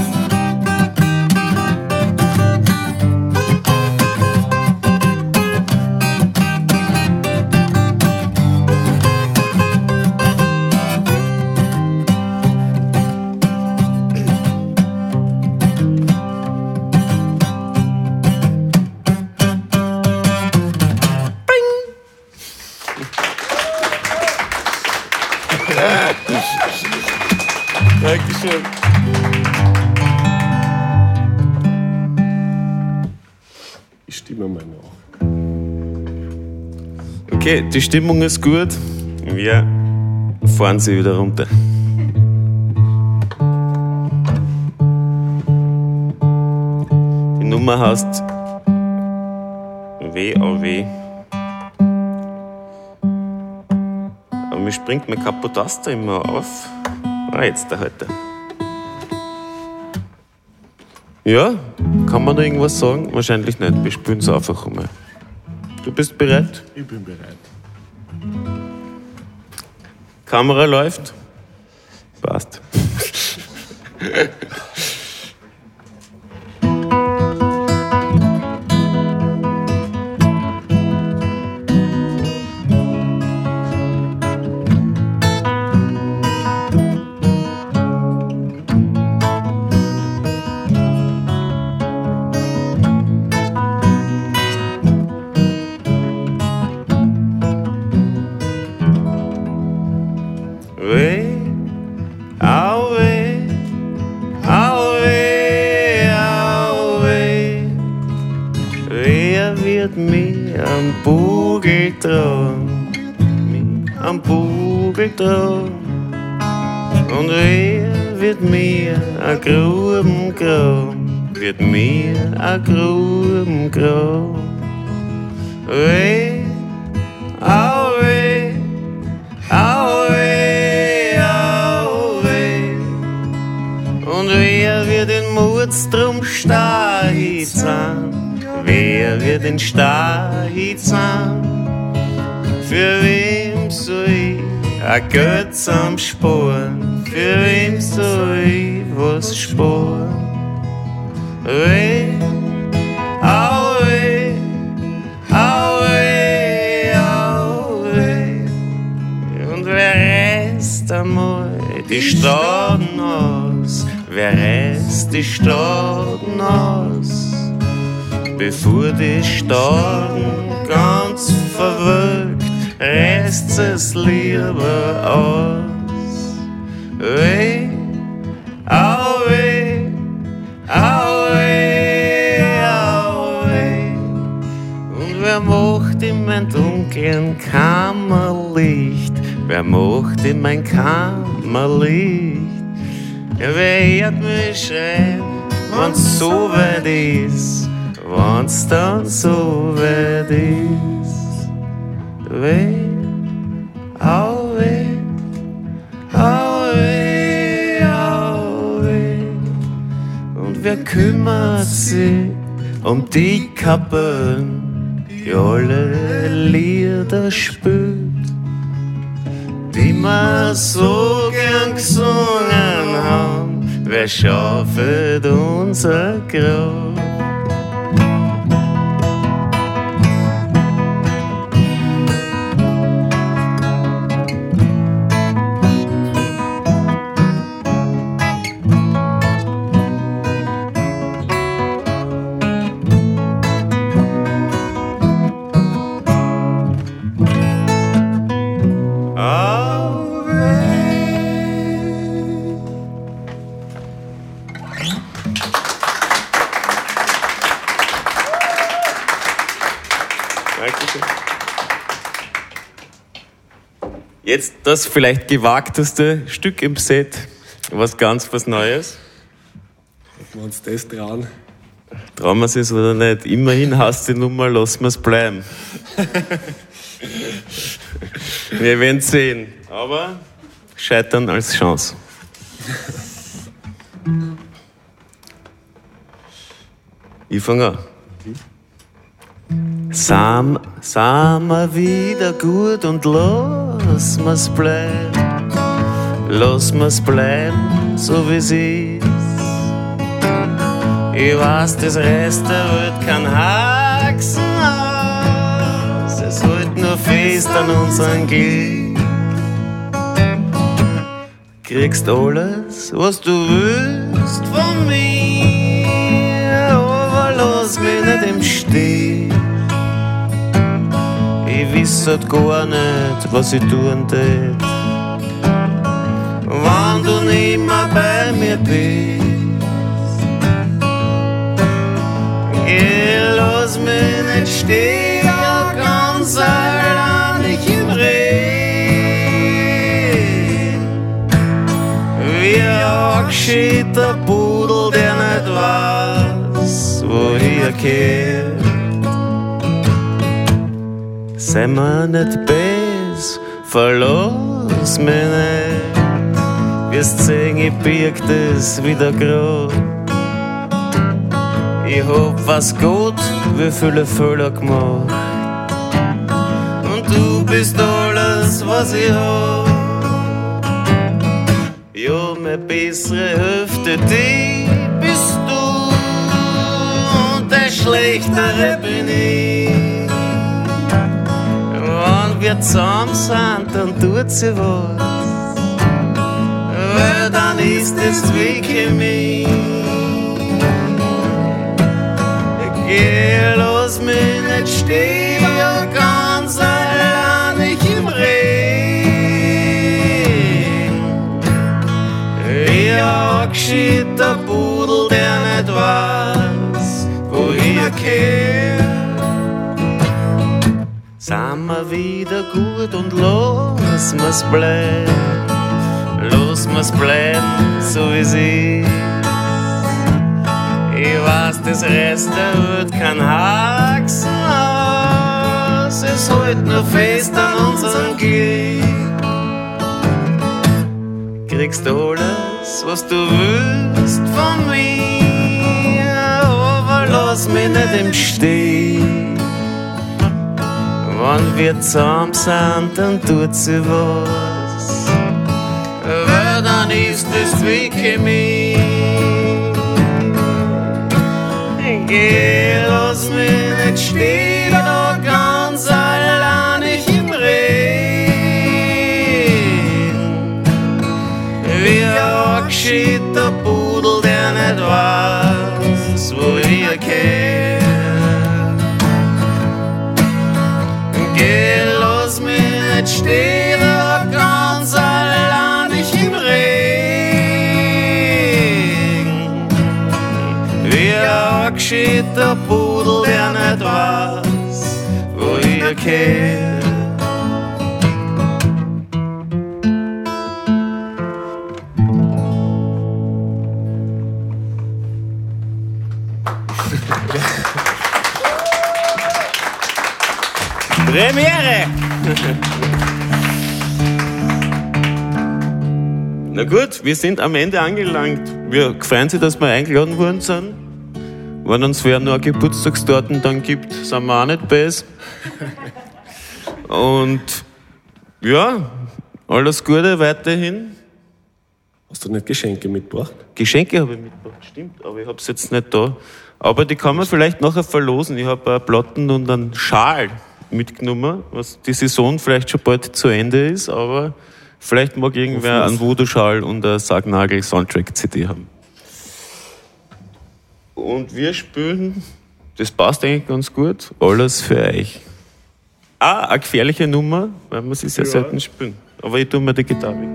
Dankeschön. Ich stimme mal noch. Okay, die Stimmung ist gut. Wir fahren sie wieder runter. Die Nummer heißt W A W. Aber mir springt mein Kapotaster immer auf. Ah, jetzt der heute. Ja, kann man da irgendwas sagen? Wahrscheinlich nicht. Wir spielen es einfach einmal. Du bist bereit? Ich bin bereit. Kamera läuft? Passt. Und wer wird mir a Gruben graben, wird mir a Gruben graben. Weh, au weh, au weh, au weh. Und wer wird den Mordstrom Stahit sein? Wer wird den Stahit sein? Für wem soll ich a Götz am Sporen? Für wem soll ich was sporen? Weh, au weh, au weh, au weh. Und wer reißt einmal die Straßen aus? Wer reißt die Straßen aus? bevor die Stauden ganz verwölkt, reißt es lieber aus. Weh, au weh, au weh, au weh. Und wer macht in mein dunklen Kammerlicht, wer macht in mein Kammerlicht? Ja, wer hört mich schreien, wenn's so weit ist, wenn's dann so weit ist? Weh, au weh, au weh, au weh. Und wer kümmert sich um die Kapellen, die alle Lieder spült, die wir so gern gesungen haben? Wer schafft unser Grab? Jetzt das vielleicht gewagteste Stück im Set, was ganz was Neues. Ob wir uns das trauen? Trauen wir es oder nicht? Immerhin hast du die Nummer, lassen wir es bleiben. Wir werden sehen, aber scheitern als Chance. Ich fange an. Sam, sam wieder gut und lass mir's bleiben, lass mir's bleiben, so wie's ist. Ich weiß, das Rest der Welt kann Haxen aus, es hält nur fest an unseren Glück. Kriegst alles, was du willst von mir, aber lass mich nicht im Stich. Ich wiss halt gar nicht, was ich tun tät, wenn du nicht mehr bei mir bist. Geh, lass mich nicht stehen, ganz allein ich im Regen. Wie ein angeschieter Pudel, der nicht weiß, woher kehrt. Sei mir nicht böse, verlass mich nicht. Wirst sehen, ich birg das wieder grad. Ich hab was gut, wie viele Fehler gemacht. Und du bist alles, was ich hab. Ja, meine bessere Hälfte, die bist du. Und der schlechtere bin ich. Wenn wir zusammen sind, dann tut sie was, weil dann ist es wie Chemie. Geh, lass mich nicht stehen, ja, ganz allein ich im Regen. Wie ein angeschieter Pudel, der nicht weiß, woher kehrt. Sind wir wieder gut und lass mir's bleiben, lass mir's bleiben, so wie sie. Ich weiß, das Rest der Welt kann Haxen aus, es hält nur fest an unserem Glück. Kriegst du alles, was du willst von mir, aber lass mich nicht im Stich. Wenn wir zusammen sind, dann tut sie was, weil dann ist es wie Chemie. Geh, lass mich nicht stehen, da ganz allein ich im Regen. Wie ein angeschieter Pudel, der nicht weiß, wo ich kehrt. ein angeschiedener Pudel, der nicht weiß, wo ihr kehrt. Premiere! Na gut, wir sind am Ende angelangt. Wir freuen uns, dass wir eingeladen worden sind. Wenn uns wer noch Geburtstagstorten dann gibt, sind wir auch nicht böse. Und ja, alles Gute weiterhin. Hast du nicht Geschenke mitgebracht? Geschenke habe ich mitgebracht, stimmt, aber ich habe es jetzt nicht da. Aber die kann man vielleicht nachher verlosen. Ich habe eine Platten und einen Schal mitgenommen, was die Saison vielleicht schon bald zu Ende ist, aber vielleicht mag irgendwer einen Voodoo-Schal und eine Sargnagel-Soundtrack-C D haben. Und wir spielen, das passt eigentlich ganz gut, alles für euch. Ah, eine gefährliche Nummer, weil man sie sehr ja. selten spielen. Aber ich tue mir die Gitarre weg.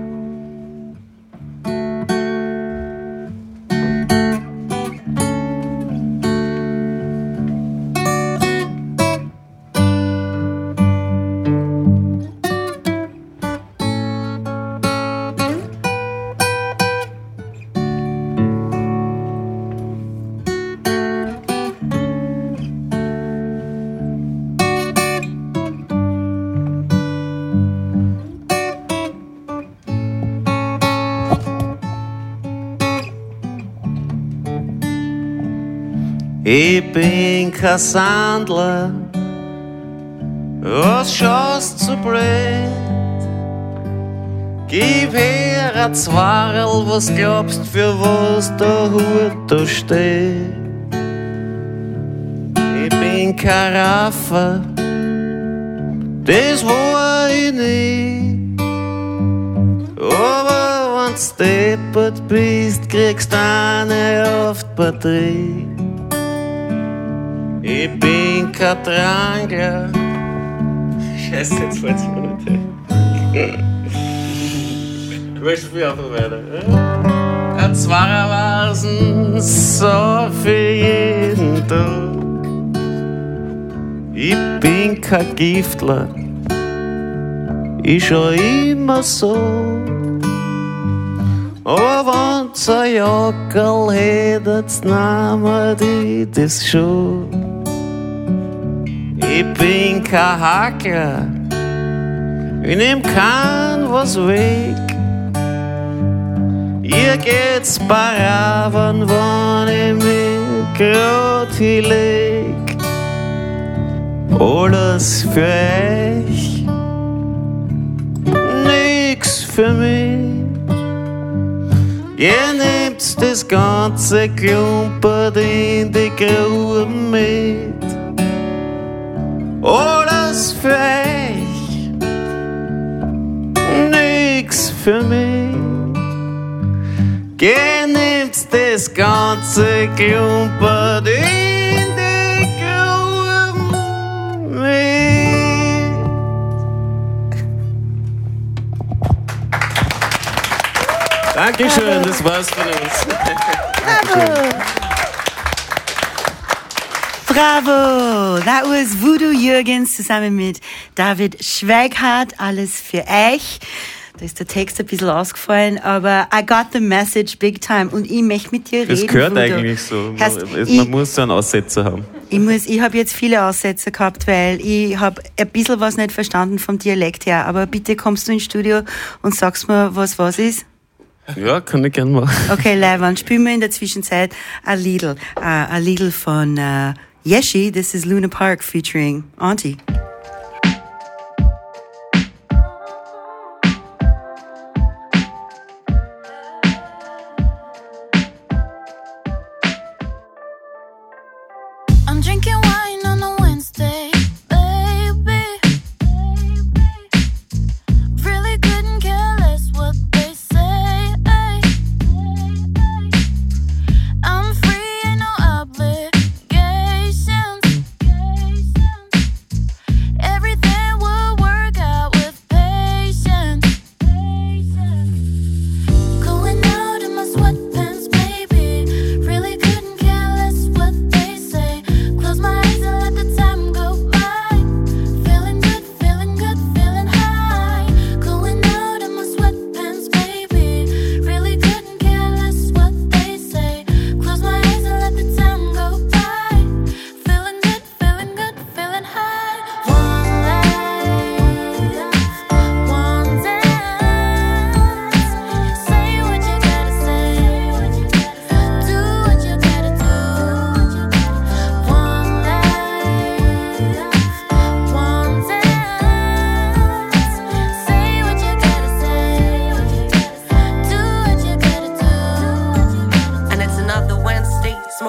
Ich bin kein Sandler, was schaust so blöd? Gib her ein Zwarl, was glaubst, für was der Hut da steht? Ich bin kein Raffer, das war ich nicht. Aber wenn du deppert bist, kriegst du eine auf die Batterie. Ich bin kein Drangler. Scheiße, jetzt fällt's mir nicht ein. Ich spiel einfach weiter. Ein Zwarerwasen, so für jeden Tag. Ich bin kein Giftler. Ich schau immer so. Aber wenn's ein Jackerl hättet, nahm die das schon. Ich bin kein Hackler, ich nehm kein was weg. Ihr geht's paraven, wenn ich mich grad hinleg. Alles für euch, nix für mich. Ihr nehmt das ganze Klumpert in die Gruben mit. Alles für euch, nix für mich. Ihr nehmt das ganze Klumpert in die Gruben mit. Dankeschön, das war's von uns. Bravo! Bravo! That was Voodoo Jürgens zusammen mit David Schweighardt. Alles für euch. Da ist der Text ein bisschen ausgefallen, aber I got the message big time und ich möchte mit dir das reden. Das gehört Voodoo. eigentlich so. Heißt, man ich, muss so einen Aussetzer haben. Ich, muss, ich habe jetzt viele Aussetzer gehabt, weil ich habe ein bisschen was nicht verstanden vom Dialekt her. Aber bitte kommst du ins Studio und sagst mir, was was ist. Ja, kann ich gerne machen. Okay, Leiwand, spielen wir in der Zwischenzeit a Liedl. Uh, a Liedl von uh, Yeshi. This is Luna Park featuring Auntie. I'm drinking wine on a Wednesday, baby. Really couldn't care less what they say. I'm free, ain't no obligations. Everything will work out with patience. Going out in my sweatpants, baby. Really couldn't care less what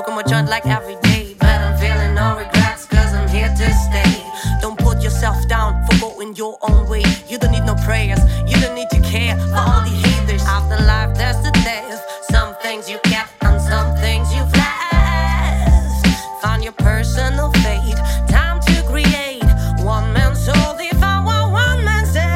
Smoking my joint like every day, but I'm feeling no regrets, cause I'm here to stay. Don't put yourself down for going your own way. You don't need no prayers, you don't need to care for all the haters. After life there's the death. Some things you get and some things you've left. Find your personal fate, time to create. One man's soul, if I want one man's day.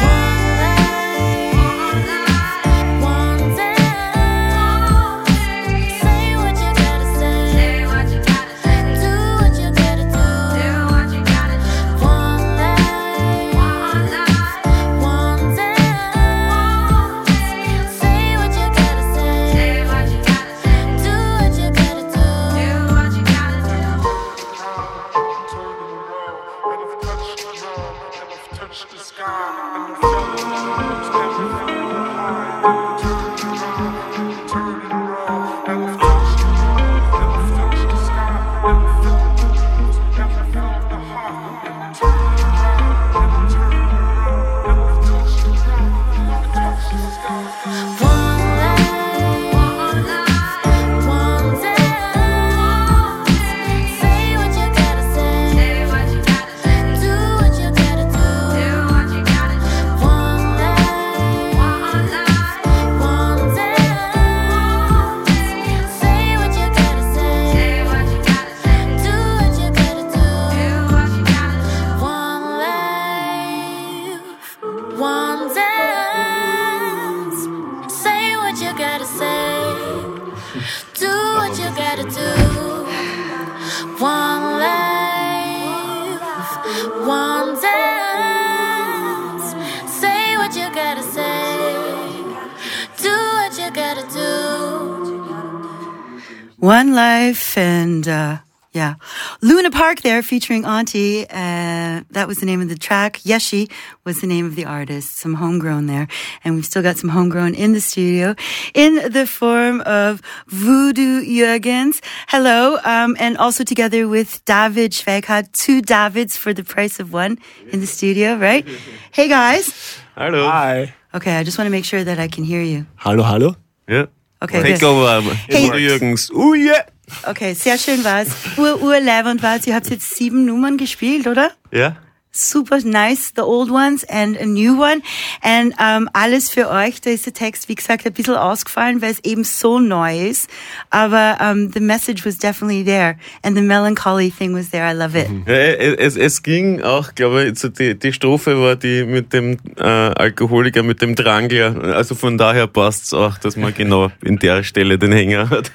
One Life and, uh, yeah. Luna Park there featuring Auntie. Uh, that was the name of the track. Yeshi was the name of the artist. Some homegrown there. And we've still got some homegrown in the studio in the form of Voodoo Jürgens. Hello. Um, and also together with David Schweikhardt. Two Davids for the price of one in the studio, right? Hey guys. Hello. Hi. Okay, I just want to make sure that I can hear you. Hallo, hallo. Ja. Okay, Take good. over. Hey. Voodoo Jürgens. Oh yeah. Okay, sehr schön war's. Ur, urleibend war's. Ihr habt jetzt sieben Nummern gespielt, oder? Ja. Super nice, the old ones and a new one. And um, alles für euch. Da ist der Text, wie gesagt, ein bisschen ausgefallen, weil es eben so neu ist. Aber um, the message was definitely there. And the melancholy thing was there. I love it. Ja, es, es ging auch, glaube ich, so die, die Strophe war die mit dem äh, Alkoholiker, mit dem Drangler. Also von daher passt's auch, dass man genau in der Stelle den Hänger hat.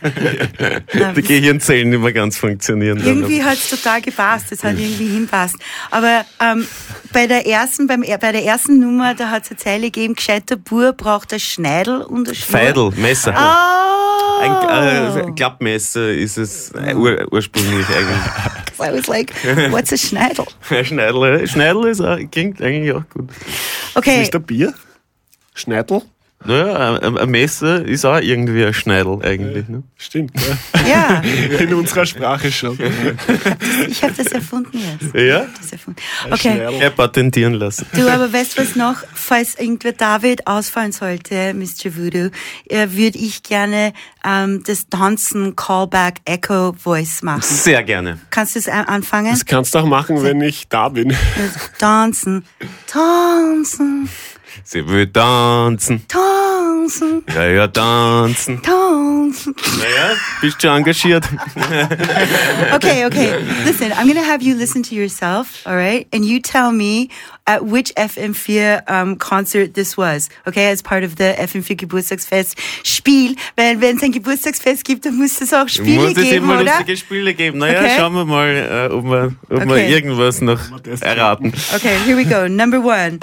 Die Gehirnzellen nicht mehr ganz funktionieren. Irgendwie hat's total gepasst. Es hat irgendwie hinpasst. Aber ähm, bei der ersten, beim, bei der ersten Nummer, da hat's eine Zeile gegeben, gescheiter Bur braucht ein Schneidel und ein Schnur. Feidel, Messer. Oh! Ein äh, Klappmesser ist es äh, ur, ursprünglich eigentlich. I was like, what's a Schneidel? Schneidel, Schneidel ist auch, klingt eigentlich auch gut. Okay. Ist nicht ein Bier? Schneidel? Naja, ein, ein Messer ist auch irgendwie ein Schneidel eigentlich. Ne? Stimmt, Ja. ja. In unserer Sprache schon. Ich habe das erfunden jetzt. Ja? Das erfunden. Okay. Ja, patentieren lassen. Du, aber weißt du was noch? Falls irgendwer David ausfallen sollte, Mister Voodoo, äh, würde ich gerne ähm, das Tanzen Callback Echo Voice machen. Sehr gerne. Kannst du es anfangen? Das kannst du auch machen, wenn ich da bin. Tanzen, tanzen. Sie will tanzen. Tanzen. Ja, ja, tanzen. Tanzen. Naja, bist schon engagiert. Okay, okay. Listen, I'm going to have you listen to yourself, all right? And you tell me at which F M four um, concert this was, okay? As part of the F M four Geburtstagsfest Spiel. Weil wenn es ein Geburtstagsfest gibt, dann muss es auch Spiele muss es geben, immer oder? lustige Spiele geben. Naja, Okay. schauen wir mal, äh, ob, wir, ob wir Okay. irgendwas noch erraten. Okay, here we go. Number one.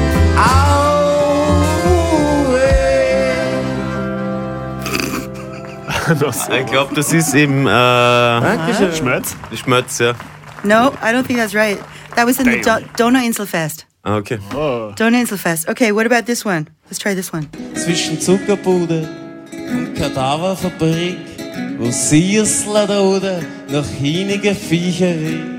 Ich glaube, das ist eben äh, Schmerz? Schmerz, ja. No, I don't think that's right. That was in the Do- Donauinselfest. Ah, okay. Donauinselfest. Okay, what about this one? Let's try this one. Zwischen Zuckerbude und Kadaverfabrik, wo Siersler da oben nach hinige Viecher riecht.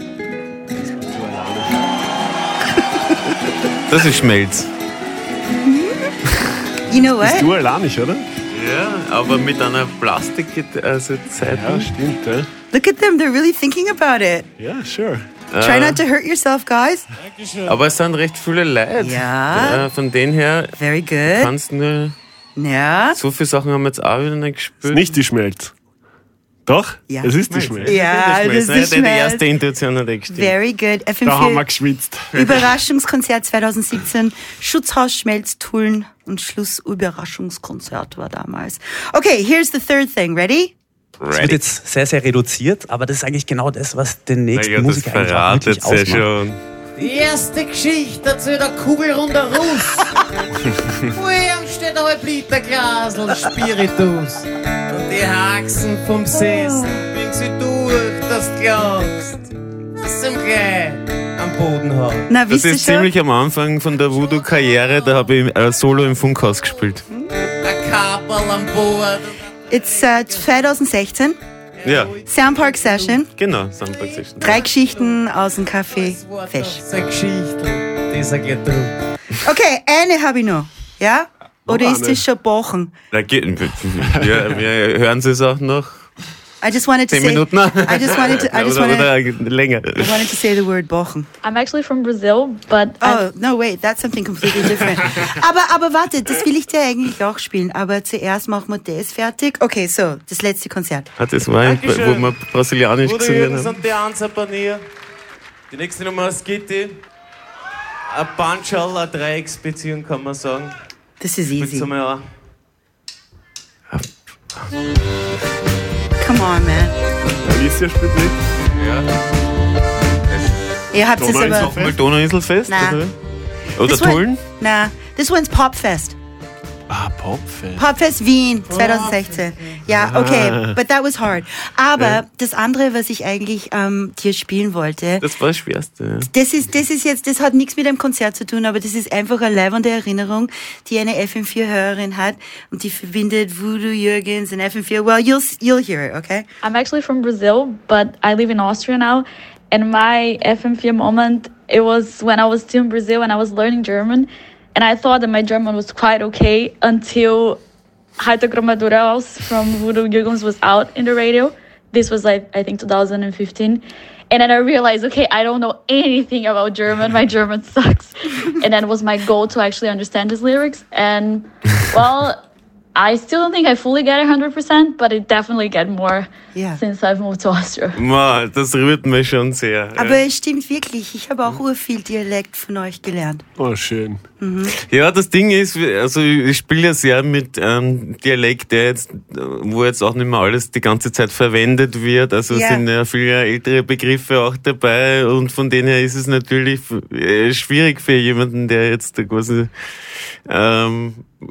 Das ist Schmelz. You know what? Bist du allein nicht, oder? Ja, aber mit einer Plastik, also Zeitung. Ja, stimmt, ja. Look at them, they're really thinking about it. Ja, sure. Try not to hurt yourself, guys. Aber es sind recht viele Leute. Ja. Äh, von denen her Very good. kannst nur. Ja. So viele Sachen haben wir jetzt auch wieder nicht gespielt. Ist nicht die Schmelz. Doch? Ja. Es ist die Schmelz. Ja, das ist die Die Schmelz. erste Intuition hat eh gestimmt. Very good. F M Da haben wir vier geschwitzt. Überraschungskonzert zwanzig siebzehn. Schutzhaus Schmelztulln und Schlussüberraschungskonzert war damals. Okay, here's the third thing. Ready? Es wird jetzt sehr, sehr reduziert, aber das ist eigentlich genau das, was den nächsten Ja, das Musiker eigentlich auch verratet wirklich ja ausmacht. schon. Die erste Geschichte erzählt der kugelrunder Russ. Vor ihm steht ein halb Liter Glasl Spiritus. Und die Haxen vom Sessel bringen sie durch, dass du glaubst, dass sie ihm gleich am Boden hat. Na, Das wisst ihr ist schon? ziemlich am Anfang von der Voodoo-Karriere, da habe ich äh, Solo im Funkhaus gespielt. Ein Kapperl am Bord. It's uh, zwanzig sechzehn. Ja, Soundpark Session. genau, Soundpark Session. Drei Geschichten aus dem Café Fesch. Das ist eine Geschichte, dieser geht drauf. Okay, eine habe ich noch. Ja? Oder Noch ist eine. das schon Bochen? Da geht, wir, wir hören Sie es auch noch. I just wanted to Zehn say. Minuten? I just wanted to. I just oder, wanted. oder länger. I wanted to say the word Bochen. I'm actually from Brazil, but Oh, no, wait, that's something completely different. aber, aber warte, das will ich dir eigentlich auch spielen. Aber zuerst machen wir das fertig. Okay, so, das letzte Konzert. Ah, das war, ein, wo wir brasilianisch Bruder gesungen Jürgens haben. und die Anzapanier. Die nächste Nummer ist Gitti. Ein Punchal, eine Dreiecksbeziehung, kann man sagen. Das ist easy. Willst du mal auch? Come on, man. Alicia spielt mit. Ja. Ihr habt es aber. Nochmal Donauinselfest? Na. Oder, oder This one- Tulln? Na, this one's Popfest. Ah, Popfest. Popfest Wien zwanzig sechzehn. Ja, okay, but that was hard. Aber Ja. das andere, was ich eigentlich ähm, dir spielen wollte, Das war das Schwerste. Ja. das ist, das ist jetzt, das hat nichts mit einem Konzert zu tun, aber das ist einfach eine leibende Erinnerung, die eine F M vier Hörerin hat und die verbindet Voodoo Jürgens und F M vier. Well, you'll you'll hear it, okay? I'm actually from Brazil, but I live in Austria now. And my F M vier moment, it was when I was still in Brazil and I was learning German. And I thought that my German was quite okay until Haita Gromaduraus from Voodoo Jürgens was out in the radio. This was like, I think, two thousand fifteen. And then I realized, okay, I don't know anything about German. My German sucks. And then it was my goal to actually understand his lyrics. And, well, I still don't think I fully get one hundred percent, but I definitely get more Yeah. since I've moved to Austria. Ma, das rührt mich schon sehr. Aber ja. es stimmt wirklich, ich habe auch urviel Dialekt von euch gelernt. Oh, schön. Mhm. Ja, das Ding ist, also ich spiele ja sehr mit ähm, Dialekt, der jetzt, wo jetzt auch nicht mehr alles die ganze Zeit verwendet wird. Also Ja. sind ja viele ältere Begriffe auch dabei und von denen her ist es natürlich äh, schwierig für jemanden, der jetzt quasi ähm,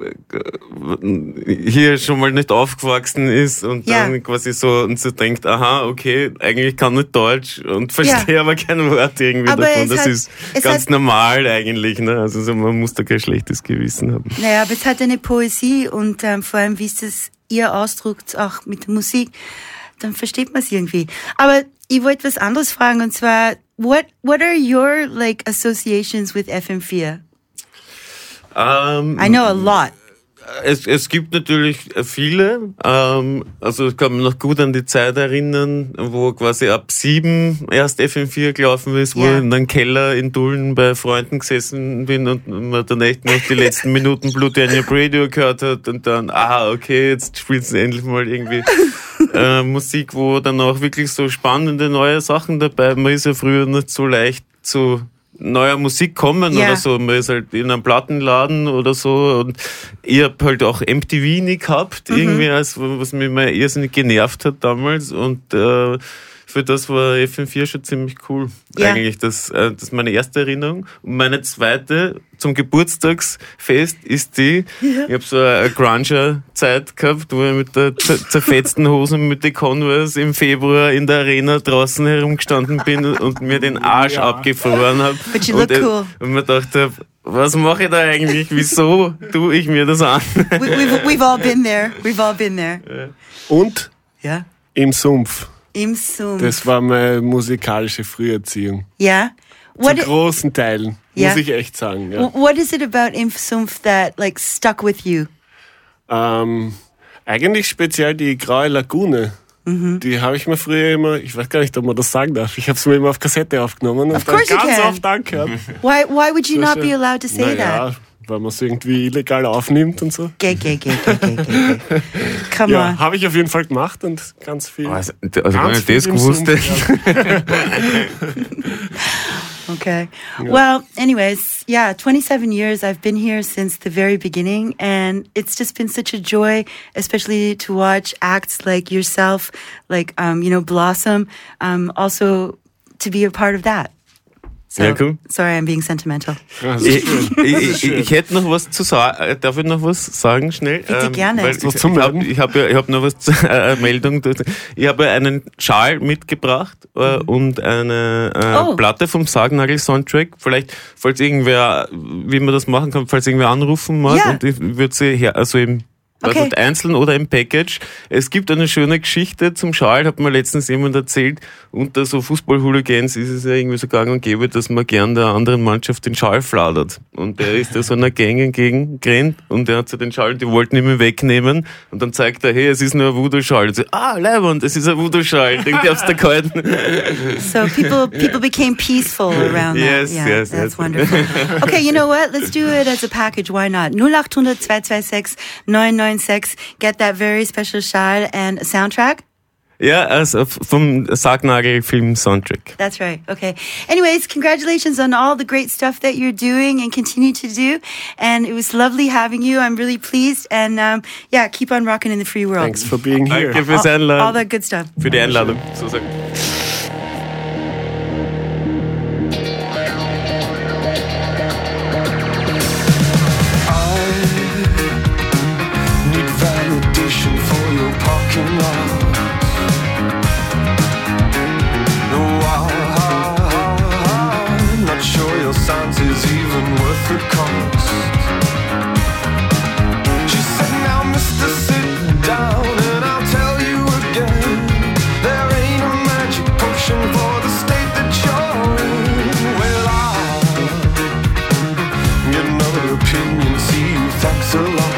hier schon mal nicht aufgewachsen ist und Ja. dann quasi so und so denkt, aha, okay, eigentlich kann nicht Deutsch und verstehe Ja. aber kein Wort irgendwie Aber davon. es Das hat- ist es ganz hat- normal eigentlich, ne? Also so, man muss da kein schlechtes Gewissen haben. Naja, aber es hat eine Poesie und ähm, vor allem, wie es das ihr ausdrückt, auch mit der Musik, dann versteht man es irgendwie. Aber ich wollte was anderes fragen und zwar, what what are your like associations with F M vier? Ähm, I know a lot. Es, es gibt natürlich viele, ähm, also ich kann mich noch gut an die Zeit erinnern, wo quasi ab sieben erst F M vier gelaufen ist, wo Ja. ich in einem Keller in Tulln bei Freunden gesessen bin und man dann echt noch die letzten Minuten Blood Daniel Radio gehört hat und dann, ah, okay, jetzt spielt es endlich mal irgendwie äh, Musik, wo dann auch wirklich so spannende neue Sachen dabei, man ist ja früher nicht so leicht zu neuer Musik kommen Ja. oder so. Man ist halt in einem Plattenladen oder so und ich hab halt auch M T V nie gehabt, Mhm. irgendwie, als, was mich mal irrsinnig genervt hat damals und äh, für das war F M vier schon ziemlich cool. Ja. Eigentlich, das, äh, das ist meine erste Erinnerung. Und meine zweite zum Geburtstagsfest ist die, Ja. ich habe so eine Granger-Zeit gehabt, wo ich mit der zer- zerfetzten Hose und mit den Converse im Februar in der Arena draußen herumgestanden bin und mir den Arsch Ja. abgefroren habe. But you und, look äh, cool. und mir dachte, was mache ich da eigentlich? Wieso tue ich mir das an? We, we've, we've all been there. We've all been there. Und Ja. im Sumpf. Im Sumpf. Das war meine musikalische Früherziehung. Ja. Zu What, großen Teilen, Ja. muss ich echt sagen. Ja. what is it about Im Sumpf that like stuck with you? Ähm, Eigentlich speziell die Graue Lagune. Mhm. Die habe ich mir früher immer, ich weiß gar nicht, ob man das sagen darf, ich habe es mir immer auf Kassette aufgenommen und Of dann course you ganz can. oft angehört. Why, why would you Das not ist be allowed to say naja, that? weil man es irgendwie illegal aufnimmt und so. Gay, gay, gay, gay, gay, gay, gay. Come ja, on. habe ich auf jeden Fall gemacht und ganz viel. Also, also wenn ich das gewusst hätte. Okay. Well, anyways, yeah, twenty-seven years. I've been here since the very beginning, and it's just been such a joy, especially to watch acts like yourself, like, um, you know, blossom, um, also to be a part of that. So, Ja, cool. sorry, I'm being sentimental. Ich, ich, ich, ich hätte noch was zu sagen. Darf ich noch was sagen, schnell? Bitte, gerne. Weil Was ich zum ich habe ich hab ja, ich hab noch was zu, äh, eine Meldung. Ich habe einen Schal mitgebracht äh, und eine äh, Oh. Platte vom Sargnagel-Soundtrack. Vielleicht, falls irgendwer, wie man das machen kann, falls irgendwer anrufen mag. Ja. Und ich würde sie her, also im Okay. Also einzeln oder im Package. Es gibt eine schöne Geschichte zum Schal, hat mir letztens jemand erzählt. Unter so Fußball-Hooligans ist es ja irgendwie so gang und gäbe, dass man gern der anderen Mannschaft den Schal fladert. Und der ist da so einer Gang entgegengerannt und der hat so den Schal, die wollten ihn mir wegnehmen. Und dann zeigt er, hey, es ist nur ein Voodoo-Schal. Und so, ah, Leiband, es ist ein Voodoo-Schal. Den gab's da gehalten. So people people became peaceful around Yes, that. Yeah, yes, that's yes. wonderful. Okay, you know what? Let's do it as a package. Why not? null acht hundert, zwei zwei sechs, neun neun sechs. Get that very special Schal and a soundtrack. Ja, also vom Sargnagel-Film-Soundtrack. That's right. Okay. Anyways, congratulations on all the great stuff that you're doing and continue to do. And it was lovely having you. I'm really pleased. And um, yeah, keep on rocking in the free world. Thanks for being here. Danke fürs All, Einladen. all that good stuff. Für die Einladung, so sagen. Need validation for your parking lot. No, I'm not sure your science is even worth the cost. She said, now, mister, sit down and I'll tell you again. There ain't a magic potion for the state that you're in. Well, I'll get another opinion, see you, thanks a lot.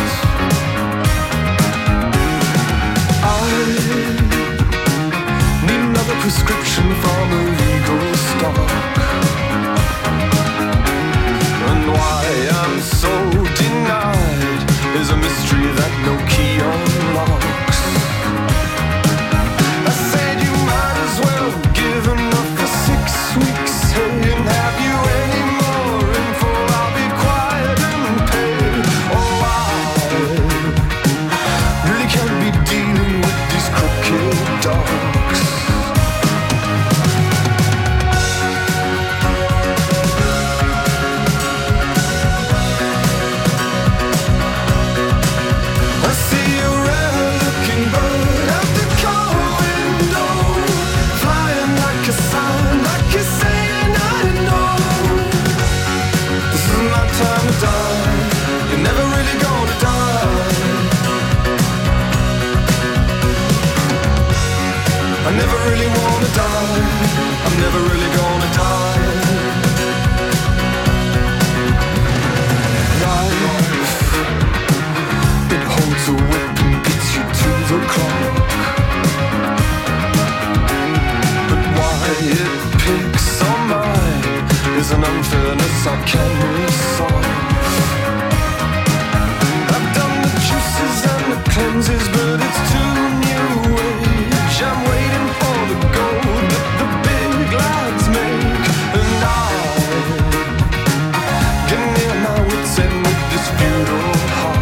Prescription from a legal stock. And why I'm so denied is a mystery that no key unlocks. I said you might as well give enough for six weeks. Hey, and have you any more info? I'll be quiet and pay. Oh, I really can't be dealing with these crooked dogs. I never really wanna die. I'm never really gonna die. Life, it holds a whip and beats you to the clock. But why it picks on mine is an unfairness I can't resolve. I've done the juices and the cleanses, but it's too new age. I'm waiting for the gold that the big lads make. And I get near my wits end with this futile heart.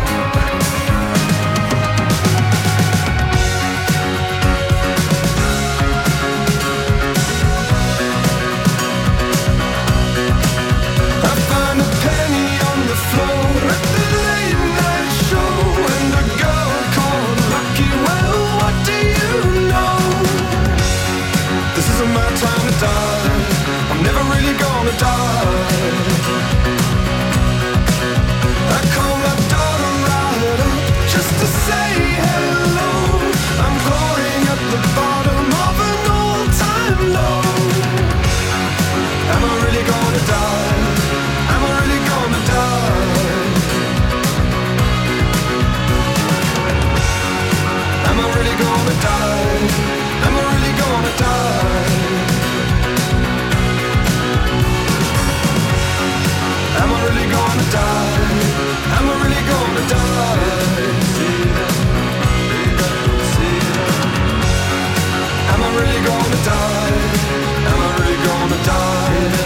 I find a penny on the floor at the late night show, and a girl called Lucky. Well, what do you know? This isn't my time to die. I'm never really gonna die. I call my daughter right up just to say hello. I'm glorying at the bottom of an all-time low. Am I really gonna die? Am I really gonna die? die? Am I really gonna die? Am I really gonna die? Am I really gonna die? Am I really gonna die?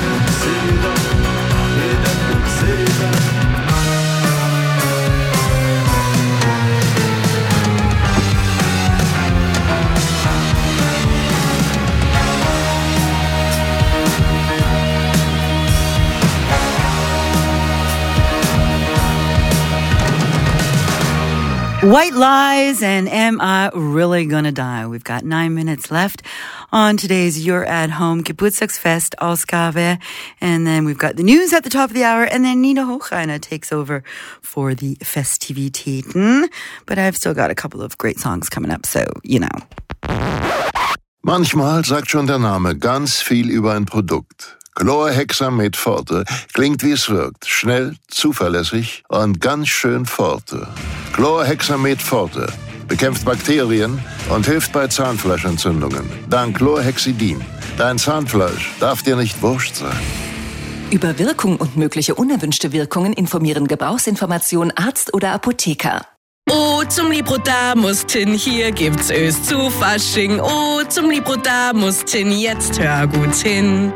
White Lies and Am I Really Gonna Die? We've got nine minutes left on today's You're at Home Geburtstagsfest Ausgabe. And then we've got the news at the top of the hour. And then Nina Hochreiner takes over for the Festivitäten. But I've still got a couple of great songs coming up, so, you know. Manchmal sagt schon der Name ganz viel über ein Produkt. Chlorhexamid Forte klingt wie es wirkt. Schnell, zuverlässig und ganz schön Forte. Chlorhexamid Forte bekämpft Bakterien und hilft bei Zahnfleischentzündungen. Dank Chlorhexidin. Dein Zahnfleisch darf dir nicht wurscht sein. Über Wirkung und mögliche unerwünschte Wirkungen informieren Gebrauchsinformation Arzt oder Apotheker. Oh, zum Libro-Da musst hin, hier gibt's Ös zu Fasching. Oh, zum Libro-Da musst hin, jetzt hör gut hin.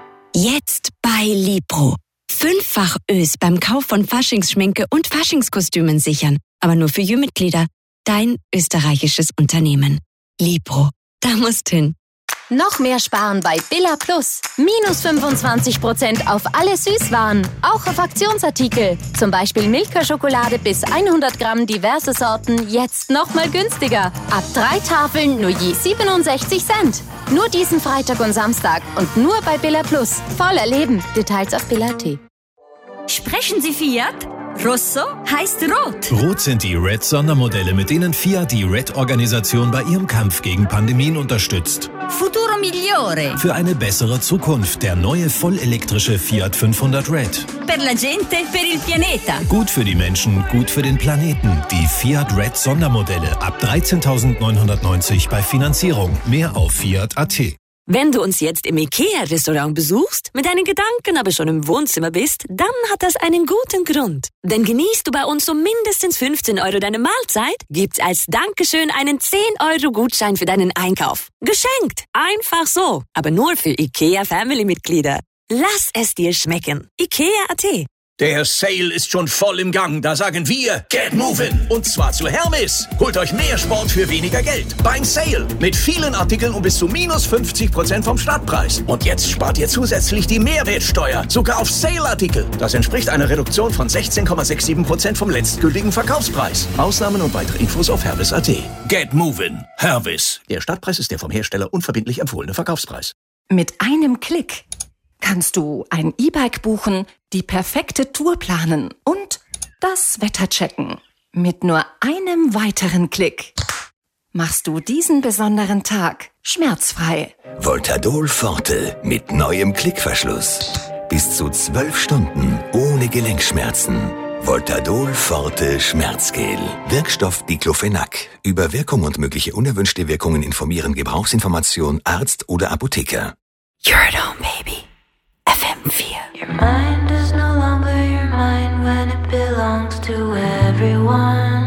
Jetzt bei Libro. Fünffach Ös beim Kauf von Faschingsschminke und Faschingskostümen sichern. Aber nur für Jü-Mitglieder. Dein österreichisches Unternehmen. Libro. Da musst hin. Noch mehr sparen bei Billa Plus. Minus fünfundzwanzig Prozent auf alle Süßwaren. Auch auf Aktionsartikel. Zum Beispiel Milka-Schokolade bis hundert Gramm, diverse Sorten. Jetzt nochmal günstiger. Ab drei Tafeln nur je siebenundsechzig Cent. Nur diesen Freitag und Samstag. Und nur bei Billa Plus. Voll erleben. Details auf Billa Punkt at. Sprechen Sie Fiat? Rosso heißt Rot. Rot sind die Red-Sondermodelle, mit denen Fiat die Red-Organisation bei ihrem Kampf gegen Pandemien unterstützt. Futuro migliore. Für eine bessere Zukunft, der neue vollelektrische Fiat fünfhundert Red. Per la gente, per il pianeta. Gut für die Menschen, gut für den Planeten. Die Fiat Red Sondermodelle ab dreizehntausendneunhundertneunzig bei Finanzierung. Mehr auf Fiat Punkt at. Wenn du uns jetzt im IKEA-Restaurant besuchst, mit deinen Gedanken aber schon im Wohnzimmer bist, dann hat das einen guten Grund. Denn genießt du bei uns um mindestens fünfzehn Euro deine Mahlzeit, gibt's als Dankeschön einen zehn Euro Gutschein für deinen Einkauf. Geschenkt! Einfach so. Aber nur für IKEA-Family-Mitglieder. Lass es dir schmecken. IKEA Punkt at. Der Sale ist schon voll im Gang. Da sagen wir, get moving. Und zwar zu Hermes. Holt euch mehr Sport für weniger Geld. Beim Sale. Mit vielen Artikeln um bis zu minus fünfzig Prozent vom Startpreis. Und jetzt spart ihr zusätzlich die Mehrwertsteuer. Sogar auf Sale-Artikel. Das entspricht einer Reduktion von sechzehn Komma sechsundsiebzig Prozent vom letztgültigen Verkaufspreis. Ausnahmen und weitere Infos auf hermes Punkt at. Get moving. Hermes. Der Startpreis ist der vom Hersteller unverbindlich empfohlene Verkaufspreis. Mit einem Klick kannst du ein E-Bike buchen, die perfekte Tour planen und das Wetter checken. Mit nur einem weiteren Klick machst du diesen besonderen Tag schmerzfrei. Voltadol Forte mit neuem Klickverschluss. Bis zu zwölf Stunden ohne Gelenkschmerzen. Voltadol Forte Schmerzgel. Wirkstoff Diclofenac. Über Wirkung und mögliche unerwünschte Wirkungen informieren Gebrauchsinformation Arzt oder Apotheker. You're at home, baby. F M four. Your mind is no longer your mind when it belongs to everyone.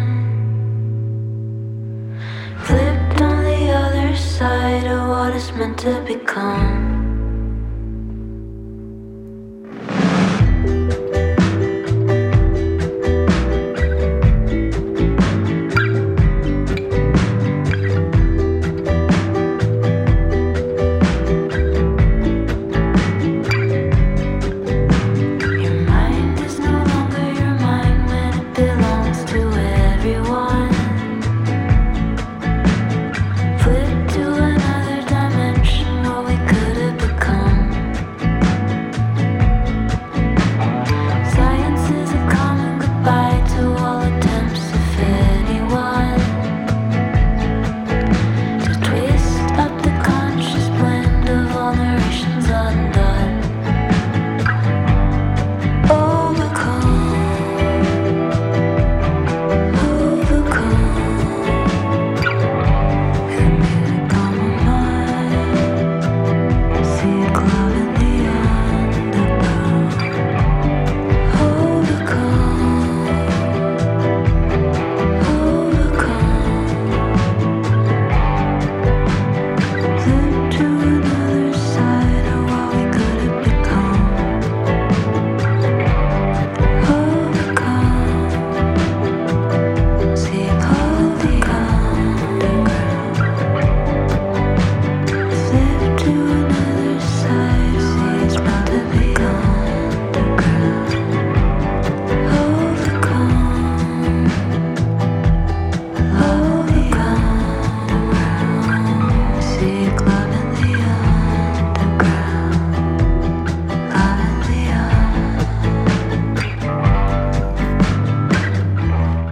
Flipped on the other side of what it's meant to become. Could have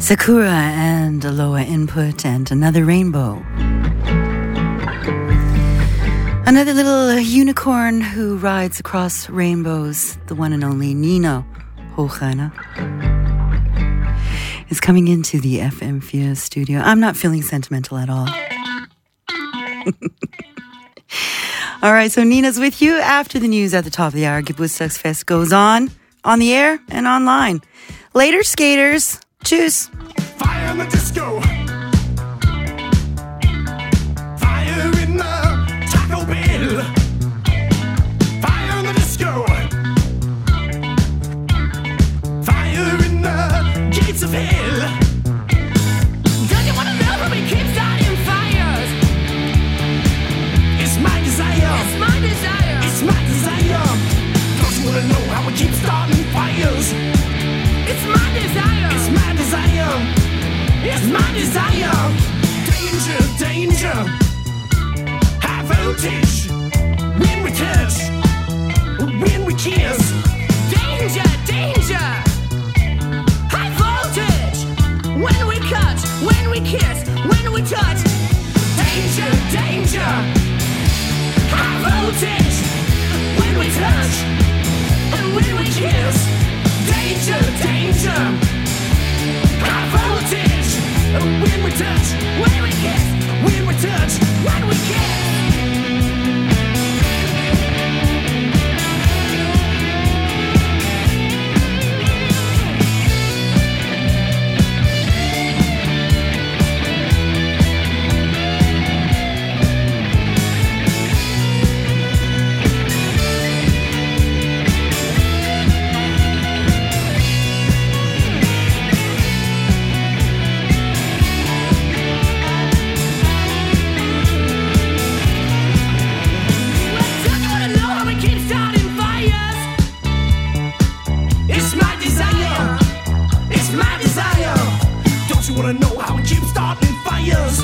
Sakura and Aloha Input and Another Rainbow. Another little unicorn who rides across rainbows, the one and only Nino Hochreiner, is coming into the F M vier studio. I'm not feeling sentimental at all. All right, so Nina's with you after the news at the top of the hour. Geburtstagsfest goes on, on the air and online. Later, skaters. Tschüss. Fire in the disco. Fire in the Taco Bell. Fire in the disco. Fire in the gates of hell. Don't you wanna know how we keep starting fires? It's my desire. It's my desire. It's my desire. Don't you wanna know how we keep starting fires? It's my desire. It's my desire. It's my desire. Danger, danger. High voltage. When we touch. When we kiss. Danger, danger. High voltage. When we cut. When we kiss. When we touch. Danger, danger. High voltage. When we touch. And when we kiss. Danger, danger. High voltage. When we touch, when we kiss, when we touch, when we kiss. Wanna know how we keep starting fires?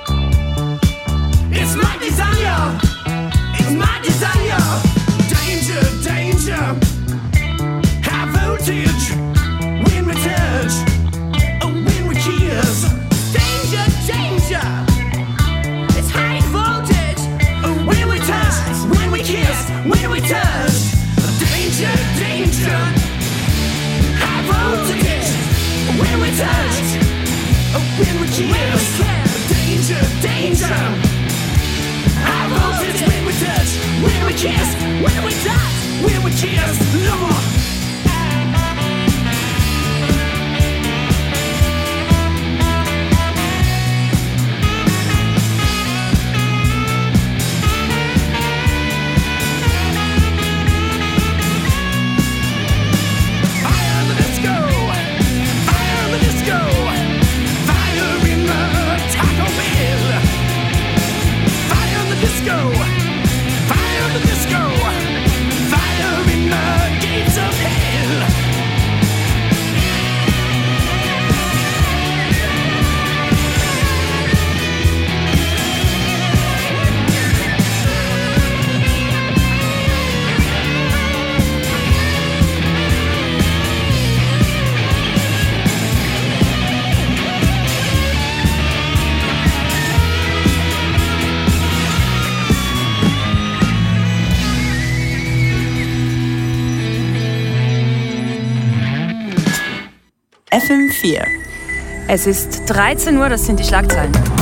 It's my desire. It's my desire. Danger, danger. High voltage. When we touch, when we kiss. Danger, danger. It's high voltage. When we touch, when we kiss, when we touch. Danger, danger. High voltage. When we touch. When we kiss, danger, danger. High voltage when we touch, when we kiss, when we touch, when we kiss, Lord. F M vier. Es ist dreizehn Uhr, das sind die Schlagzeilen.